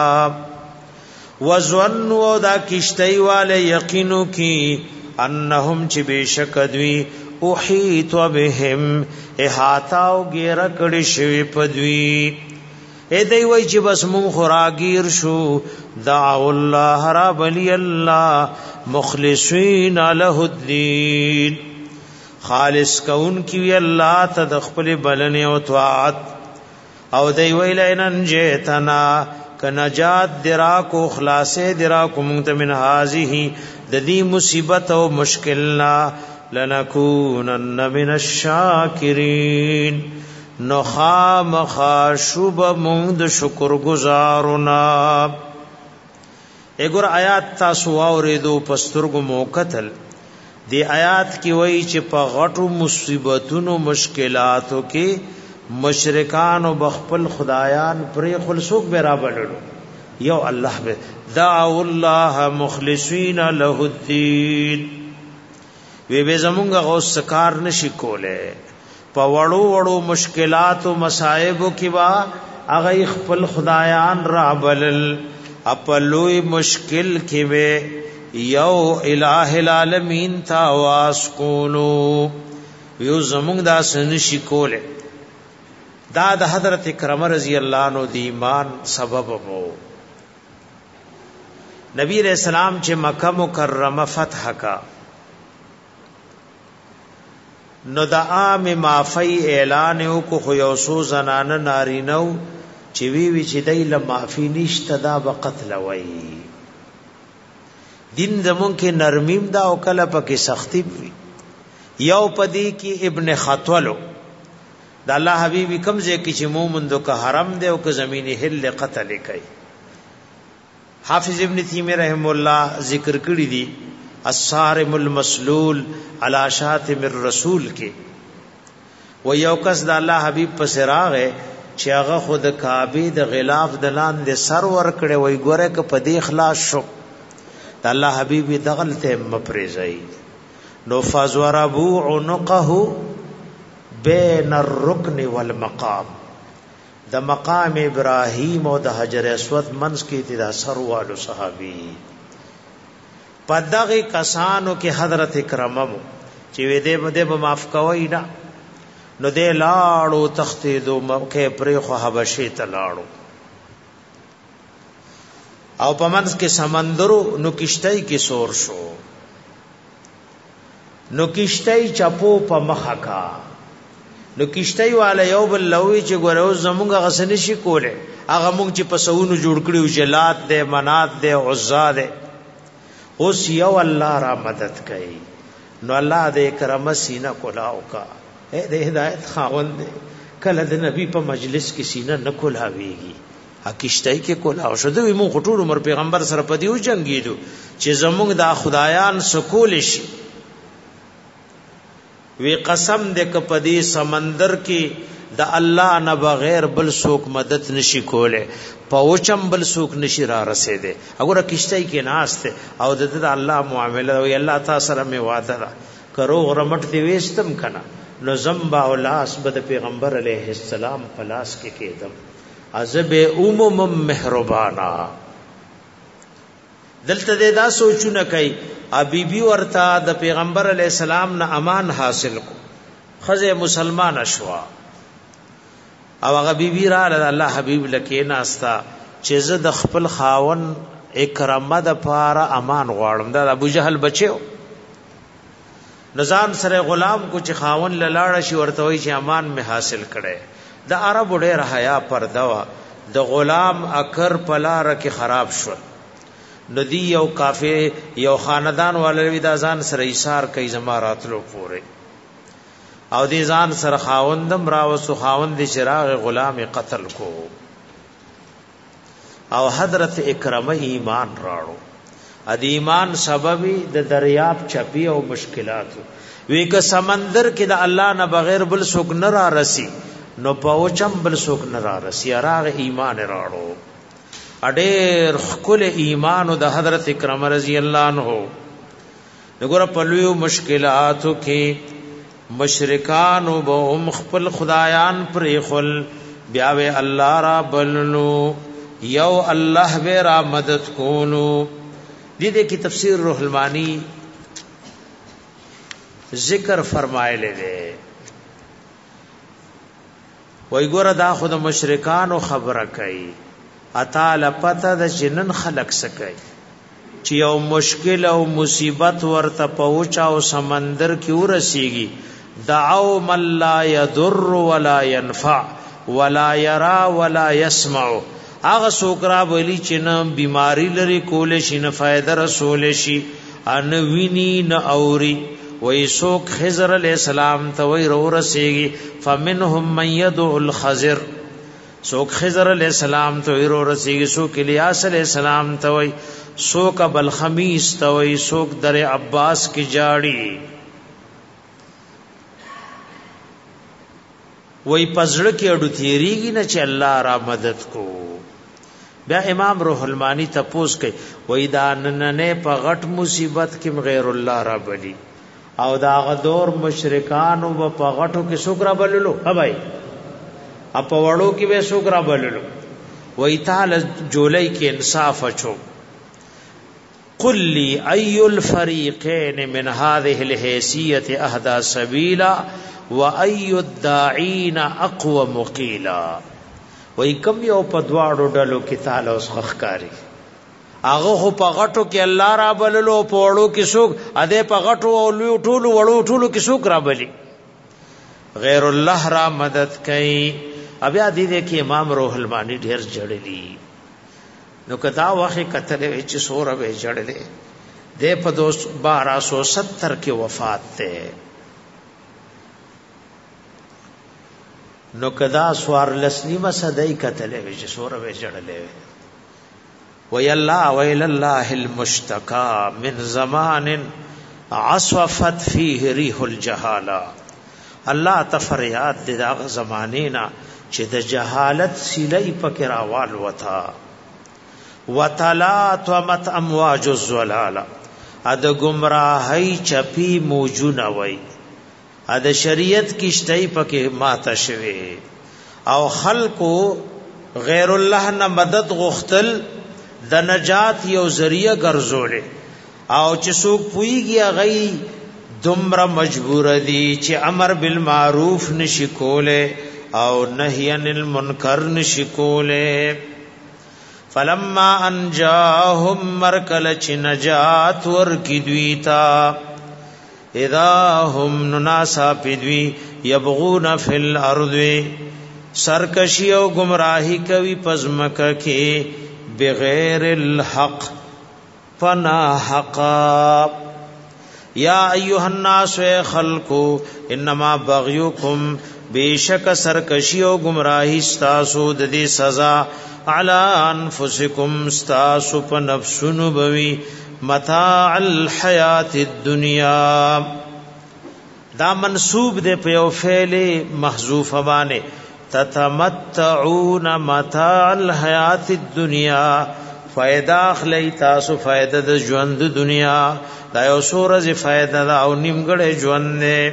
وظنوا دا کشتی والے یقینو کی انہم چی بیشک دوی احیط بهم احاتاو گیرکڑ شوی پدوی اے دی وای چې بس مون خوراگیر شو دعو الله رب لی الله مخلصین له الدین خالص کون کی الله تدخل بلن او طاعت او دی ویل ان جیتنا کنجات درا کو خلاصے درا کو من هذه د دې مصیبت او مشکلنا لنکونن من الشاکرین نخام خاشوب مند شکر گزارنا اگر آیات تاسو اوریدو پسترګو موکتل دی آیات کی وای چې په غټو مصیبتونو مشکلاتو کې مشرکان او بخپل خدایان پرې خلصوک برابرلو یو الله به دعوا الله مخلصین له الدین وی به زمونږ غوث کار نشی کوله په وړو وړو مشکلات او مصائب کې وا هغه خپل خدایان را بلل خپلوي مشکل کې به یو الٰه العالمین تا واس کولو یو زمونږ دا سنشي کوله دا د حضرت اکرم رضی الله عنه دی ایمان سبب وو نبی رسول الله چې مکه مکرمه فتح کا نو دا عام معافی اعلان کو خو یو سو زنان نارینو چې وی چې دای له معافی نشته دا به قتل وای دین زمون کې نرمیم دا او کله پکې سختی وي یو پدی کې ابن خطولو دا الله حبیبی کمزه کې چې مومندو کا حرم دی او که زمینی حل قتل کوي حافظ ابن تیمیہ رحم الله ذکر کړی دی الصارم المسلول علی شاتم الرسول کې و یو کس د الله حبیب په سراغه چې هغه خود کعبه د غلاف دلان د سر ور کړي وای ګوره ک په دې اخلاص شو د الله حبیب دغلته مپریزای نو فزوربو عنقه بین الركن والمقام د مقام ابراهیم او د حجر اسود منځ کې د سر والو صحابي پدغه کسانو کې حضرت کرممو چې وې دې بده به معاف کوي نه نو دې لاړو تختې دو مکه پرې خو حبشې ته لاړو او پمنس کې سمندرو نو کشتۍ کې سور شو نو کشتۍ چپو په مخه کا نو کشتۍ والا یو بل لوي چې ګورو زمونږ غسن شي کوله هغه مونږ چې پسونو جوړ کړیو جلات دې منات دې عزا دې اوس یو الله را مدد کوي نو الله دې کرم سینه کولاو کا دې هدایت خاوند کله د نبی په مجلس کې سینه نه کولاويږي ا کشتۍ کې کولاو شو دوی مونږ ټول عمر پیغمبر سره پدیو جنگیدو چې زمونږ د خدایان سکول شي وی قسم دې کپدی سمندر کې د الله نه بغیر بل څوک مدد نشي کوله پوچم بل څوک نشي را رسیدي وګوره کشتۍ کې ناشته او د الله معاملې وی الله تعالی سره می وعده را کرو غرمټ دی وېستم کنا نو زمبا اولاس بد پیغمبر علیه السلام پلاس کې کېدم عذاب عموم مهربانا دلته دا سوچونه کوي ابي بي ورته د پیغمبر علی السلام نه امان حاصل کو خزه مسلمان شوا او هغه بيبي را الله حبيب لکه ناستا چې زه د خپل خاون اکرامه د پاره امان غواړم دا ابو جهل بچو نزان سره غلام کو چې خاون لاړ شي ورته وي چې امان می حاصل کړي د عرب ډېر حیا پردا د غلام اکر پلار کې خراب شو ندی یو کافر یو خاندان والوی دا ځان سره ایثار کوي زماراتلو پوره او دې ځان سره خاوندم راوسو خاوند چراغ غلام قتل کو او حضرت اکرمه ایمان راړو ا دې ایمان سبب د دریاب چپی او مشکلات وی که سمندر کې د الله نه بغیر بل څوک نه را رسی نو پوچم بل څوک نه را رسی راغ ایمان راړو اډېر خپل ایمان د حضرت اکرم رضی الله عنه وګوره په لوی مشکلاتو کې مشرکان او هم خپل خدایان پرې خل بیا وی الله را بللو یو الله به را مدد کولو دې کې تفسیر روح المانی ذکر فرمایله ده وای ګوره دا خود مشرکان خبره کوي اتاله پته د جنن خلق سکي چې یو مشکل او مصیبت ورته پوچا او سمندر کې ورسیږي دعو من لا يضر ولا ينفع ولا يرى ولا يسمع هغه سوکرا ولی چې نه بیماری لري کول شي نه فائدہ رسول شي ان ویني نه اوري وای سوک خضر علیہ السلام ته وای رسیږي فمنهم من يدعو الخضر سوک خضر علیہ السلام تو ایرو رسیږي سوک الیاس علیہ السلام تو وای سوک ابل خمیس تو وای سوک در عباس کی جاړي وای پزړه کې اډو تیریږي نه چې الله را مدد کو بیا امام روح المانی تپوس کوي وای دا نن په غټ مصیبت کې غیر الله را بلی او دا غدور مشرکان او په غټو کې سوک را بللو هبای اپ وړو کې به سوګرا بللو وای تعالی جولای کې انصاف اچو قل لي اي الفريقين من هذه الحيثيه اهدى سبيلا واي الداعين اقوم قيلا وای کوم یو په دواړو ډلو کې تعالی اوس خخکاری هغه خو په غټو کې الله را بللو په وړو کې سوګ اده په غټو او لوی ټولو وړو ټولو کې سوګ را بلی غیر الله را مدد کوي بیا دې کې امام روح المانی ډیر جړلی نو کدا واخه کتلې چې سور به جړلې دې په 1270 کې وفات ده نو کدا سوار لسنیمه صدای کتلې چې سور به جړلې وی الله ویل الله المشتقى من زمان عصفت فيه ريح الجهاله الله تفریات د هغه زمانینا چې د جهالت سیلې پکې راوال وتا وتلات ومت امواج الزلال اد گمراهی چپی موجونه وای اد شریعت کیشتای پکې ماته شوی او خلقو غیر الله نه مدد غختل د نجات یو ذریعہ ګرځول او چې څوک پویږي غي دومره مجبور دي چې امر بالمعروف نشي کوله او نهی عن المنکر نشي کوله فلما انجاهم مرکل چ نجات ور کی دویتا اذا هم ناسا پدوی یبغون فی الارض سرکشی او گمراہی کوي پزمکه کې بغیر الحق فنا حقا یا ایها الناس خلقو انما بغیکم بیشک سرکشی او گمراہی ستاسو د دې سزا علی انفسکم ستاسو په نفسونو بوي متاع الحیات الدنیا دا منصوب دے په یو فعل محذوف باندې تتمتعون متاع الحیات الدنیا فائدہ اخلی تاسو فائدہ د ژوند دنیا دا یو سورج فائدہ دا او نیمګړې ژوند نه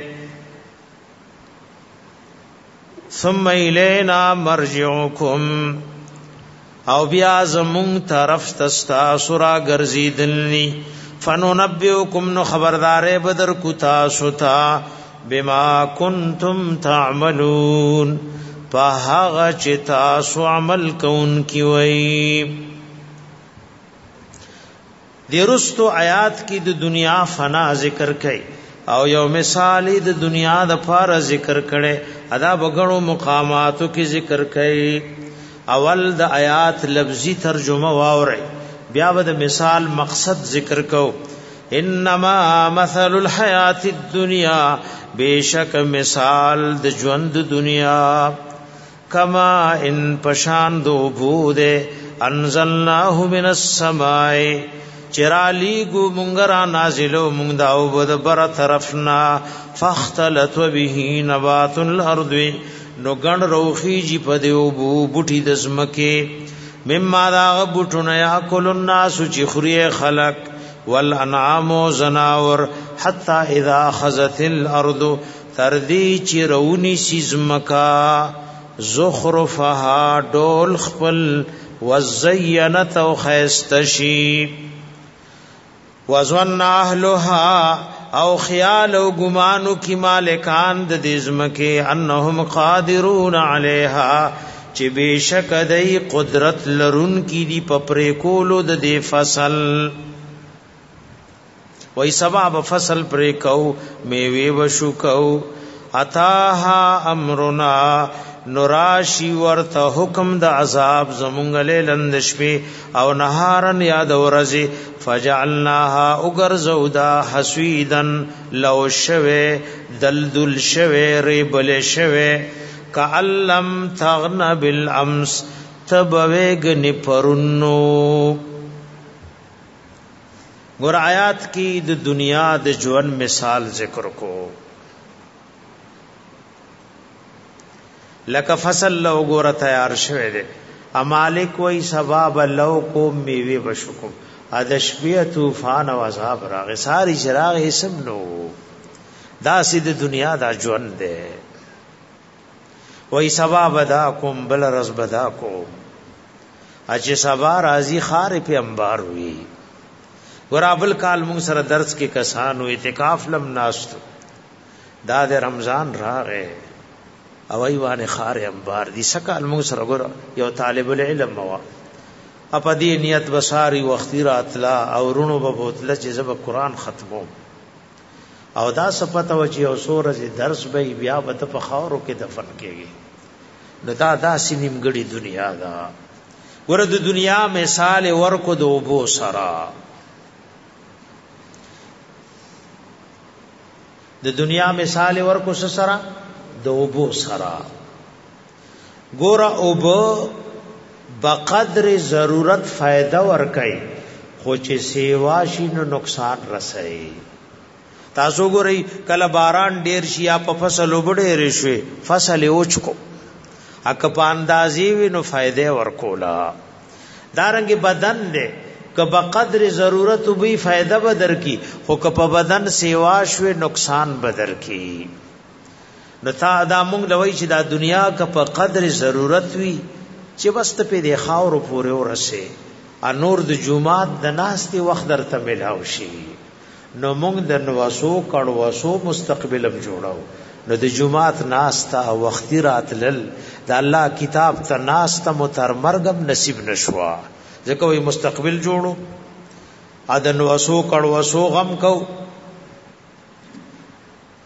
ثم الینا مرجعکم او بیا زمون طرف تستا سورا ګرځیدلنی فننبئکم نو خبردارې بدر کو تاسو ته بما کنتم تعملون فهغه چې تاسو عمل کون کی وای دیرستو آیات کی د دنیا فنا ذکر کړي او یو مثال د دنیا د فار ذکر کړي ادا بغړو مقاماتو کی ذکر کړي اول د آیات لفظی ترجمه واوري بیا د مثال مقصد ذکر کو انما مثل الحیات الدنیا بیشک مثال د ژوند دنیا کما ان پشان دو بوده انزلناه من السماء چرالی گو منگرا نازلو منگ داو بد بر طرفنا فاختلط به نبات الارض نو گن روخی جی پدیو بو بوٹی دزمکی مما دا بوٹون یاکل الناس چخری خلق والانعام زناور حتی اذا خزت الارض تردی چی رونی سیزمکا زخرفها دول خپل وزینت و خیستشی وظن اهلها او خیال او گمانو کی مالکان د دزمکه انهم قادرون علیها چې بشک دای قدرت لرون کی دی پپرې کولو د دې فصل وای سبب فصل پرې کو میوه وشو کو اتاها امرنا نراشی ورته حکم د عذاب زمونږ لیلند شپې او نهارن یاد ورځي فجعلناها اغرزودا حسیدن لو شوه دلدل شوه ریبل شوه کعلم تغن بالامس تبویگن پرنو ګور آیات کی د دنیا د ژوند مثال ذکر کو لکه فصل لو ګور تیار شوه دي امالک وای سبب لو کو میوه بشکم ادشبیه طوفان او عذاب راغ ساری چراغ اسم نو دا سید دنیا دا ژوند ده وای سبب دا کوم بل رز بدا کو اج سبا راضی خار په انبار وی ور ابل کال مون سره درس کې کسانو اعتکاف لم ناست دا د رمضان راغه او ایوان خار انبار دي سکال مون سره ګور یو طالب العلم وا اپا دی نیت بساری وختي راتلا او رونو به بوتله چې زب قرآن ختمو او دا صفته و چې او سورج درس به بیا به په خاورو کې دفن کېږي نو دا سینمګړي دنیا دا ورته دنیا مثال ورکو د وبو سرا د دنیا مثال ورکو سرا د وبو سرا ګور وبو بقدر ضرورت فائدہ ورکای خو چې سیوا شي نو نقصان رسي تاسو ګورئ کله باران ډیر شي یا په فصل وبډې رشي فصل اوچکو اک پاندازي وینو فائدې ورکولا دارنګ بدن دې که بقدر ضرورت وبي فائدہ بدر کی خو که په بدن سیوا شوي نقصان بدر کی نو تا دا مونږ لوي چې دا دنیا که په قدر ضرورت وي چې بس ته په دې خاور پورې ورسه انور د جمعات د ناستي وخت درته ملاو شي نو موږ د نواسو کړه واسو مستقبلم جوړاو نو د جمعات ناستا وختي راتلل د الله کتاب ته ناستا متر مرګم نصیب نشوا ځکه وي مستقبل جوړو اذن واسو کړه واسو غم کو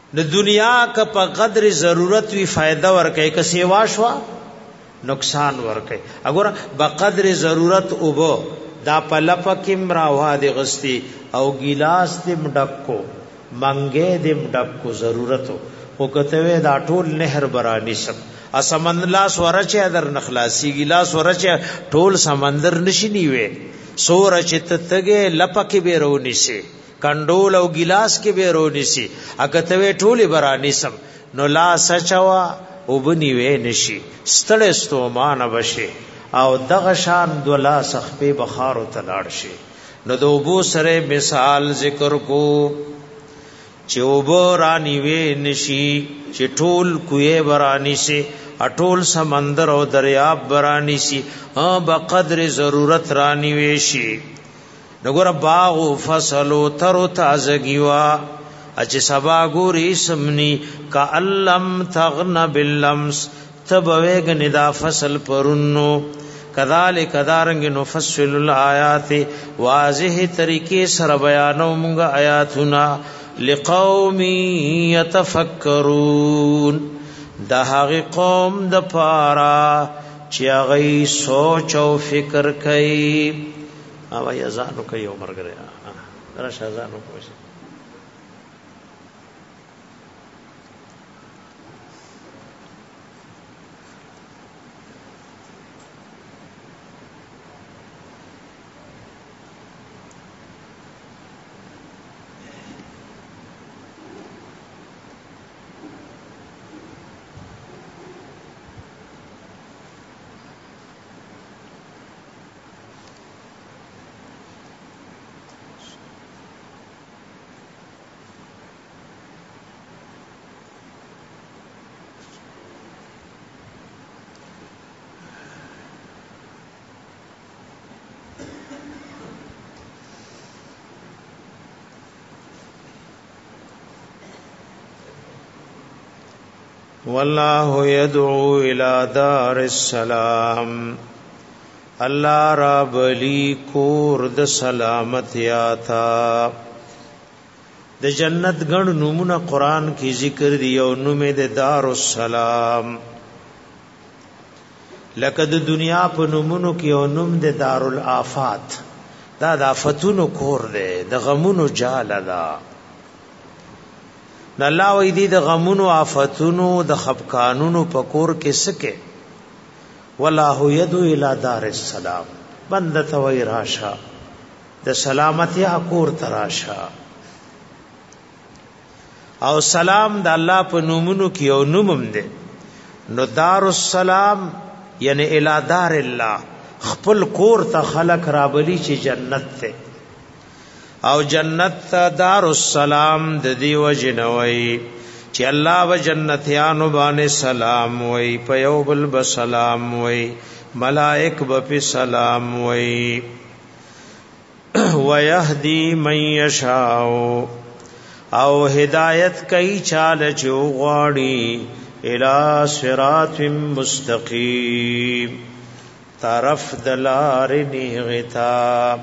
د دنیا که په قدر ضرورت وی فائدہ ورکې که سیوا شوا نقصان ورکې. اگر په قدر ضرورت وبو دا په لپکم راوا د غستی او ګلاس دې مډکو منګې دې مډکو ضرورتو او کته دا ټول نهر برانی سب اسمن لاس ورچه در نخلاصي ګلاس ورچه ټول سمندر نشي نیوي سورچ تتګه لپکې به رونی سي کندول او ګلاس کې به رونی سي اکته ټول برانی سب نو لا سچوا او بنیوي نشي ستړې ستومان بشي او دغه شان دولا سخپې بخار او تلاړ شي. نو د وبو سره مثال ذکر کو چې وبو رانی وې نشي چې ټول کوې برانی سي اټول سمندر او دریاب برانی سي بقدر ضرورت رانی وې شي. نګور باغ فصل او تر تازگیوا اچ سبا ګوري سمني کعلم تغن باللمس تبویگ ندا فصل پرنو کذالک دارنگ نفصل الآیات واضح طریقے سر بیانو منگا آیاتنا لقوم یتفکرون دا هغه قوم د پارا چې هغه سوچ او فکر کوي. او یزانو کوي عمر ګره را شازانو کوي. والله يدعو الى دار السلام الله رب لی کور د سلامتیا تا. د جنت غن نمونه قران کی ذکر دی او نومه د دار السلام لکه د دنیا په نمونو کې او نوم د دار الافات دا د آفتونو کور دی د غمونو جاله ده. نه الله وې دي د غمونو آفتونو د خفقانونو پکور کې سکه. والله يدعو الى دار السلام بنده توي راشا د سلامتی کور تراشا. او سلام د الله په نومونو کې او نومم ده. نو دار السلام یعنی الى دار الله خپل کور ته خلق رابلی چې جنت ته او جنت دار السلام د دیو جنوي چې الله و جنتیانو باندې سلام وای په یو بل بسلام وای ملائک به سلام وای ويهدي من يشاء او هدایت کوي چاله جو غاړي الى صراط مستقيم طرف دلار نیغتا.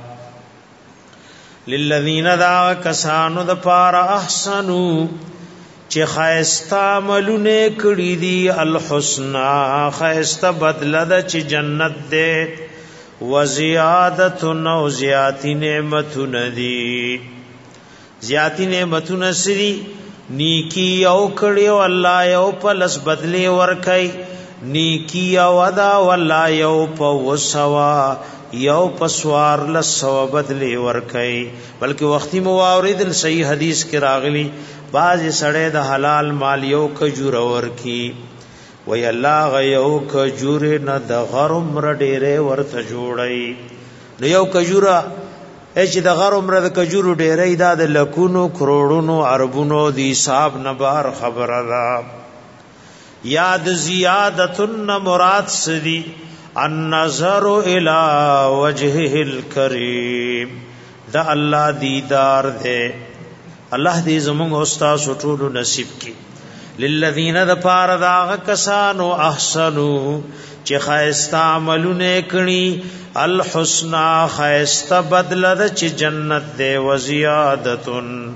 للذین دا کسانو د پار احسنو چې خیستا عملونه کړی دي الحسنا خیستا بدله د چې جنت ده وزیادت نو زیاتی نعمتون دی زیاتی نعمتون سری نیکی او کړی او الله یو پلس بدلی ورکای نیکی او ادا والله یو په وسوا یو پسوار لسو بدلی ورکای. بلکې وختي مواردل صحیح حدیث کې راغلی باز سړی د حلال مال یو کجور ورکی وی الله غیو کجور نه د غرم ر ډیره ورته جوړی. نو یو کجوره چې د غرم ر د کجور ډیره دا د لکونو کروڑونو اربونو دی حساب نه بار خبره ده. یاد زیادتن مراد سدی النظر الى وجهه الكريم دا الله دیدار دے. الله دې زموږ استاد ټول نصیب کی. للذین د پار دا کسانو احسنو چې خیستا عملونه کړي الحسنا خیستا بدل د چې جنت دے وزیادتن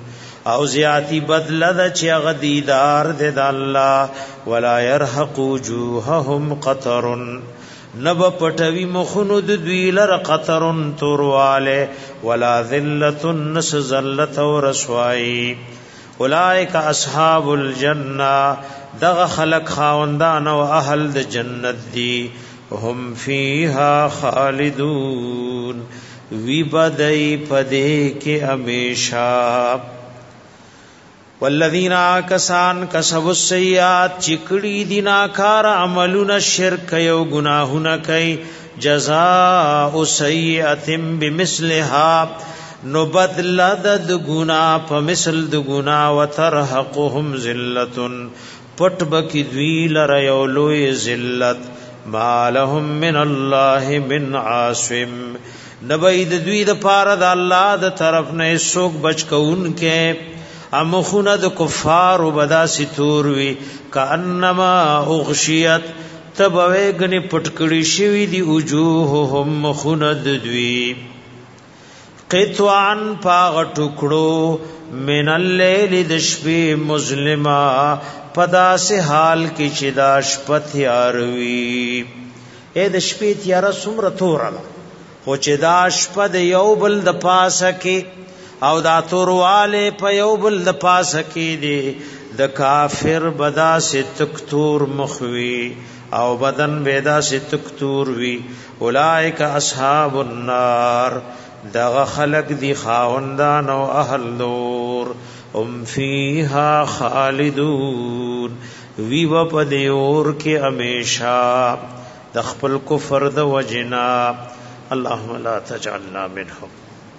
او زیاتی بدل د چې غدیدار د الله ولا يرهق وجوههم قطر نب پټوي مخونو د دوی لر قطر تورواله ولا ذلت نس ذلت او رسوایی اولئک اصحاب الجنه دغه خلق خاوندان او اهل د جنت دی هم فیها خالدون وی بدای پدې کې همیشا والذین کسان کسبوا السیئات چکړی دینا کار عملون شرک یو گناهونه کوي جزاء سیئه بمثلها نو بدل د گنا په مثل د گنا وترحقهم ذلتن پټ بکی دوی لره یو لوی ذلت ما لهم من الله من عاصم نبید دوی د پاره د الله د طرف نه څوک بچ کون کې امخونه د کفار وبدا ستور وی کانما اغشیت تبویګنی پټکړی شوی دی وجوههم مخونه د دوی قطعان پاغ ټکړو من الليل د شپې مظلما پدا سے حال کی چداش پتیاروی اے د شپې تیار سمره تورلا خو چداش پد یو بل د پاسه کې او دا تورواله په یو بل د پاسه کې دی د کافر بدا سے تکتور مخوی او بدن بیدا سے تکتور وی اولائک اصحاب النار دغه خلق دی خاوندان او اهل نور فیها خالدون وی و پدیور کې همیشا د خپل کفر د وجنا اللهم لا تجعلنا منهم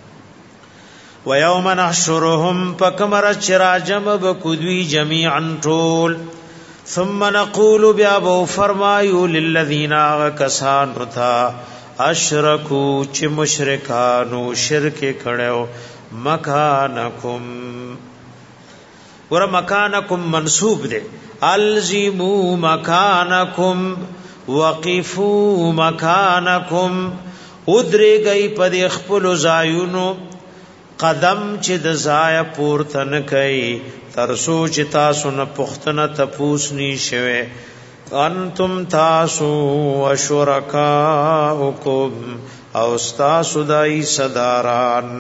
ويوم نحشرهم فكمر چراجم بكدوی جميعا طول ثم نقول بیا فرمایو للذین کسان رتا اشرکو چې مشرکانو شرک کړو مکانکم ور مکانکم منصوب دے الزمو مکانکم وقفو مکانکم ادری گئی پد خپل زایونو قدم چې د زای پورتن کئ ترسو چې تاسو نه پختنه تپوس نی شوه انتم تاسو وشرکاؤکم او استاسو دای صداران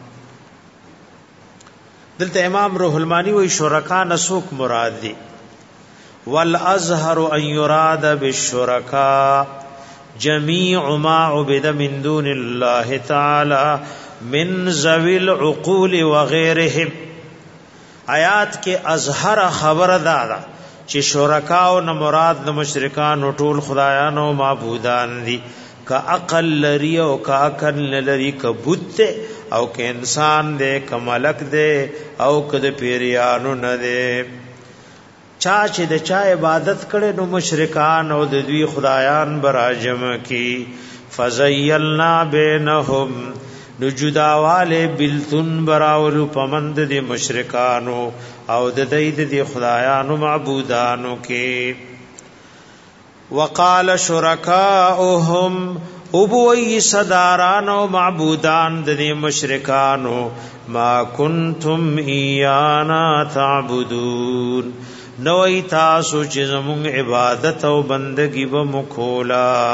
دلته امام روح المانی وی شرکا نسوک مراد دی والازهر ان يراد بالشرکا جميع ما عبد من دون الله تعالی من ذوی العقول وغيرهم آیات کې ازهر خبر دادا چې شرکا او نه مراد د مشرکان او ټول خدایانو معبودان دي کا عقل لري او کا عقل لري کا بت او که انسان دے که ملک دے او که د پیریانو نه دے چا چې د چا عبادت کړي نو مشرکان او د دوی خدایان براجم کی فزیلنا بینهم نو جداواله بلتن براولو پمند د مشرکانو او د دید د خدایانو معبودانو کې وقال شرکاؤهم ابوئی صداران و معبودان د مشرکانو ما کنتم ایانا تعبدون نوئی تاسو چې زمون عبادت او بندگی و مکولا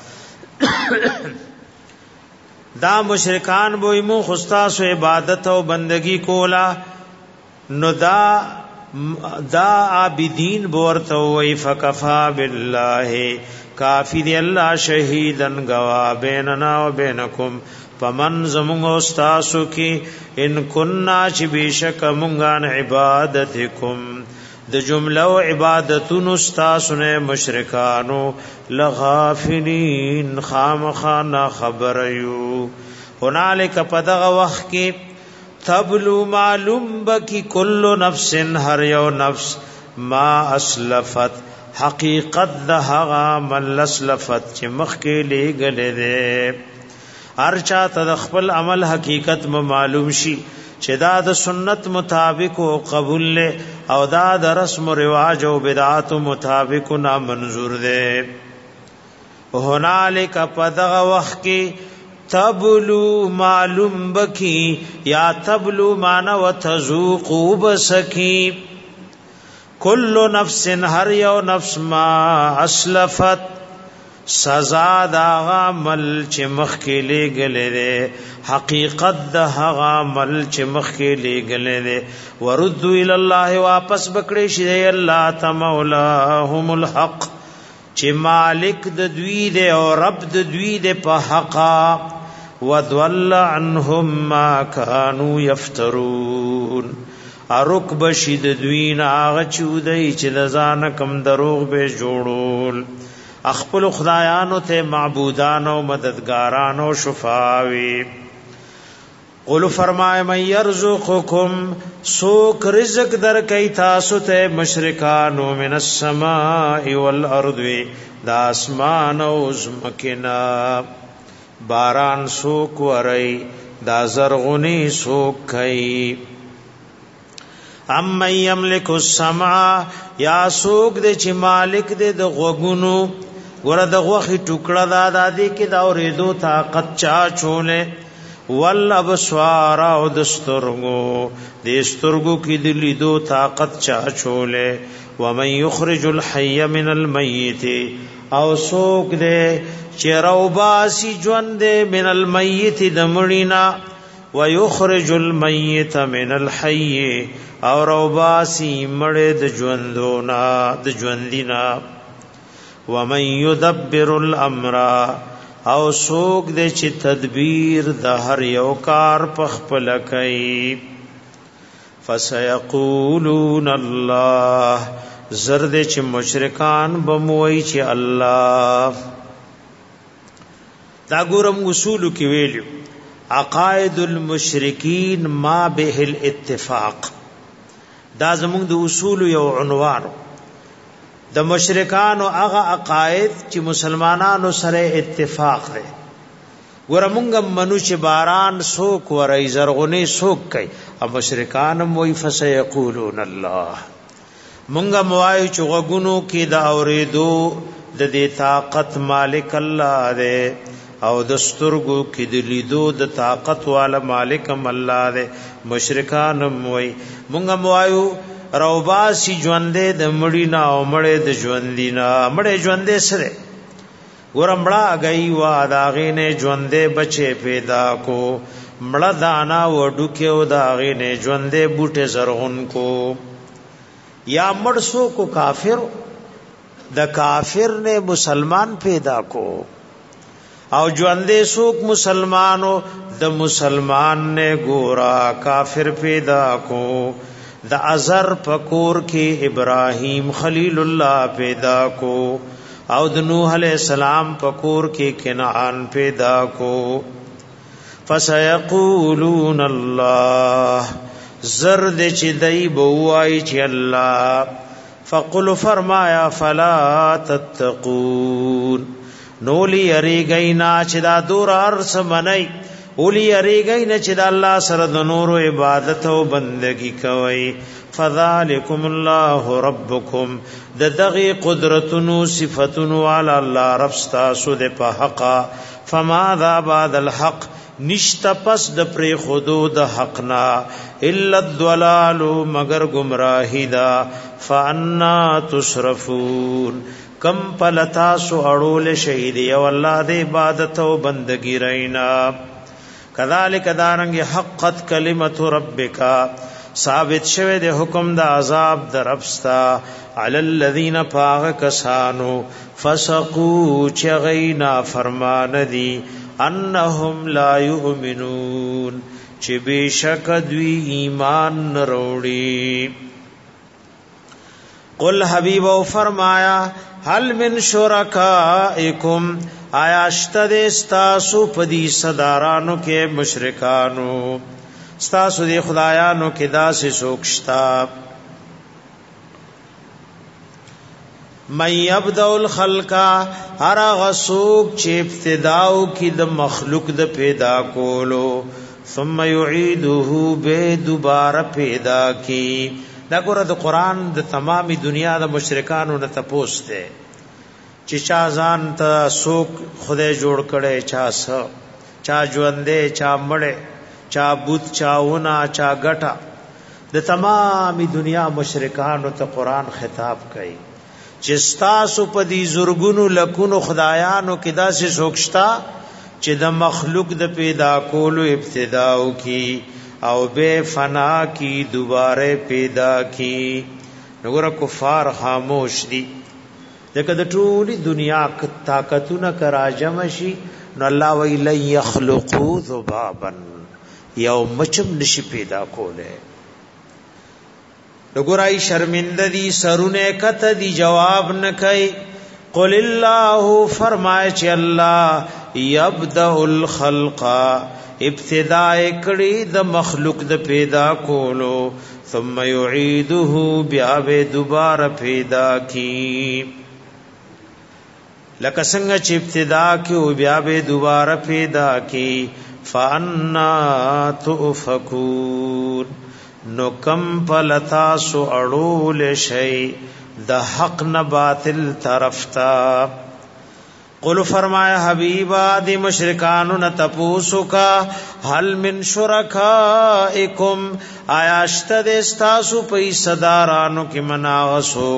دا مشرکان بوئی مو خستاسو عبادت او بندگی کولا نو دا عابدین بورتو وی فکفا بالله کافی دی اللہ شہیدن گوا بیننا و بینکم پمن زمونگ استاسو کی ان کننا چی بیشک منگان عبادتکم د جملہ و عبادتون استاسو نے مشرکانو لغافلین خامخانا خبریو هنالک پدغ وقت کی تبلو معلوم بکی کل نفس هر یو نفس ما اسلفت حقیقت د هغه ملسلفت چې مخکې لګلې ده هر چا ته خپل عمل حقیقت معلوم شي چې دا د سنت مطابق او قبول له او دا د رسم او رواج او بدعات مطابق نا منظور ده هنالک پدغه وخت کې تبلو معلوم بکی یا تبلو مانا و تذوقو بسکی کل نفس ہر یو نفس ما اسلفت سزا دا عمل چې مخکې لګلې ده حقیقت د هغه عمل چې مخکې لګلې ده ورد الى الله واپس بکړې شي الله تعالی الحق چې مالک د دوی ده او رب د دوی ده په حق وضل عنهم ما كانوا يفترون اروک بشید دوی نه هغه چودای چې د ځان کم دروغ به جوړول اخپل خدایانو ته معبودانو مددگارانو شفاوی قل فرمائے من یرزقکم سوک رزق در کئی تاسو ته مشرکانو من السماء والارض دا اسمان او زمکنا باران سوک ورئی دا زرغنی سوک کئی ام یملک السمع یا سوک دے چې مالک دے د غوګونو ګور د غوخي ټوکړه دا دې کې دا اورېدو طاقت چا چولې ول ابصار او دسترغو دسترغو کې د لیدو طاقت چا چولې و من یخرج الحي من المیت او سوک دے چې روباسي ژوند من المیت د مړینا و یخرج المیت من الحي او روباسي مړ د ژوندونا د ژوندینا ومن يدبر الامر او سوک دے چې تدبیر د هر یو کار په خپل کوي فسيقولون الله زرد چې مشرکان بموي چې الله دا ګورم اصول کې ویلو عقائد المشرکین ما به الاتفاق دا زموږ د اصول یو عنوان د مشرکانو هغه عقاید چې مسلمانانو سره اتفاق دی ورمونږ منو چې باران سوک ورای زرغونی سوک کوي او مشرکان موي فسيقولون الله مونږ موای چې غوګونو کې د اورېدو د دې طاقت مالک الله دی او د سترګو کې د لیدو د طاقت والا مالک الله دی مشرکان موي مونږ موایو روباسی ژوندې د مړینا او مړې د ژوندینا مړې ژوندې سره ورمړه گئی وا داغې نه ژوندې بچي پیدا کو مړه دانا وډو کې او داغې نه ژوندې بوټه زرغون کو یا مړسو کو کافر د کافر نے مسلمان پیدا کو او ژوندې سوک مسلمانو د مسلمان نے ګورا کافر پیدا کو د ازر پکور کې ابراهیم خلیل الله پیدا کو او د نوح علیہ السلام پکور کې کنعان پیدا کو فسيقولون الله زرد چې دای بوای چې الله فقل فرمایا فلا تتقون نولی اریگینا چې دا دور ارس منئی اولی اریگین چې د الله سره د نور عبادت او بندگی کوي فذالکم الله ربکم د دغه قدرتونو صفاتونو علی الله رب تاسو د په حق فماذا بعد الحق نشتا پس د پر خودو د حقنا الا الضلال مگر گمراهی دا فانا تصرفون کم پلتا سو اڑول شهید او الله د عبادت او بندگی رینا کذالک دارنگ حقت کلمت ربک ثابت شوه د حکم د عذاب در ربستا علی الذین پاغ کسانو فسقوا چغینا فرمان دی انهم لا یؤمنون چې بشک دوی ایمان نروړي قل حبیب او فرمایا هل من شرکائکم آیا اشتد استاسو پدی صدارانو کې مشرکانو استاسو دی خدایانو کې داسې سوکشتا من یبدأ الخلق هر غسوک چې ابتداو کې د مخلوق د پیدا کولو ثم یعیده به دوباره پیدا کی دا ګوره د قران د تمامي دنیا د مشرکانو نه تپوسته چې چا ځان ته سوک خدای جوړ کړي چا ژوندې چا مړې چا بوت چا ونا چا ګټه د تمامي دنیا مشرکانو ته قران خطاب کوي چې تاسو په دې زورګونو لکونو خدایانو کې داسې سوکشتا چې د مخلوق د پیدا کولو ابتدا وکي او به فنا کی دوباره پیدا کی نګور کفار خاموش دي دغه د ټولي دنیا طاقتونه کراجم شي نو الله ویل یخلقو ذبابا یو مچم نشي پیدا کوله نګورای شرمنده دي سرونه کته دي جواب نه کوي قل الله فرمای چې الله یبدأ الخلق ابتداء کړي د مخلوق د پیدا کولو ثم يعيده بیا به دوباره پیدا کی لکه څنګه چې ابتدا کې او بیا به دوباره پیدا کی فانا تؤفكون نو کم پلتا سو اړول شي د حق نه باطل طرف تا قل فرمایا حبیبا دی مشرکانو نه تپوسو کا هل من شرکائکم آیاشت د استاسو په صدارانو کې مناغسو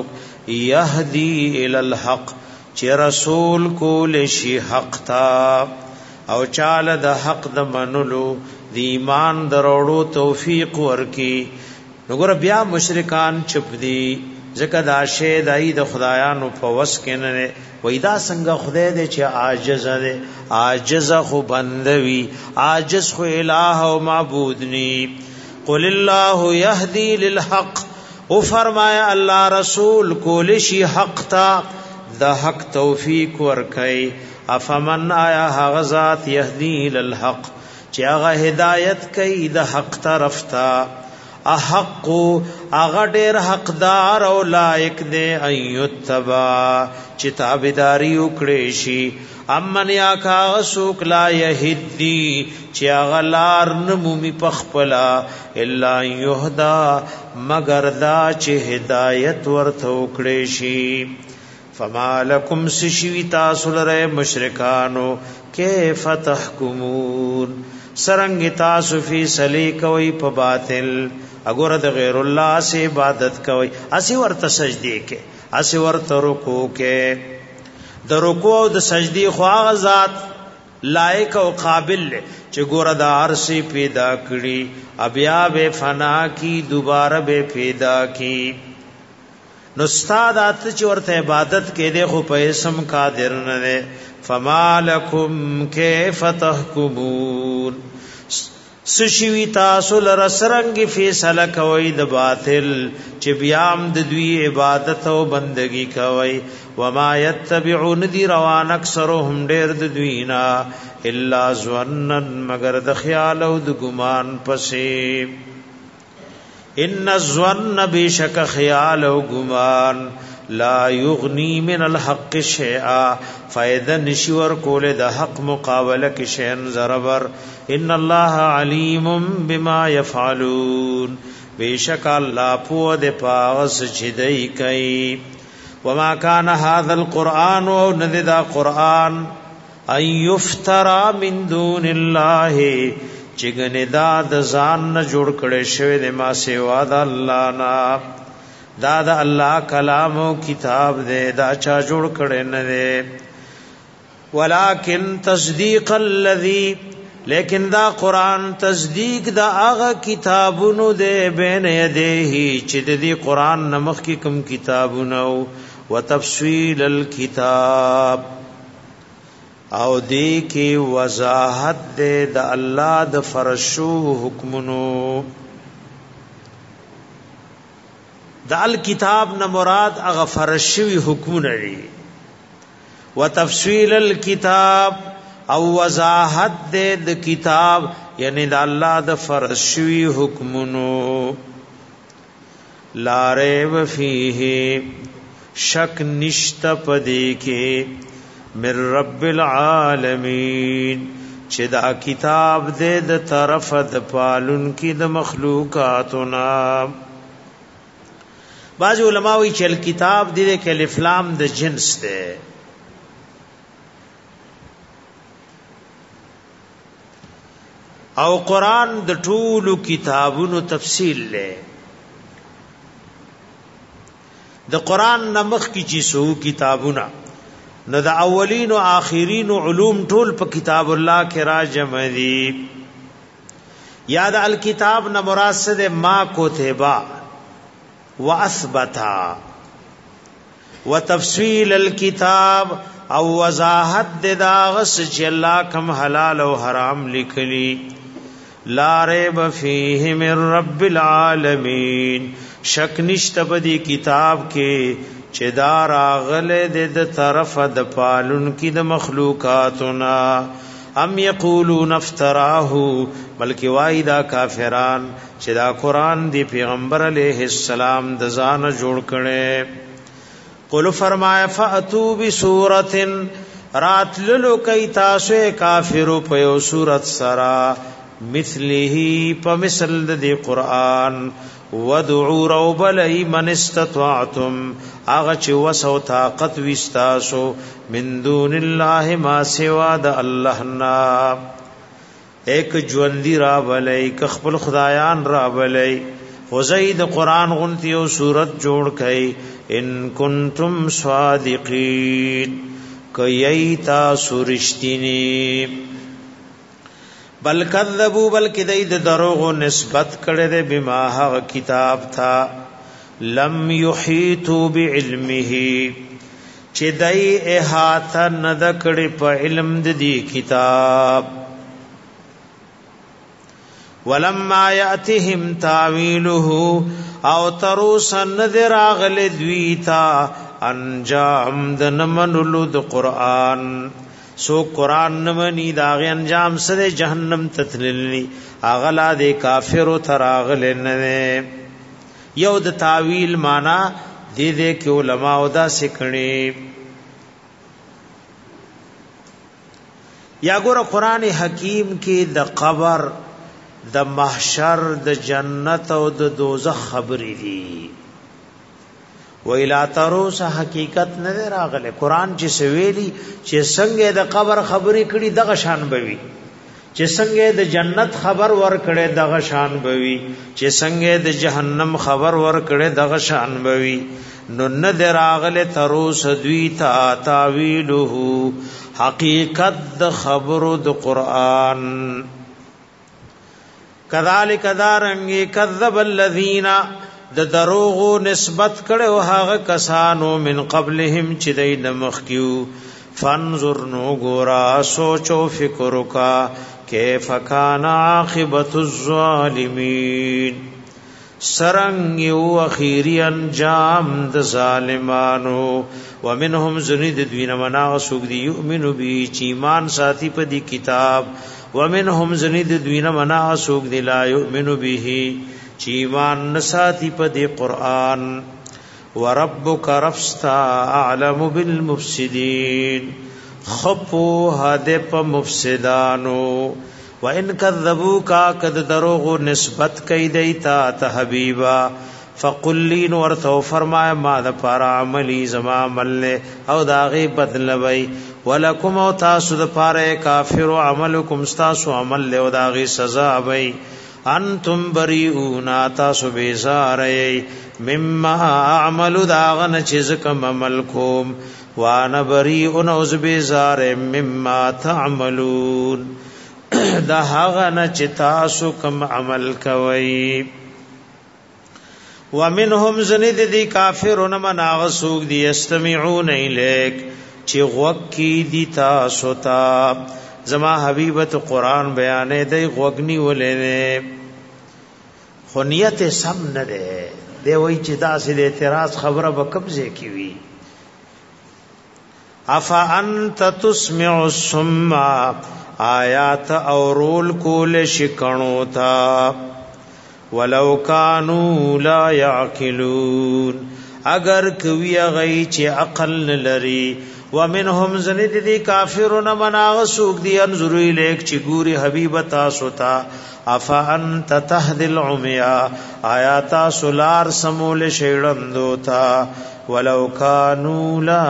یهدی ال الحق چې رسول کول شي حق تا او چاله د حق د منلو د ایمان دروړو توفیق ورکی وګوره بیا مشرکان چپ دي ځکه دا شی دای د خدایانو په وس کې نه وېدا څنګه خدای دې چې عاجز دی عاجز خو بندوي عاجز خو الہ او معبود ني قل الله يهدي للحق او فرمایا الله رسول کول شي حق تا د حق توفیق ورکي افمن آیا غزات يهدي للحق چې هغه هدایت کوي د حق طرف ته احق هغه ډېر حقدار او لایق دی ايتبا چې تابعداري وکړي شي امن یا کا سوک لا يهدي چې هغه لار نمومي پخپلا الا يهدا مگر دا چې هدایت ورته وکړي شي فما لکم سشوی تاسو لره مشرکانو کیف تحکمون سرنگ تاسو فی سلی کوي په باطل اګور د غیر الله سے عبادت کوي اسی ورته سجدی کې اسی ورته رکوع کې د رکوع او د سجدی خو هغه ذات لایق او قابل چې ګور د عرش پیدا کړي بیا به فنا کی دوباره به پیدا کی نو استاد ات چې ورته عبادت کې دې خو په اسم قادر نه ده فما لکم کیف تحکمون سشوی تاسو لرسرنګ فیصله کوي د باطل چې بیام د دوی عبادت او بندگی کوي وما يتبعون دی روان اکثرهم ډیر د دوینا الا ظنن مگر د خیال او د ګمان پسې ان الظن بشک خیال او گمان لا یغنی من الحق شیئا فائدہ نشور کول د حق مقابله کې شین ضرر ان الله علیم بما يفعلون بشک الله په د پاس چدی کوي وما كان هذا القران او نددا قران ان يفترى من دون الله چګنه دا د ځان نه جوړ کړي شوی د ما سیوا د الله نه دا د الله کلام او کتاب دې دا چا جوړ کړي نه دي ولکن تصدیق الذی لیکن دا قران تصدیق دا هغه کتابونو دې بین یده چې دې قران نمخ کی کوم کتابونو وتفصیل الكتاب او دی کی وضاحت دے د الله د فرشو حکمونو د الکتاب نه مراد هغه فرشوی حکمونه دي وتفصیل الکتاب او وضاحت دے د کتاب یعنی د الله د فرشوی حکمونو لا ریب فیه شک نشت پدې کې من رب العالمین چې دا کتاب دې د طرف د پالون کې د مخلوقاتنا بعض علماء وی چې کتاب دې کې الف لام د جنس ده او قران د ټولو کتابونو تفصیل له د قران نمخ کی چې سو کتابونه نو د اولین او آخرین علوم ټول په کتاب الله کې راجم دي. یاد الکتاب نہ مراد ما کتبا واثبتا وتفصیل الکتاب او وضاحت د غس چې الله کوم حلال او حرام لیکلی لا ریب فیه من رب العالمین شک نشته په دې کتاب کې چې دا راغله د طرف د پالون کې د مخلوقاتنا ام یقولون افتراه بلکې وای دا کافران چې دا قران دی پیغمبر علیه السلام د ځان جوړ کړي. قل فرمایا فاتو بسورۃ راتللو کای تاسو کافرو په یو سورۃ سرا مثله په مثل د قران ودعوا ربلی من استطعتم اغه چې وسو طاقت وستاسو من دون الله ما سوا د الله نا ایک ژوندۍ را بلای ک خپل خدایان را بلای وزید قران غنتی او صورت جوړ کئ ان کنتم صادقین کایتا سورشتینی بل کذبوا بلکې دای د دروغ نسبت کړي د بما هغه کتاب تھا لم یحیطوا بعلمه چې دای احاطه ند کړي په علم د دې کتاب ولما یاتهم تاویله او تروسن دراغل دویتا انجام د نمنلو د قران سو قران نمنی داغ انجام سره جهنم تتللی اغلا د کافر تراغل نه یو د تاویل معنا دې دې کې علما او دا سکړي یا ګور قران حکیم کې د قبر د محشر د جنت او د دوزخ خبرې دي ویلا تروس حقیقت نه راغله قران چې سویلی چې څنګه د قبر خبرې کړي دغه شان بوي چې څنګه د جنت خبر ور کړي دغه شان بوي چې څنګه د جهنم خبر ور کړي دغه شان بوي نو نه راغله تروس دوی تا تاویله حقیقت د خبرو د قران کذالک دارنگی کذب الذین د دروغو نسبت کړو هغه کسانو من قبلهم چې دای نمخ کیو فانظر نو ګورا سوچو فکر کا کیف کان عاقبت الظالمین سرنگ یو اخیری انجام د ظالمانو ومنهم زنید دوین منا سوق دی یؤمن بی ایمان ساتي په دی کتاب ومنهم زنید دوین منا سوق دی لا یؤمن به ایمان نساتی په دی قران وربک رفستا اعلم بالمفسدين خپو هده په مفسدانو وان كذبوك قد دروغ نسبت کئ دیتا ته حبیبا فقل لین ورتو فرمایا ما د پر عملی زما عمل او داغه بدلوي ولکم او تاسو د پاره کافر عملکم تاسو عمل له داغه سزا وي انتم بریئون تاسو بیزاری مما اعمل داغن چیز کم عمل کوم وانا بریئون اوز بیزاری مما تعملون دا حغن چی تاسو کم عمل کوئی ومنهم زند دی کافرون من آغسوک دی استمعون الیک چی غوکی دی تاسو تا زما حبیبت قرآن بیانے دی غوگنی ولینے خونیت سم نده دی وی چی دا سی دی اعتراض خبر با قبضے کیوی افا انت تسمع السم آیات اورول کول شکنو تا ولو کانو لا یعقلون اگر کوی غی چی عقل لری ومنهم زند دی کافرون مناغ سوک دی انظرو الیک چی گوری حبیب تاسو تا افا انت تهد العمیا آیاتا سلار سمول شیڑندو تا ولو کانو لا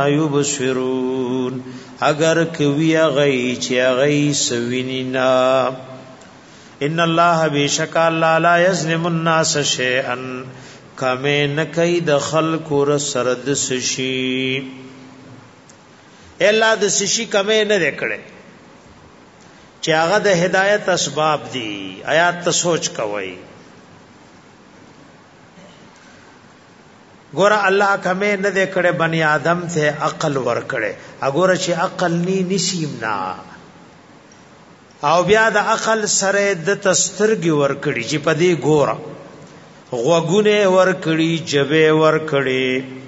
یبصرون اگر کوی غی چی غی سوینینا ان الله بشک الله لا یظلم الناس شیئا کمه نکای د خلق ور سره د سشي الا د سشي کمه نه وکړي چې هغه د هدایت اسباب دي آیات ته سوچ کوي ګور الله کمه نه وکړي بنی آدم ته عقل ور کړي اګور چې عقل نسیم نا او بیا د عقل سره د تسترګي ور کړي چې پدې ګور غوګونه ور کړي جبه ور کړي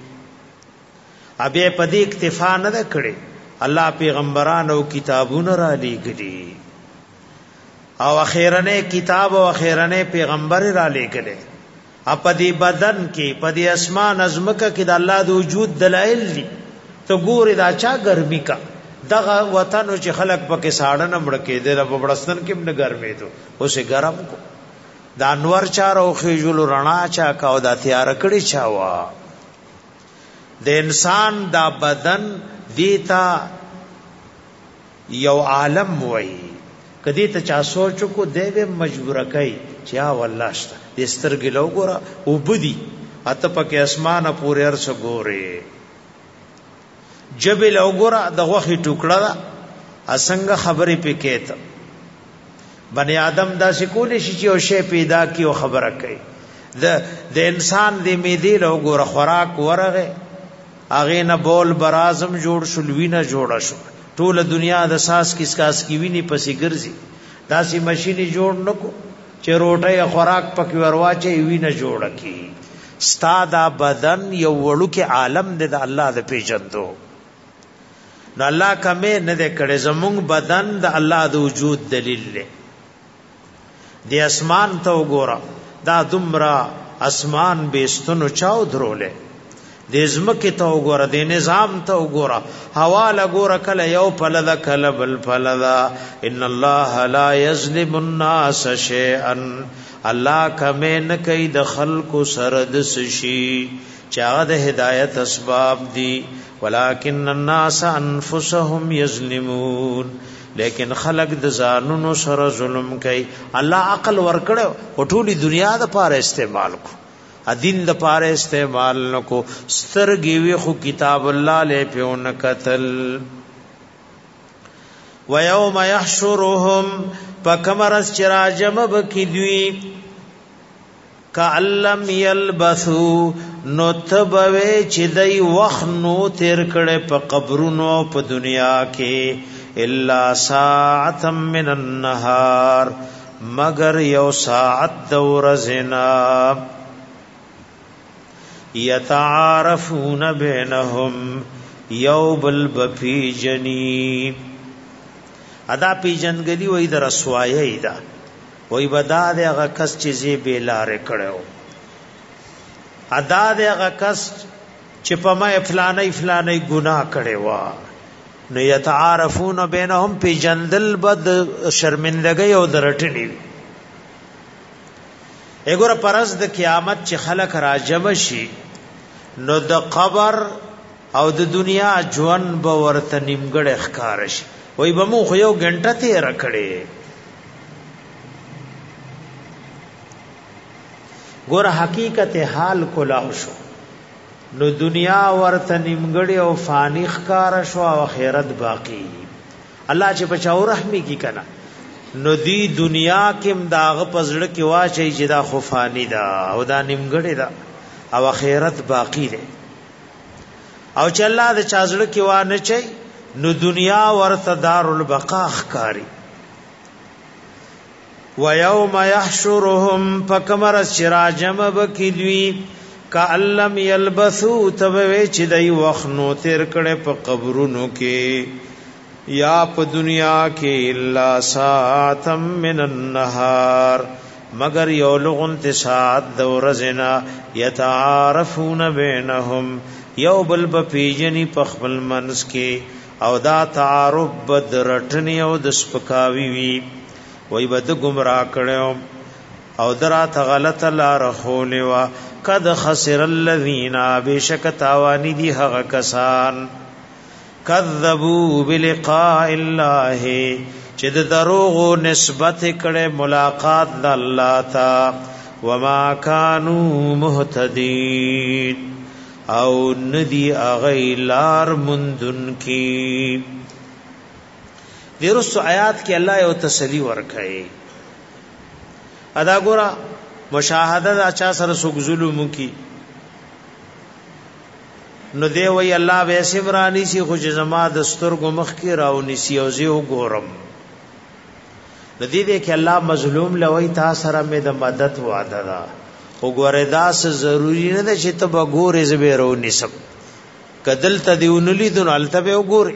ابه پدې اکتفا نه کړي الله پیغمبران او کتابونه را لېږلي او اخیرنه کتاب او اخیرنه پیغمبر را لېږلي اپدې بدن کې پدې اسمان ازمکه کې د الله د وجود دلایل دي ته ګورې دا چا ګرمي کا دغه وطن چې خلق پکې ساړه نه مړ کې د په بڑستان کې نه ګرمې ته اوسه ګرم کو دا انور چار او خېجل رڼا چا کا او دا تیار کړي چا وا د انسان دا بدن دیتا یو عالم وای کدی ته چا سوچ کو دیو مجبور کای چا والله شته د سترګې لو ګره او بدی اته پکې اسمانه پورې ارس ګوره جبل او ګره د غوخي ټوکړه اسنګ خبرې پکې ته بنی آدم دا سکول شي چې او شی پیدا کی او خبره کوي د انسان د میدې له ګوره خوراک ورغه اغه نه بول برازم جوړ شلوینه جوړه شو ټول دنیا د ساس کیس کاس کی ویني پسې ګرځي داسې ماشيني جوړ نکو چې روټه خوراک پکې ورواچي وینه جوړه کی ستاده بدن یو وړو کې عالم د الله د پیژندو نو الله کمه نه د کړه زمونږ بدن د الله د وجود دلیل دی د اسمان ته وګوره دا دمرا اسمان بیستونو چاو درولې د زمکه ته وګوره د نظام ته وګوره هوا لګوره کله یو پلدا کله بل پلدا ان الله لا یظلم الناس شیئا الله کمه نه کوي د خلق سره د سشي چا د هدایت اسباب دي ولکن الناس انفسهم یظلمون لیکن خلق د ځانونو سره ظلم کوي الله عقل ورکړو او ټولي دنیا د پاره استعمال کو ادین د پاره استعمال نکو سترګي وی خو کتاب الله له پیون قتل و یوم یحشرهم فکمرس چراجم بکدوی کعلم یلبثو نتبوی چی دی وخنو تیر کڑے پا قبرونو پا دنیا کے الا ساعتا من النهار مگر یو ساعت دور زنا یتعارفون بینهم یو بلبپی جنی ادا پی جنگلی وی در رسوائی دا وی بدا دے اغا کس چیزی بیلارے کڑیو ادا دے اغا کس چپا ما فلانی فلانی گناہ کڑیوا نو یتعارفون بینهم پی جندل بد شرمندگی او درٹنی اگورا پرز د قیامت چی خلق راجم شی نو د قبر او د دنیا جوان باورت نیمگڑ اخکار شی وی بمو خویو گھنٹا تیر کڑی گورا حقیقت حال کلاو شو نو دنیا ورت نیمګړی او فانی ښکار شو او آخرت باقی الله چې بچاو رحمی کی کنا نو دی دنیا کې مداغ پزړه کې واچي چې دا خو فانی دا او دا نیمګړی دا او آخرت باقی ده او چې الله د چازړه کې وا نه چي نو دنیا ورت دار البقاء ښکاری و یوم یحشرهم فکمر الشراجم بکدوی کعلم یلبثو تبوی چی دی وخنو تیر کڑے پا قبرونو کے یا پا دنیا کے الا ساعتا من النهار مگر یو لغن تساعت دورزنا یتعارفون بینهم یو بلب پیجنی پخبل منس کے او دا تعارف بد رٹنی او دسپکاوی وی وی بد گمراہ کڑیو او درات غلط لار خولوا قد خسر الذین بشک تاوانی دی هغه کسان کذبوا بلقاء الله چې د دروغ نسبت کړي ملاقات د الله تا وما كانوا مهتدين او ندی اغیلار مندن کی دیرست آیات کې الله یو تسلی ورکړي ادا ګورا مشاهده دا چا سره سوق ظلم کی نو دی وی الله ویسه ورانی سی خو جما دستور گو مخ کی راو نسی او زیو ګورم ندی دې کې الله مظلوم لوي تا سره مې د مدد وعده دا وګوره داس ضروری نه ده چې ته وګورې زبیرو نسب کدل تدیون لیدون التبه وګورې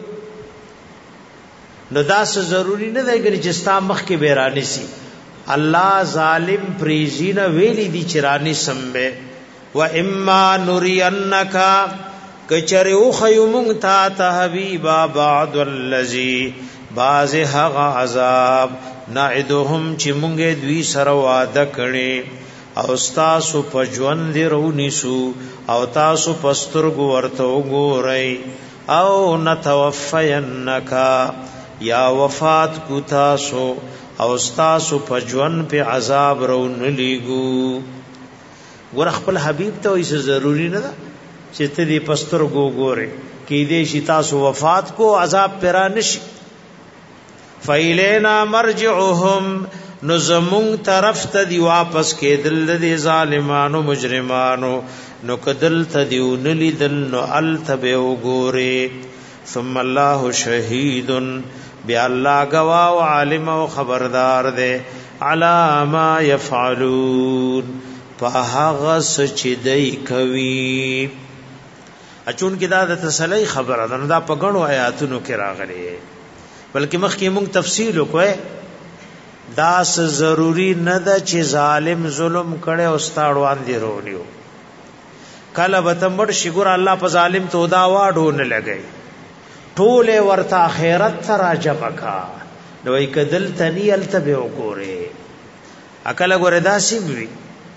نو داس ضروری نه ده چې ستا مخ کې بیرانی سي الله ظالم پریزین ویلی دی چرانی سمبه و اما نرینک کچره او خیمون تا حبیبا بعد الذی باز حق عذاب نعدهم چې مونږه دوی سره وعده کړي او تاسو په ژوند دی رونیسو او تاسو پسترګو ورته وګورئ او نتوفینک یا وفات کو تاسو او تاسو په ژوند په عذاب رونلیګو ور خپل حبیب ته ایسه ضروری نه ده چې ته دې پسترګو وګورئ کې دې شي تاسو وفات کو عذاب پرا نشي فیلینا مرجعهم نزمون طرف ته دی واپس کېدل د ظالمانو مجرمانو نو کدل ته دیونلی دل نو التبه وګوري ثم الله شهید بیا الله گوا او عالم او خبردار دی علی ما یفعلون فهغه سچ دی کوي اچون کې دا د تسلی خبره ده دا په غنو آیاتونو کې راغلي بلکې مخکې موږ تفصیل وکړو داس ضروری نه ده چې ظالم ظلم کړي او ستاړوان دی رونیو کله به تمړ شګور الله په ظالم ته دا واډو نه لګي ټوله ورته آخرت ته راجبکا نو یک دل تنی التبه وګوره اکل ګوره داسې وي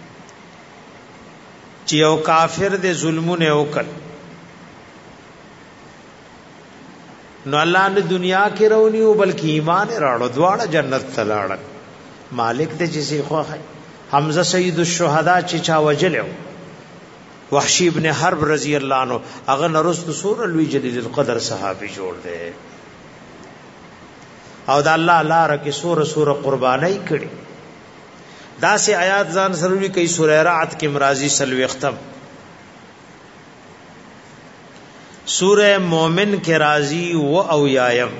چې یو کافر دې ظلمونه وکړ نو الله نه دنیا کې رونی او بلکې ایمان راړو دواړه جنت ته لاړ مالک دې چې خو حمزه سید الشهدا چې چا وجلو وحشی ابن حرب رضی الله عنه هغه نرست سور لوی جلیل القدر صحابي جوړ دے او دا الله لاره کې سور قربانای کړي دا سه آیات ځان ضروري کوي سوره رعد کې مرাজি سلوي ختم سوره مومن کې راضی و او یایم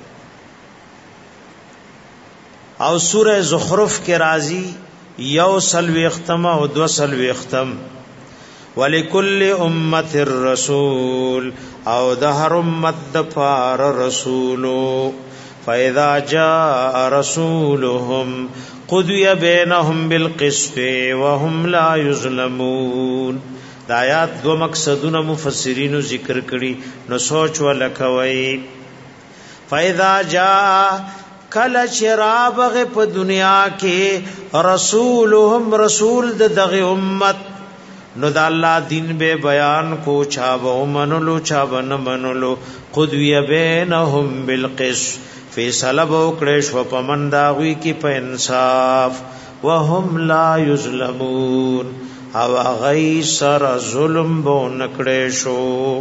او سوره زخرف کې راضی یو سلوي ختم او دو سلوي ختم ولکل امه الرسول او د هر امت د فار رسولو فاذا جاء رسولهم قضي بينهم بالقسط وهم لا يظلمون دا آیات دو مقصدونه مفسرینو ذکر کړي نو سوچ ولکوي فاذا جاء کل شرابغ په دنیا کې رسولهم رسول دغه امت نو دا الله دین به بیان کو چا و منلو چا ون منلو قضی بینهم بالقسط فیصله وکړې شو په منداوی کې په انصاف وهم لا یظلمون او غی سر ظلم بو نکړې شو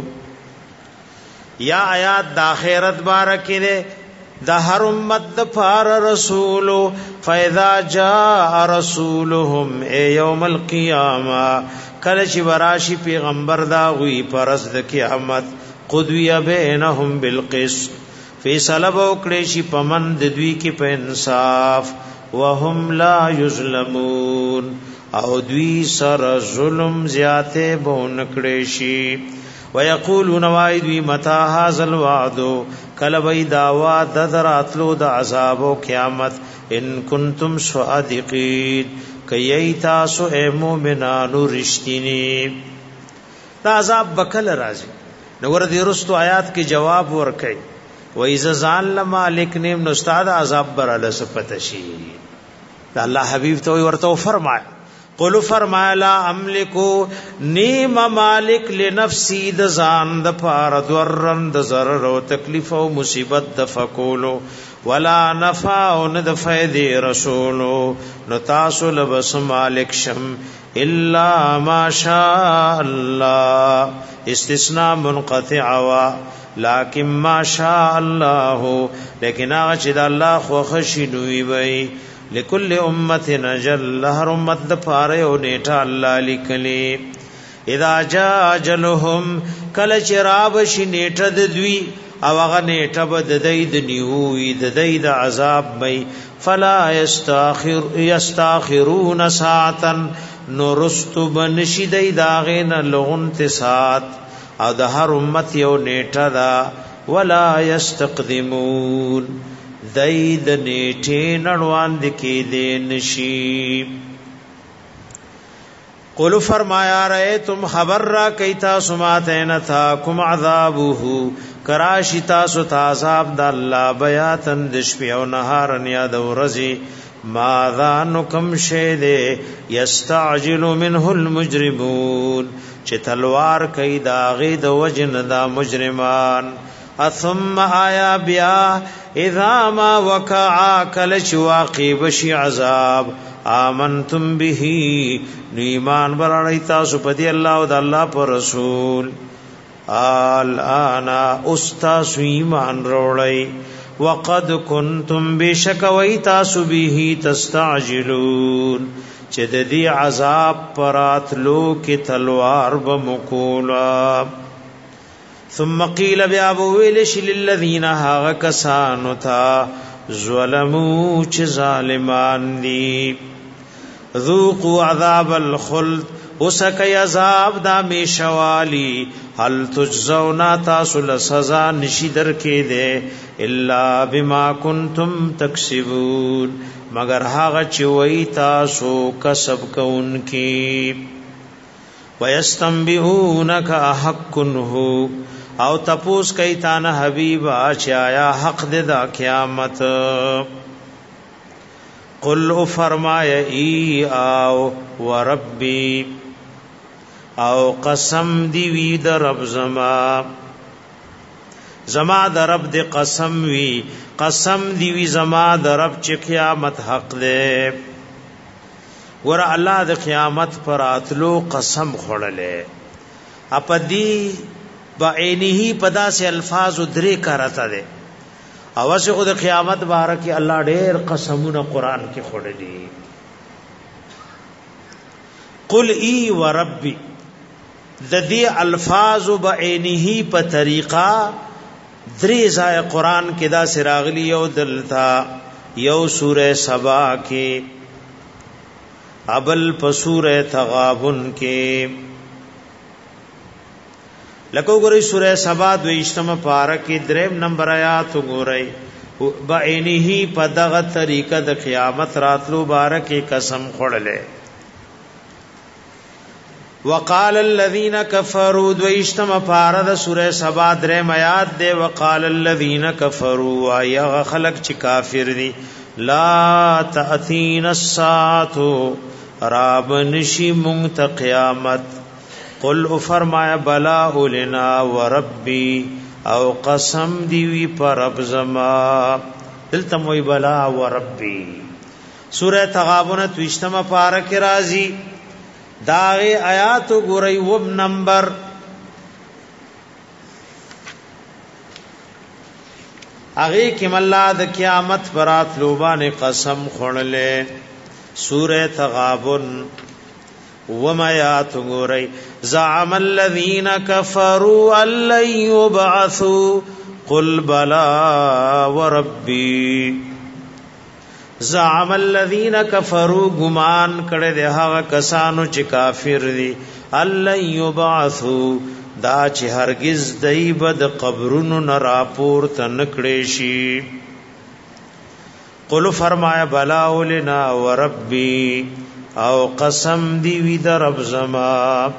یا آیات د اخرت بارکه ده د هر امت د فار رسول فاذا جاء رسولهم یوم القیامه کله چې وراشي پیغمبر دا وی پرز د قیامت قضی بینهم بالقسط فیصله وکړي شي پمند دوی کې په انصاف وهم لا یظلمون او دوی سر ظلم زیاته بو نکړي شي ويقولون وایدوی متى هذا الوعد کله وی داوا د دراتلو د عذاب او قیامت ان کنتم صادقین کای تاسو اے مومنانو رښتینی دا عذاب بکل راځي نو ور دي رستو آیات کې جواب ورکړي و اذا ظن مالک نیم نو استاد عذاب براله سپتشي دا الله حبیب ته ورته فرمای قل فرمایا لا املکو نیم مالک لنفسی د ځان د پار درن د ضرر او تکلیف او مصیبت د فکولو ولا نفع ند فائدې رسولو نو تاسو لبس مالک شم الا ما شاء الله استثناء منقطع وا لكن ما شاء الله لیکن هغه چې د الله خو خشنوي وي لكل امه نجل هر امت د پاره او نیټه الله لیکلي اذا جاء اجلهم کله چې راب شي نیټه د دوی او هغه نیټه بد د نیوي د عذاب مې فلا یستاخرون ساعتا نورست بنشي داغین لغنت ساعت او د هر امت یو نیټه دا ولا یستقدمون دید نیټه نړوان د کې دې نشي قل فرمایا رہے تم خبر را کیتا سماتین تھا کم عذابه کراشتا سو عذاب د الله بیاتن دشپی او نهارن یاد ورزی ماذا نکم شید یستعجل منه المجرمون چې تلوار کئی داغی د وجن دا مجرمان ثم آیا بیا اذا ما وقعا کلچ واقع بشی عذاب آمنتم به ایمان برانی تاسو پدی اللہ و دا اللہ پر رسول آنا استاسو ایمان روڑی وقد کنتم بشک وی تاسو به تستعجلون چه دی عذاب پرات لو کی تلوار بمکولا ثم قیل بیابویلش للذین هاغ کسانو تا ظلمو چه ظالمان دی ذوقوا عذاب الخلد اسکی عذاب دا میشوالی حل تجزونا تاسو لسزا نشیدر کے دے الا بما کنتم تکسبون مگر هاغ چوئی تاسو کسب کونکی ویستنبئونک احقنہو او تپوس کئی تانا حبیبا چایا حق دے دا قیامت قل فرمایا ای آو وربی او قسم دی وی در رب زما در رب دی قسم وی دی وی زما در رب چی قیامت حق دے ور اللہ دی قیامت پر اتلو قسم خوڑلے اپا دی با عینی پدا سے الفاظ درے کرتا دے اواسه خود قیامت بارکی الله ډېر قسمونه قران کې خړلې قل ای وربی د دې الفاظ بعینه په طریقه درې ځای قران کې دا سراغلی یو دلتا یو سوره سبا کې ابل په سوره تغابن کې لکو گوری سورہ سبا دویشتم پارکی دریم نمبر آیات گوری بعینی پا دغ طریقہ د قیامت راتلو بارکی قسم خوڑلے وقال الذین کفروا دویشتم پارد سورہ سبا دریم آیات دے وقال الذین کفروا آیا خلق چی کافر دی لا تأتین الساعتو رابنشی منت قیامت قل فرمایا بلا لنا وربی او قسم دیوی پر رب زما دلتم وی بلا وربی سورہ تغابن توشتم پارک رازی داغی آیات گوری وب نمبر اغی کم اللہ دا قیامت برات لوبان قسم خونلے سورہ تغابن وما یاتغوری زعم الذین کفروا ان لن یبعثوا قل بلا وربی زعم الذین کفروا گمان کړه ده هغه کسانو چې کافر دي ان لن یبعثوا دا چې هرگز دای بد قبرونو نه راپور تنکړې شي قل فرمایا بلا ولنا وربی او قسم دی وی در رب زما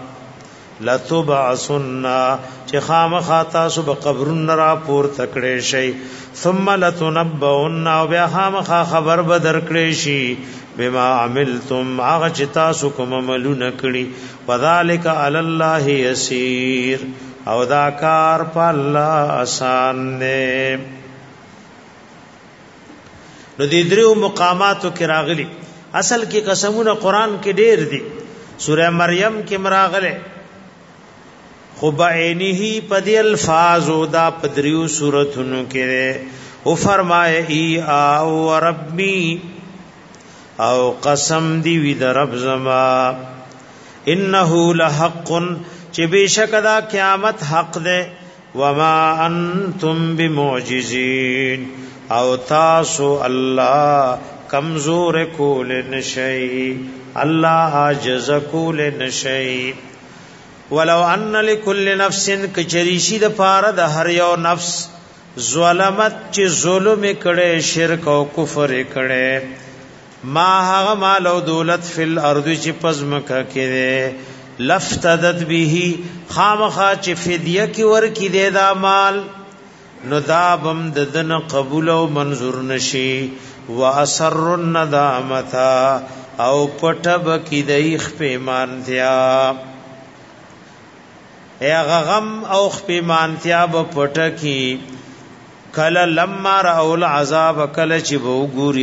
لتبعثن چې خامخا تاسو به قبرن را پور تکړې شي ثم لتنبؤن او بیا خامخا خبر به درکړې شي بما عملتم هغه چې تاسو کوم عملونه کړی وذالک علی الله یسیر او دا کار په الله آسان دی نو دې درو مقاماتو کې راغلي. اصل کې قسمونه قران کې ډېر دي. سوره مریم کې مراغله خو بعینه پدې الفاظ او دا پدریو سورتونو کې او فرمائے ای او ربی او قسم دی وی در رب زما انه لحق چې بشک دا قیامت حق ده وما انتم بمعجزین او تاسو الله کمزور کول نشئی الله عاجز کول نشئی. ولو ان لكل نفس کچریشی د پاره د هر یو نفس ظلمت چې ظلم کړي شرک او کفر کړي ما هغه مال او دولت فل ارض چې پزمکه کړي لفتدت به خامخا چې فدیه کی ور کی دې دا مال نو دا بم ددن قبول او منظور نشي واسر الندامتا او پټب کی دیخ پیمانتیا غم او خپیمانتیا به پټه کی کله لما راول عذاب کله چې وو ګوري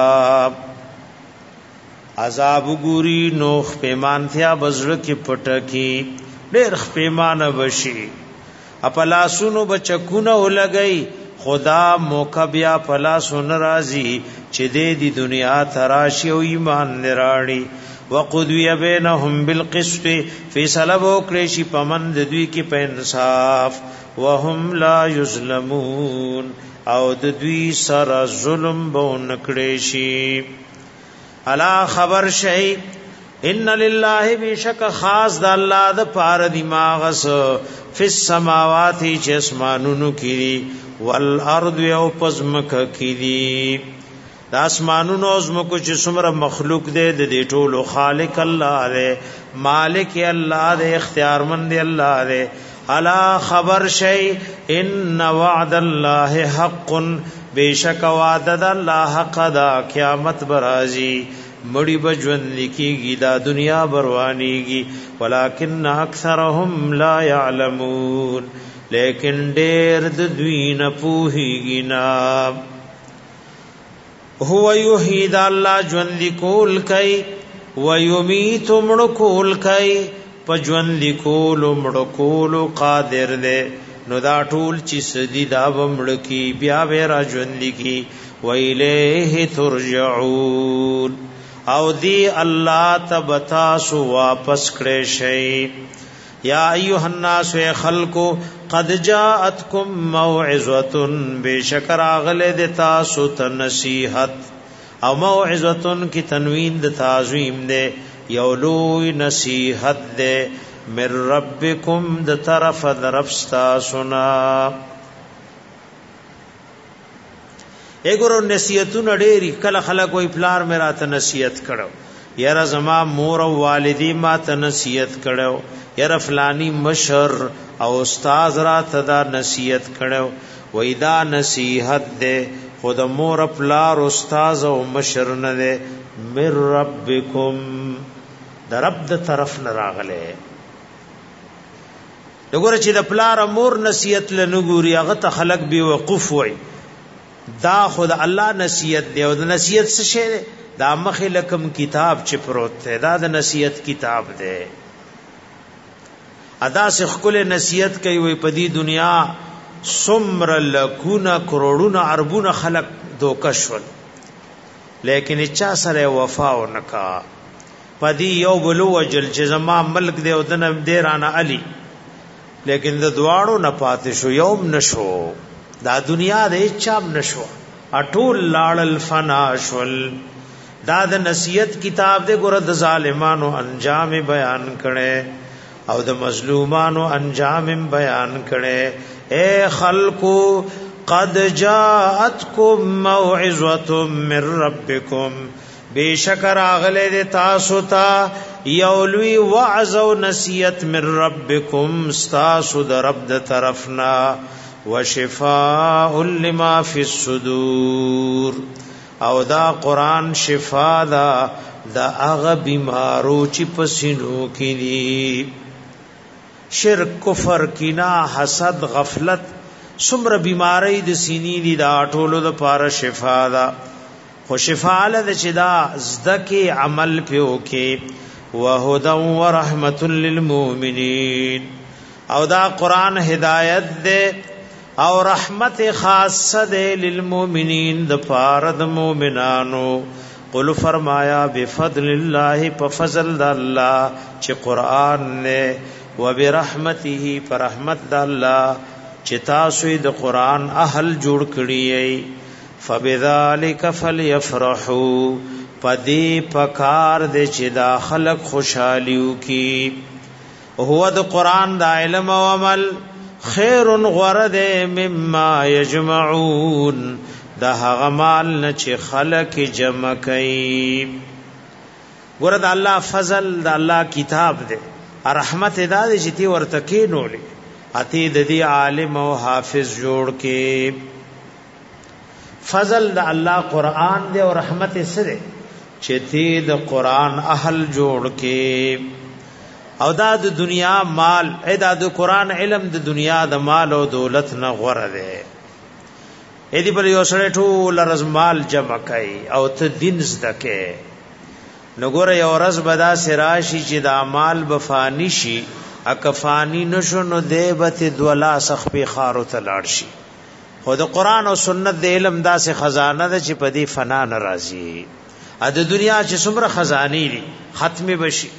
عذاب ګوري نو خپیمانتیا بزړه کې پټه کی ډېر خپیمانه وشي اپلا سونو بچکونه ولګي خدا موقع بیا پلا سن راضي چې دې دنیا تراشي او ایمان نراړي وقضي بينهم بالقسط فیصله وکړي شي پمند دوی کې په انصاف وهم لا یظلمون او د دوی سره ظلم به نکړي شي. الا خبر شي ان لله بشک خاص د الله د پار دماغس فی السماوات چې اسمانونو کې والارض او پزمک کې د اسمانونو او زمکو چې څومره مخلوق دی د دې ټولو خالق الله دی مالک الله دی اختیارمند الله دی. الا خبر شي ان وعد الله حق بیشک وعد الله حق دا قیامت برازي مړی بجوند لیکيږي دا دنیا بروانيږي ولکن اکثرهم لا يعلمون لیکن ډېر د دوی نه پوهیږي نه. هو یحیی الله ژوند کول کوي و یمیت مړ کول کوي په ژوند کول مړ کول قادر دی نو دا ټول چې سدي دا ومړ کی بیا ورا ژوند کی و الیه ترجعون او دی الله تبتا سو واپس کړي شي. یا ایها الناس خلقو قد جاءتکم موعظه بشکر اغله د تاسو ته نصیحت او موعظه کی تنوین د تعظیم ده یولوی نصیحت ده من ربکم د طرف درفستا سنا. اګورو نصیحتونه ډېری کله خلک وای پلار مې راته نصیحت کړو یاره زما مور او والدی ما ته نصیحت کړو یاره فلانی مشر او استاد راته دا نصیحت کړو وای دا نصیحت ده خود مور پلار استاد او مشر نه ده من ربکم د رب د طرف نه راغله. وګوره چې د پلار مور نصیحت لنګوري هغه ته خلق بي وقوف وای دا خود الله نصیحت دی او د نصیحت څه شی دی دا مخې لکم کتاب چې پروت دی دا د نصیحت کتاب دی. ادا سے خپل نصیحت کوي وي په دې دنیا سمر لکونه کروڑونه اربونه خلق دوکشول لیکن اچا سره وفا ونکا پدی یو بلو وجل چې زما ملک دی او دنه دیرانه علی لیکن د دواړو نه پاتې شو یوم نشو دا دنیا د چام نشو اټول لاړل فنا شول. دا د نصیحت کتاب دې ګور د ظالمانو انجام بیان کړي او د مظلومانو انجام بیان کړي. اے خلقو قد جاءتکم موعظه من ربکم بیشکر اغله د تاسو ته یولوی وعظ او نصیحت من ربکم استاسو د رب د طرفنا وشفاء لما فی الصدور او دا قران شفا دا هغه بیمارو چې پسینو کې دي شرک کفر کینا حسد غفلت څومره بیماری د سینې دي دا ټولو د پاره شفا ده. خو شفاء له چې دا زدکی عمل پیو کې وهدى ورحمت للمؤمنین او دا قران هدایت دے او رحمت خاصه دے للمؤمنین د فارد مومنانو قل فرمایا بفضل الله بفضل الله چې قران نے وبرحمته فرحمت الله چې تاسو د قران اهل جوړ کړی فبذلک فلیفرحوا پدی پکار دے چې دا خلق خوشحالیو کی هو د قران دا علم او عمل خیر غرد مما یجمعون دا هغه مال نه چې خلق جمع کوي ګور د الله فضل د الله کتاب دے رحمت دا دې چې تی ورته کې نولې اتی د دې عالم او حافظ جوړ کې فضل د الله قران دے او رحمت سره چې تی د قران اهل جوړ کې او دا د دنیا مال ادا د قران علم د دنیا د مال او دولت نه غوړه ده اې دی پر یو سره ټول رزمال جمع کوي او ته دین زده کې نګوره یو ورځ بدا سراشی چې د اعمال بفانی شي اکفانی نشو نو دیبت دولا سخپی خارو تلاړ شي خو د قران او سنت د علم داسې خزانه ده چې په دې فنا ناراضي ا د دنیا چې څومره خزاني دي ختم بشي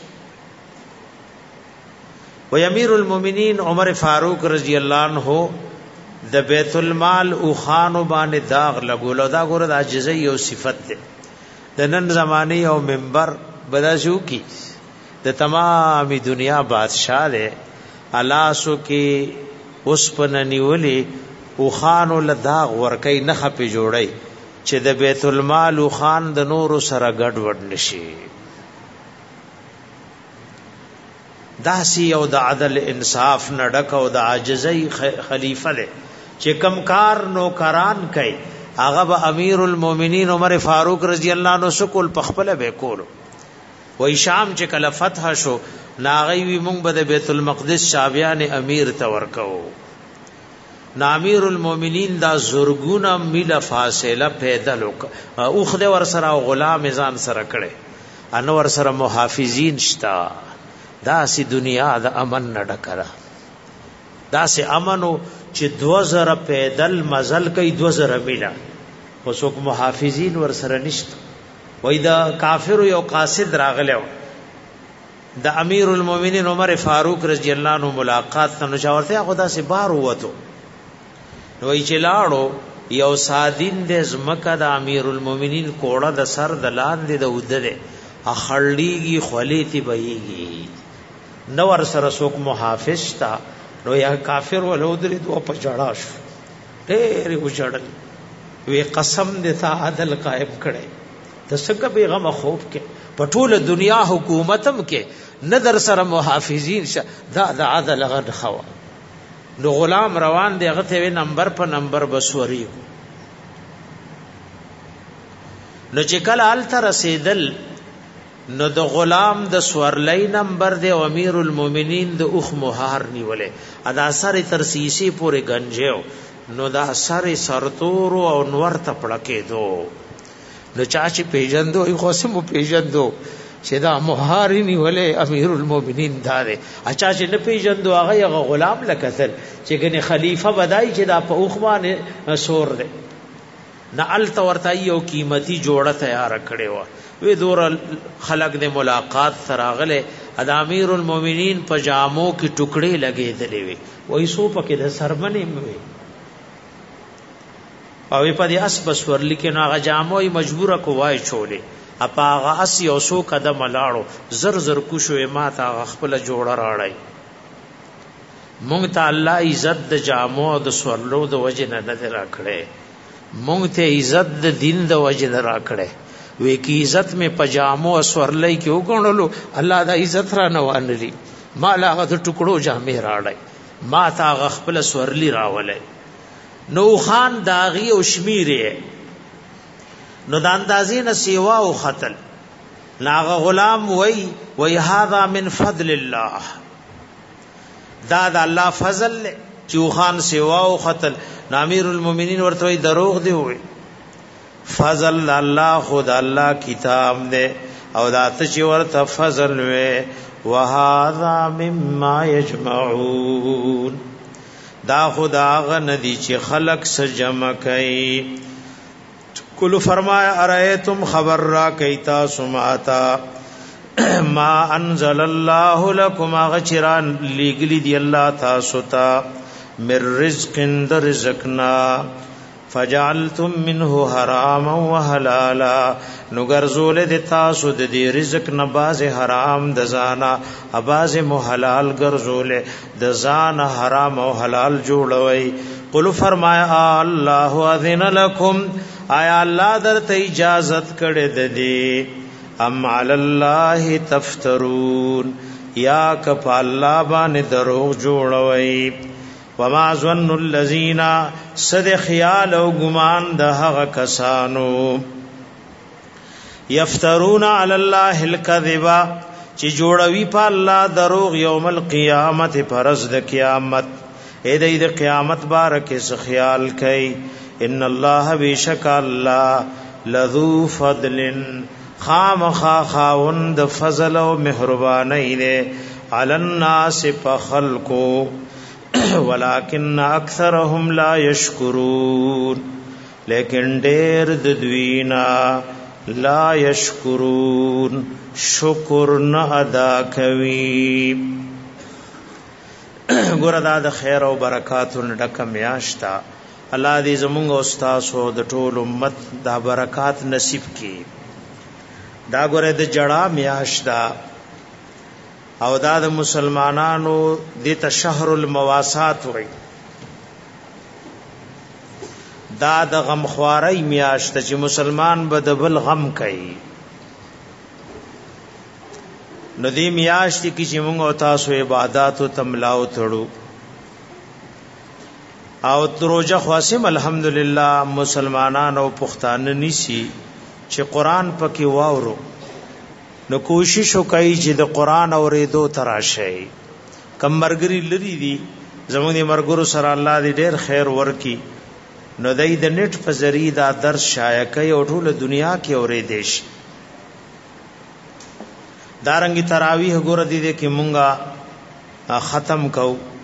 و امیر المؤمنین عمر فاروق رضی الله عنه د بیت المال او خانو باندې داغ لګول دا ګوره د عجزي او صفت ده د نن زمانه او منبر بداسو کی د تمامي دنیا بادشاہ ده الاسو کې اوس پننیولي او خانو لداغ ورکی نه خپې جوړي چې د بیت المال او خان د نور سره ګډ وډ نشي داسی او د عدل انصاف نډک او د عاجزی خلیفہ له چې کم کار نوکران کوي هغه به امیر المؤمنین عمر فاروق رضی الله عنه سکول پخپل به کولو وای شام چې کله فتح شو ناغي وی مونږ به د بیت المقدس شابیان امیر ته ورکو امیر المؤمنین دا زرګونه میله فاصله پیدل او خدای ور سره غلام ځان سره کړي انور سره محافظین شتا دا سی دنیا د امن نډکره دا سی امنو چې 2000 پیدل مزل کوي 2000 میله خو څوک محافظین ور سره نشته وای دا کافر یو قاصد راغلو د امیر المؤمنین عمر فاروق رضی الله عنه ملاقات ته نشورته خدا سے بار وته وای چې لاړو یو سادین د زمکه د امیر المؤمنین کوړه د سر د لاندې د ودره اخړلیږي خلیتی بهيږي نو ور سره څوک محافظ تا نو یا کافر ولودري دوه په جړا شو ډېر وجړل وی قسم دې تا عدل قائم کړي د څنګه پیغام خوب کې پټول دنیا حکومتم کې نظر سره محافظین دا د عدل غد خوا نو غلام روان دی غته نمبر په نمبر بسوري نو چې کله ال تر رسیدل نو د غلام د سورلای نمبر دی امیر المؤمنین د اوخ مهار نیولې ادا سره تر سیسی پورې گنجو نو دا سره سرتور او نور ته پړکې دو نو چاچی پیجندو ای خوسمو پیجندو چې دا مهاری نیولې امیر المؤمنین داره اچا چې نه پیجندو هغه غلام لکتل چې ګنې خلیفہ بدای چې دا په اوخ باندې سور دی نه ال تورته یو قیمتي جوړه تیار کړي و وی دور خلق د ملاقات سراغله د امیر المؤمنین په جامو کې ټوکړي لګېدلې وي وای سو پکې د سرمنې وي او په دې اسبس ورل کې ناغه جامو مجبوره کوای چولې اپاغه اس یو سو قدم لاړو زر زر کوشو ما تا خپل جوړه راړای مونږ ته الله عزت د جامو د سورلو د وجه نه نظر راکړي مونږ ته عزت د دین د وجه نه راکړي وی کی عزت میں پجامو سورلای کې وګڼلو الله دا عزت را نه وانلی ما لاغه د ټکړو جامې راړای ما تا خپل سورلی راولای نو خان داغي او شمیره نو د اندازې نه سیوا او قتل ناغه غلام وای هذا من فضل الله دا د الله فضل چې خان سیوا او قتل امیر المؤمنین ورته دروغ دی وای فضل الله خود الله کتاب دے او دات چې ورته فضل وې وهذا مما يجمعون دا خدا غندي چې خلق سجم کوي. کلو فرمایا ارایتم خبر را کیتا سماتا ما انزل الله لكم اغچران لګلی دی الله تاسو ته من رزق در رزقنا فجعلتم منه حراما وحلالا نغرزول د تاسو د دې رزق نه باز حرام د زانا اباز محلال غرزول د زانا حرام او حلال جوړوي. قل فرمایا الله اذن لكم آیا الله درته اجازت کړه د دې ام علی الله تفترون یا کف الله باندې دروغ جوړوي. وما ظن الذين صد خیال او ګمان د هغه کسانو یفترون علی الله الکذب چې جوړوي په الله دروغ یوم القیامت پرز د قیامت اې د قیامت بارکه س خیال کوي. ان الله بیشک الله لذو فضل خامخا خاوند فضل او مهربانی نه علی الناس فخلقو ولكن اکثرهم لا یشکرون لیکن ډیر د دوینا لا یشکرون شکر نه ادا کوي. ګور دا د خیر او برکاتو ډک میاشتا الله دې زموږ او تاسو د ټول امت دا برکات نصیب کړي. دا ګور د جڑا میاشتا او دا د مسلمانانو د شهر المواسات وي. دا د غمخواری میاشت چې مسلمان به د بل غم کوي. نو دې میاشت کې چې موږ او تاسو عبادت او تملاو تړو او تروجه خاصم الحمدلله مسلمانانو پښتانه نيسي چې قران پکې واورو نو کوشش وکړي چې د قران اورېدو تراشه کم مرګري لري دي زموږ د مرګرو سره الله دې ډېر خیر ورکي. نو دای د نت په ذریعہ دا درس شایع کوي او ټول دنیا کې اورېدې شي. دارنګي تراویح ګور دي کې مونږه ختم کو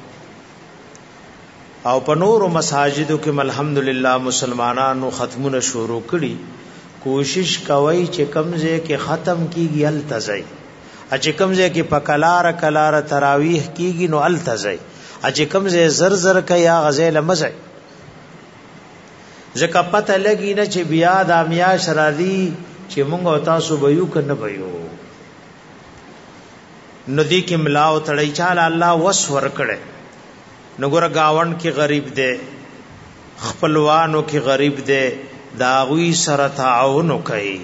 او په نورو مساجدو کې الحمدلله مسلمانانو ختمونه شروع کړي. کوشش کوي چې کمزه کې ختم کیږي التزای چې کمزه کې پکلار کلار تراویح کیږي نو التزای چې کمزه زر زر کې یا غزل مزای زکه پته لګی نه چې بیا د امیا شرادي چې مونږ او تاسو به یو کنه به یو ندی کې ملاو تړی چاله الله وس ور کړي. نو ګور گاوند کې غریب دی خپلوانو کې غریب دی داوی سره تعاون کوي.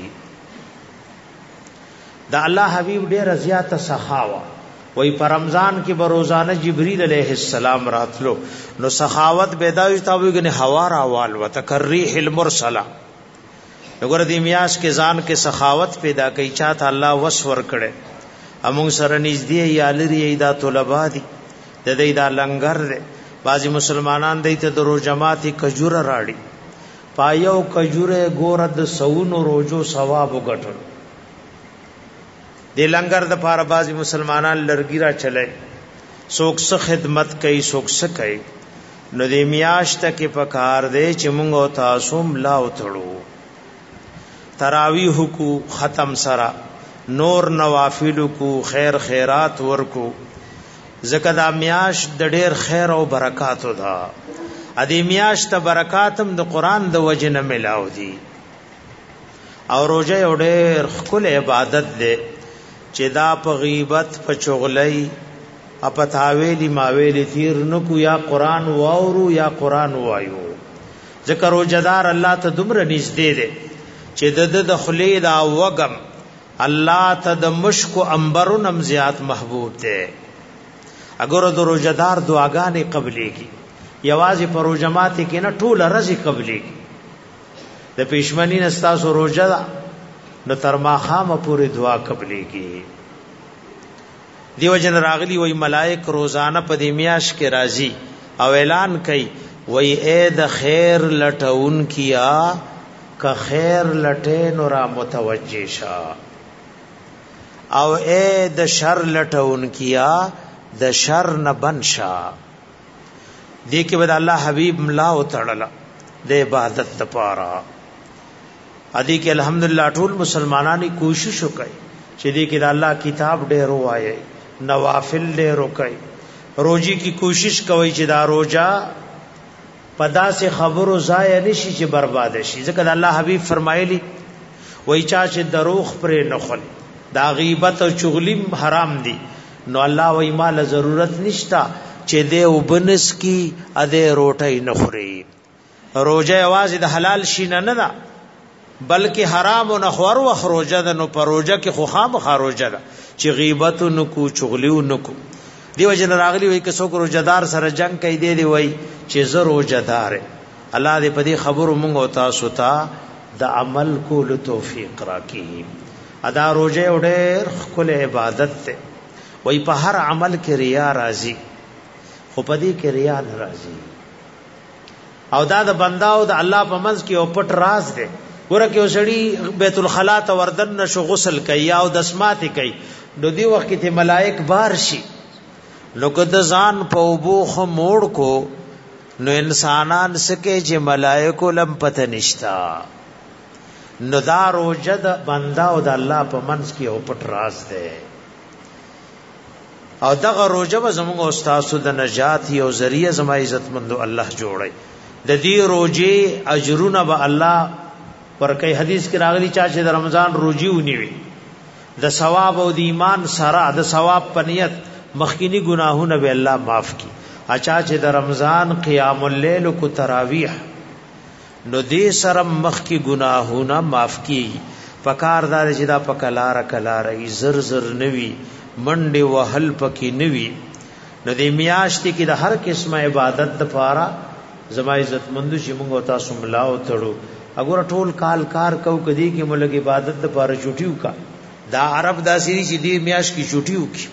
دا الله حبیب ډېر زیاته سخاوه وای په رمضان کې به روزانه جبرئیل علیه السلام راتلو نو سخاوت بداوی تاویګنه هوا راوال وتکریح المرسله. وګوره د میاش کې ځان کې سخاوت پیدا کوي چاته الله وسور کړي. امون سره نږدې یا لري دا طلبه دي د دې دا لنګر دي. بعضی مسلمانان دې ته درو جماعتي کجوره راړي پایو کجوره ګورد سونو روزو ثواب وګټل. د لنګر د پاره بعضی مسلمانان لرګی را چلای څوک څه خدمت کوي څوک څه کوي. نو د میاشت کې پکار دی چې موږ او تاسو ملا وتړو تراویح کو ختم سره نور نوافل کو خیر خیرات ورکو زکه دا میاش د ډېر خیر او برکاتو ده. ا دې میاش ته برکاتم د قران د وجه نه ملاو دي او روزه یو ډېر خپل عبادت ده چې دا په غیبت په چغلۍ په تاویلی ماویلی تیر نکو یا قران واورو یا قران وایو. ذکر روزدار الله ته دومره نږدې ده چې د خلی دا وغم الله ته د مشک او انبرونم زیات محبوب ده. اگر د روزدار دعاګانې قبلېږي یوازې په روزمات کې نه ټول رزق قبلېږي. د پېشمنی نستا سو روزه نو تر ما خامه پوری دعا قبلېږي. دیو جن راغلی وای ملائک روزانه په دې میاش کې راځي او اعلان کوي وای اے د خیر لټون کیا که خیر لټې نو را متوجه شا او اے د شر لټون کیا د شر نه بنشا دې کې بد الله حبیب ملا او تړلا د عبادت لپاره ادي کې الحمدلله ټول مسلمانانی کوشش وکړي چې دې کې د الله کتاب ډېر وایي نوافل ډېر وکړي روزي کی کوشش کوي چې دا روزا پدا سے خبرو ضایع نشي چې برباد شي ځکه الله حبیب فرمایلی وای چا چې دروغ پر نه خل دا غیبت او چغلی حرام دي نو الله وای مال ضرورت نشتا چې دې وبنس کی اده روټي نه خوري روزه आवाज د حلال شي نه نه بلکې حرام او نخور و خروجه ده نو پروجه کې خو خام خروجه ده چې غیبت نو کو چغلی نو کو دیو جن راغلی وای که څوک روزدار سره جنگ کوي دی وای چې زه روزدار الله دې په دې خبرو مونږ او تاسو ته د عمل کول توفیق راکړي ادا روزه وړه خپل عبادت ته وای په هر عمل کې ریا راځي خو په دې کې ریا ناراضي او دا د بندا او د الله په منځ کې او پټ راز دی ورکه وسړي بیت الخلا ته وردن نشو غسل کوي او دسمات کوي نو دی وخت کې ملائک بار شي نو کده ځان په وبوخ موړ کو نو انسانان سکه چې ملائکو لم پته نشتا نو دا روزه د بندا او د الله په منځ کې او پټ راز دی او دغه روزه به زموږ استاد د نجات یو ذریعہ زما عزت مند الله جوړي د دې روزه اجرونه به الله ورکه حدیث کې راغلی چې د رمضان روزي ونیوي د ثواب او د ایمان سره د ثواب په نیت مخکینی گناهونه به الله معاف کی اچھا چې د رمضان قیام الليل کو تراویح نو دې سره مخکی گناهونه معاف کی پکاردار چې دا پکلار کلار ای زر زر نوی منډه وهل پکې نوی نو دې میاشتې کې د هر قسمه عبادت لپاره زما عزت مند چې موږ تاسو ملاو تړو اگر ټول کال کار کو کدی کې ملګ عبادت لپاره چټیو کا دا عرب داسری چې دې میاش کې چټیو کی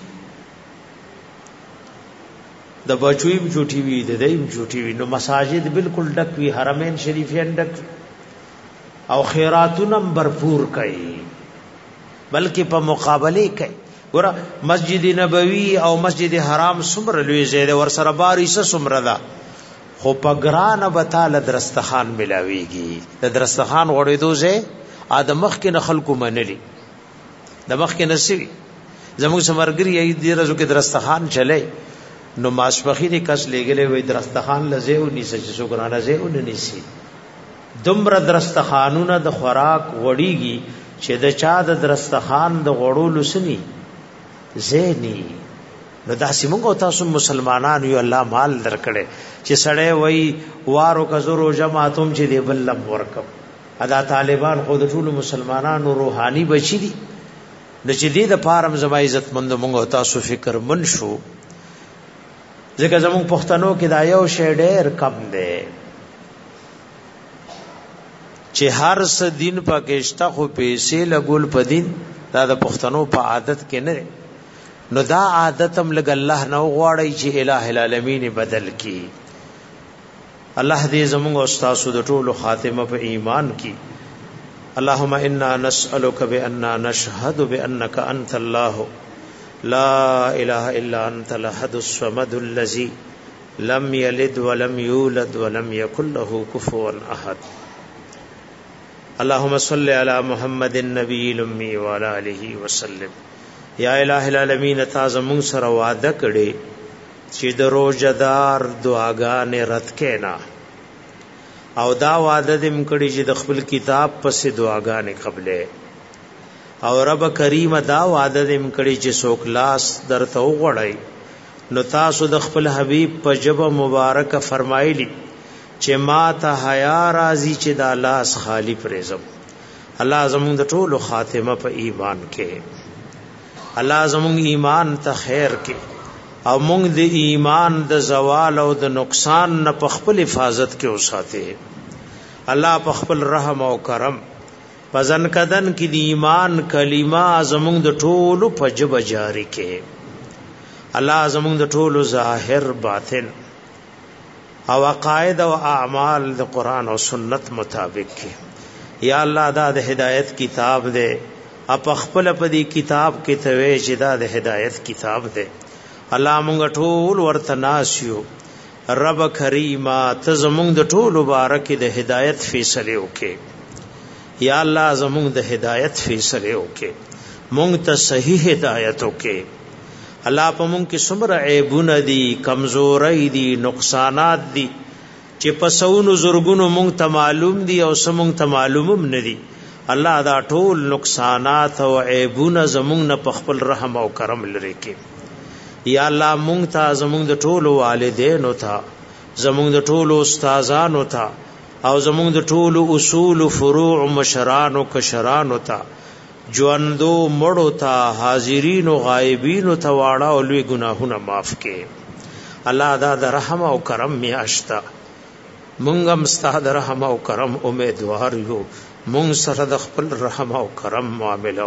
د بچویم چوټي وی د دیم چوټي وی نو مساجد بالکل ډک وی حرمین شریفین ډک او خیراتونم भरपूर کړي بلکې په مقابله کوي ګور مسجد نبوي او مسجد حرام څومره لوی زیاده ور سره باري څومره ده خو پګران بتاله درستخان ملاويږي د درستخان غړېدو زه ادمخ کې نه خلکو منلي د مخ کې نسوي زموږ سمرګري ای دې رزو کې درستخان چلے نو ماسپخی دې کس لګلې وې درستخان لزهو نیسه چې سګرانه زهو نه نیسي دمر درستخانونه د خوراک وړيږي چې د چا د درستخان د غړو لسني زېني نو داسې موږ تاسو مسلمانان یو الله مال درکړي چې سړی وای وارو کزرو جماعتوم چې دی بل لم ورکم ادا طالبان خود ټول مسلمانانو روحاني بچی دي د چې دې د پارم زما عزت مند موږ تاسو فکر من شو ځکه زموږ پښتنو کې دا یو شی ډېر کم دی چې هر څه دین پاکشته خو پیسې لګول په دین دا د پښتنو په عادت کې نه نو دا عادت هم لګ الله نو غواړي چې الٰه العالمین بدل کی الله دې زموږ استاد د ټولو خاتمه په ایمان کی اللهم انا نسألك بأننا نشهد بأنك انت الله لا اله الا انت الاحد الصمد الذي لم يلد ولم يولد ولم يكن له كفوا احد اللهم صل على محمد النبي الامي وعلى اله وسلم یا الٰه العالمین تاسو موږ سره وعده کړې چې د روزدار دعاګانې رد کینا او دا وعده دې موږ کړې چې د خپل کتاب پسې دعاګانې قبلې او رب کریم دا وعده دې موږ کړې چې څوک لاس درته وغړای نو تاسو د خپل حبیب په جبه مبارک فرمایلی چې ما ته حیا راځي چې دا لاس خالی پرېزم الله زموږ د ټولو خاتمه په ایمان کې الله زموږ ایمان ته خیر کې او موږ د ایمان د زوال او د نقصان نه په خپل حفاظت کې اوساته الله په خپل رحم او کرم پزن کدن کې د ایمان کلمه زموږ د ټولو په جبه جاری کې الله زموږ د ټولو ظاهر باطن او عقاید او اعمال د قران او سنت مطابق کې یا الله دا د هدایت کتاب دی اپ خپل په دې کتاب کې ته وې چې دا د هدایت کتاب دی الله مونږ ټول ورته ناسیو رب کریما ته زمونږ د ټول مبارک د هدایت فیصله وکې یا الله زمونږ د هدایت فیصله وکې مونږ ته صحیح هدایت وکې الله په مونږ کې څومره عیبونه دي کمزوري دي نقصانات دي چې په سونو زورګونو مونږ ته معلوم دي او سمونږ ته معلومم نه دي الله دا ټول نقصانات او عیبونه زمونږ نه په خپل رحم او کرم لري کې یا الله مونږ ته زمونږ د ټولو والدینو ته زمونږ د ټولو استادانو ته او زمونږ د ټولو اصول فروع مشرانو کشرانو ته ژوندو مړو ته حاضرین او غایبین ته واړه او لوی ګناهونه معاف کړي الله دا د رحم او کرم میاشتا مونږ هم ستاسو د رحم او کرم امیدوار یو مونږ سره د خپل رحم او کرم معاملې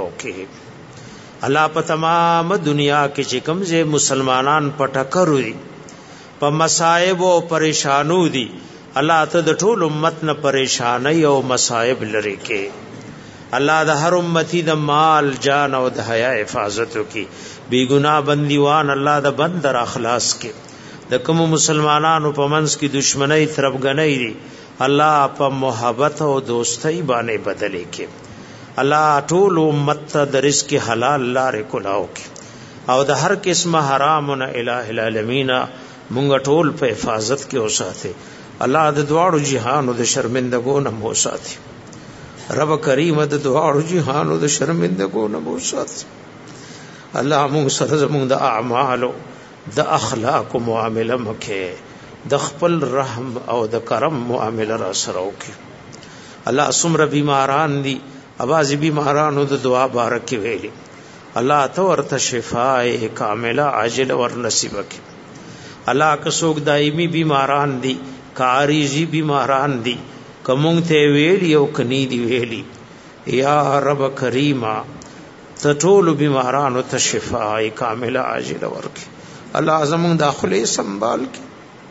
وکړي الله په تمام دنیا کې چې کومه مسلمانان پټکر وي په مصائب او پریشانو دي الله ته د ټول امت نه پریشانای او مصائب لري کې الله د هر امتی د مال جان او د حیا حفاظت وکړي بی ګناه بندیوان الله د بندر اخلاص کې د کوم مسلمانانو په منځ کې دشمنی طرفګنۍ دي الله په محبت او دوستۍ باندې بدلې کې الله ټول امت ته د رزق حلال لارې کولاو کې او د هر قسمه حرامونه الٰه العالمین مونږ ټول په حفاظت کې اوساته الله د دواړو جهانو د شرمندګو نه مو ساتي رب کریم د دواړو جهانو د شرمندګو نه مو ساتي الله مونږ سره زمونږ د اعمالو د اخلاق معامله مکه د خپل رحم او د کرم معامله را سره وکي الله سمره بیماران دي اواز بیمارانو د دعا بارک ویلي الله تو ورته شفای کامله عاجل ور نصیب کړي الله که څوک دایمي بیماران دي کاریزي بیماران دي کوم ته ویلی او کني دي ویلي یا رب کریما ته ټول بیمارانو ته شفای کامله عاجل ورکړي الله زمون داخله سنبال کی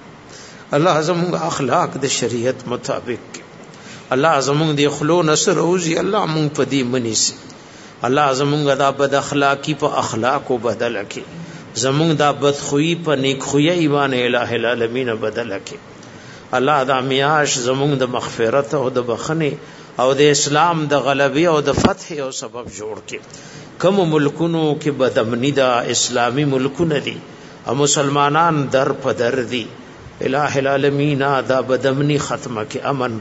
الله زمون اخلاق د شریعت مطابق کی الله زمون د خلو نصر اوزی الله مون پدی منیسی الله زمون دا بد اخلاقی په اخلاق او بدل کی زمون دا بد خوئی په نیک خوئی ایمان الٰه العالمین بدل کی الله دا میاش زمون د مغفرت او د بخنه او د اسلام د غلبي او د فتح او سبب جوړ کی کوم ملکونو کې بدامنی دا اسلامی ملکونه دي او مسلمانان در په در دي الٰه العالمین دا بدامنی ختمه کې امن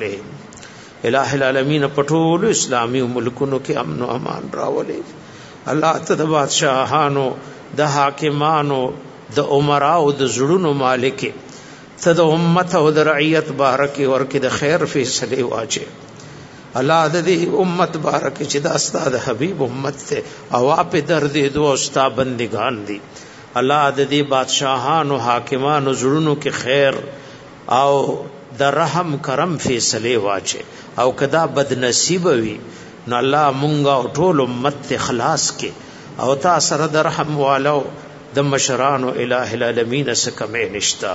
راولې الٰه العالمین پټول اسلامی ملکونو کې امن او امان راولې الله ته د بادشاہانو د حاکمانو د عمرا او د زړونو مالک ته د امت او د رعیت بارک ورکه د خیر فیصله واچي الله د دې امت بارک چې د استاد حبیب امت ته او په درد دو استا بندگان دي الله د دې بادشاہانو حاکمانو زړونو کې خیر او د رحم کرم فیصله واچي او کدا بد نصیب وي نو الله مونږه ټول امت ته خلاص کې او تا سره د رحم والو د مشرانو الٰه العالمین سکمه نشتا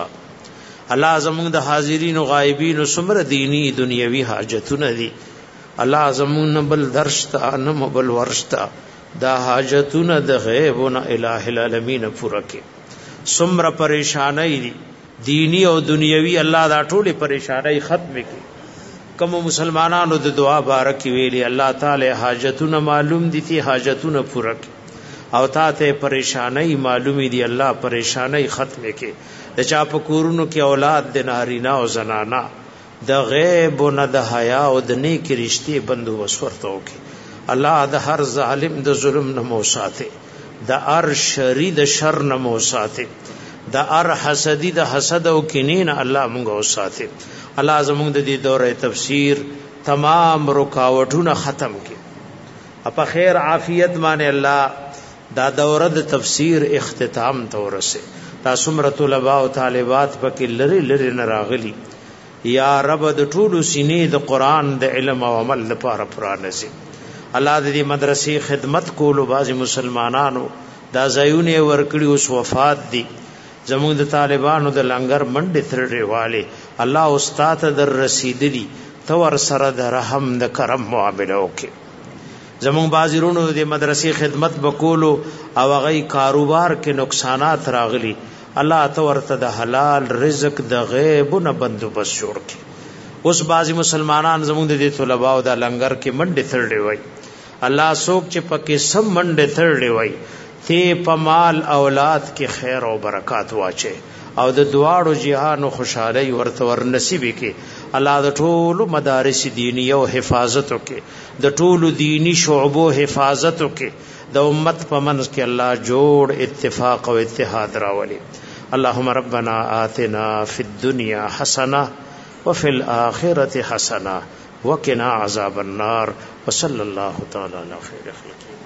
الله زمونږ د حاضرین او غایبین سمره دینی دنیوي حاجتونه دي الله زمون بل درشتا نم بل ورشتا دا حاجتونه د غیبونه الٰه العالمین پوره کې سمره پریشانای دي دینی او دنیوي الله دا ټوله پریشانای ختم کړي کوم مسلمانانو د دعا بارک ویلي الله تعالی حاجتونه معلوم دي تی حاجتونه پوره کړي او تا ته پریشانای معلومی دي الله پریشانای ختم کړي د چا په کورونو کې اولاد د نارینا او زنانا د غیب او نه د حیا او د نیک رشتي بندوبست ورته وکړي الله د هر ظالم د ظلم نه مو ساتي د هر شری د شر نه مو ساتي د هر حسدی د حسد او کینین الله مونږ ساتي الله زموږ د دې دوره تفسیر تمام رکاوټونه ختم کړي په خیر عافیت باندې الله دا دوره د تفسیر اختتام ته ورسه تاسو مر طلباء او طالبات پکې لری لری نه راغلي یا رب د ټولو سینې د قران د علم او عمل لپاره پرانځي الله دې مدرسې خدمت کولو بعض مسلمانانو دا زایونه ورکړي اوس وفات دي زموږ د طالبانو د لنګر منډه ترړې والے الله استاد در رسیدلی تو ور سره د رحم د کرم معاملو کې زمون بازیرونو د مدرسې خدمت وکولو او غي کاروبار کې نقصانات راغلي الله تو ورته د حلال رزق د غیب نه بندوبست جوړ کړي اوس بازي مسلمانان زمون د طلباء او د لنګر کې منډه تړلې وای الله سوک چې پکې سم منډه تړلې وای ته په مال اولاد کې خیر او برکات واچي او د دواړو جهانو خوشحالي ورته ور نصیب کې الله د ټولو مدارس دینی او حفاظت وکي د ټولو دینی شعبو حفاظت وکي د امت په منځ کې الله جوړ اتفاق او اتحاد راولي اللهم ربنا آتنا فی الدنيا حسنه وفي الاخره حسنه وقنا عذاب النار وصلى الله تعالى على خير خلقه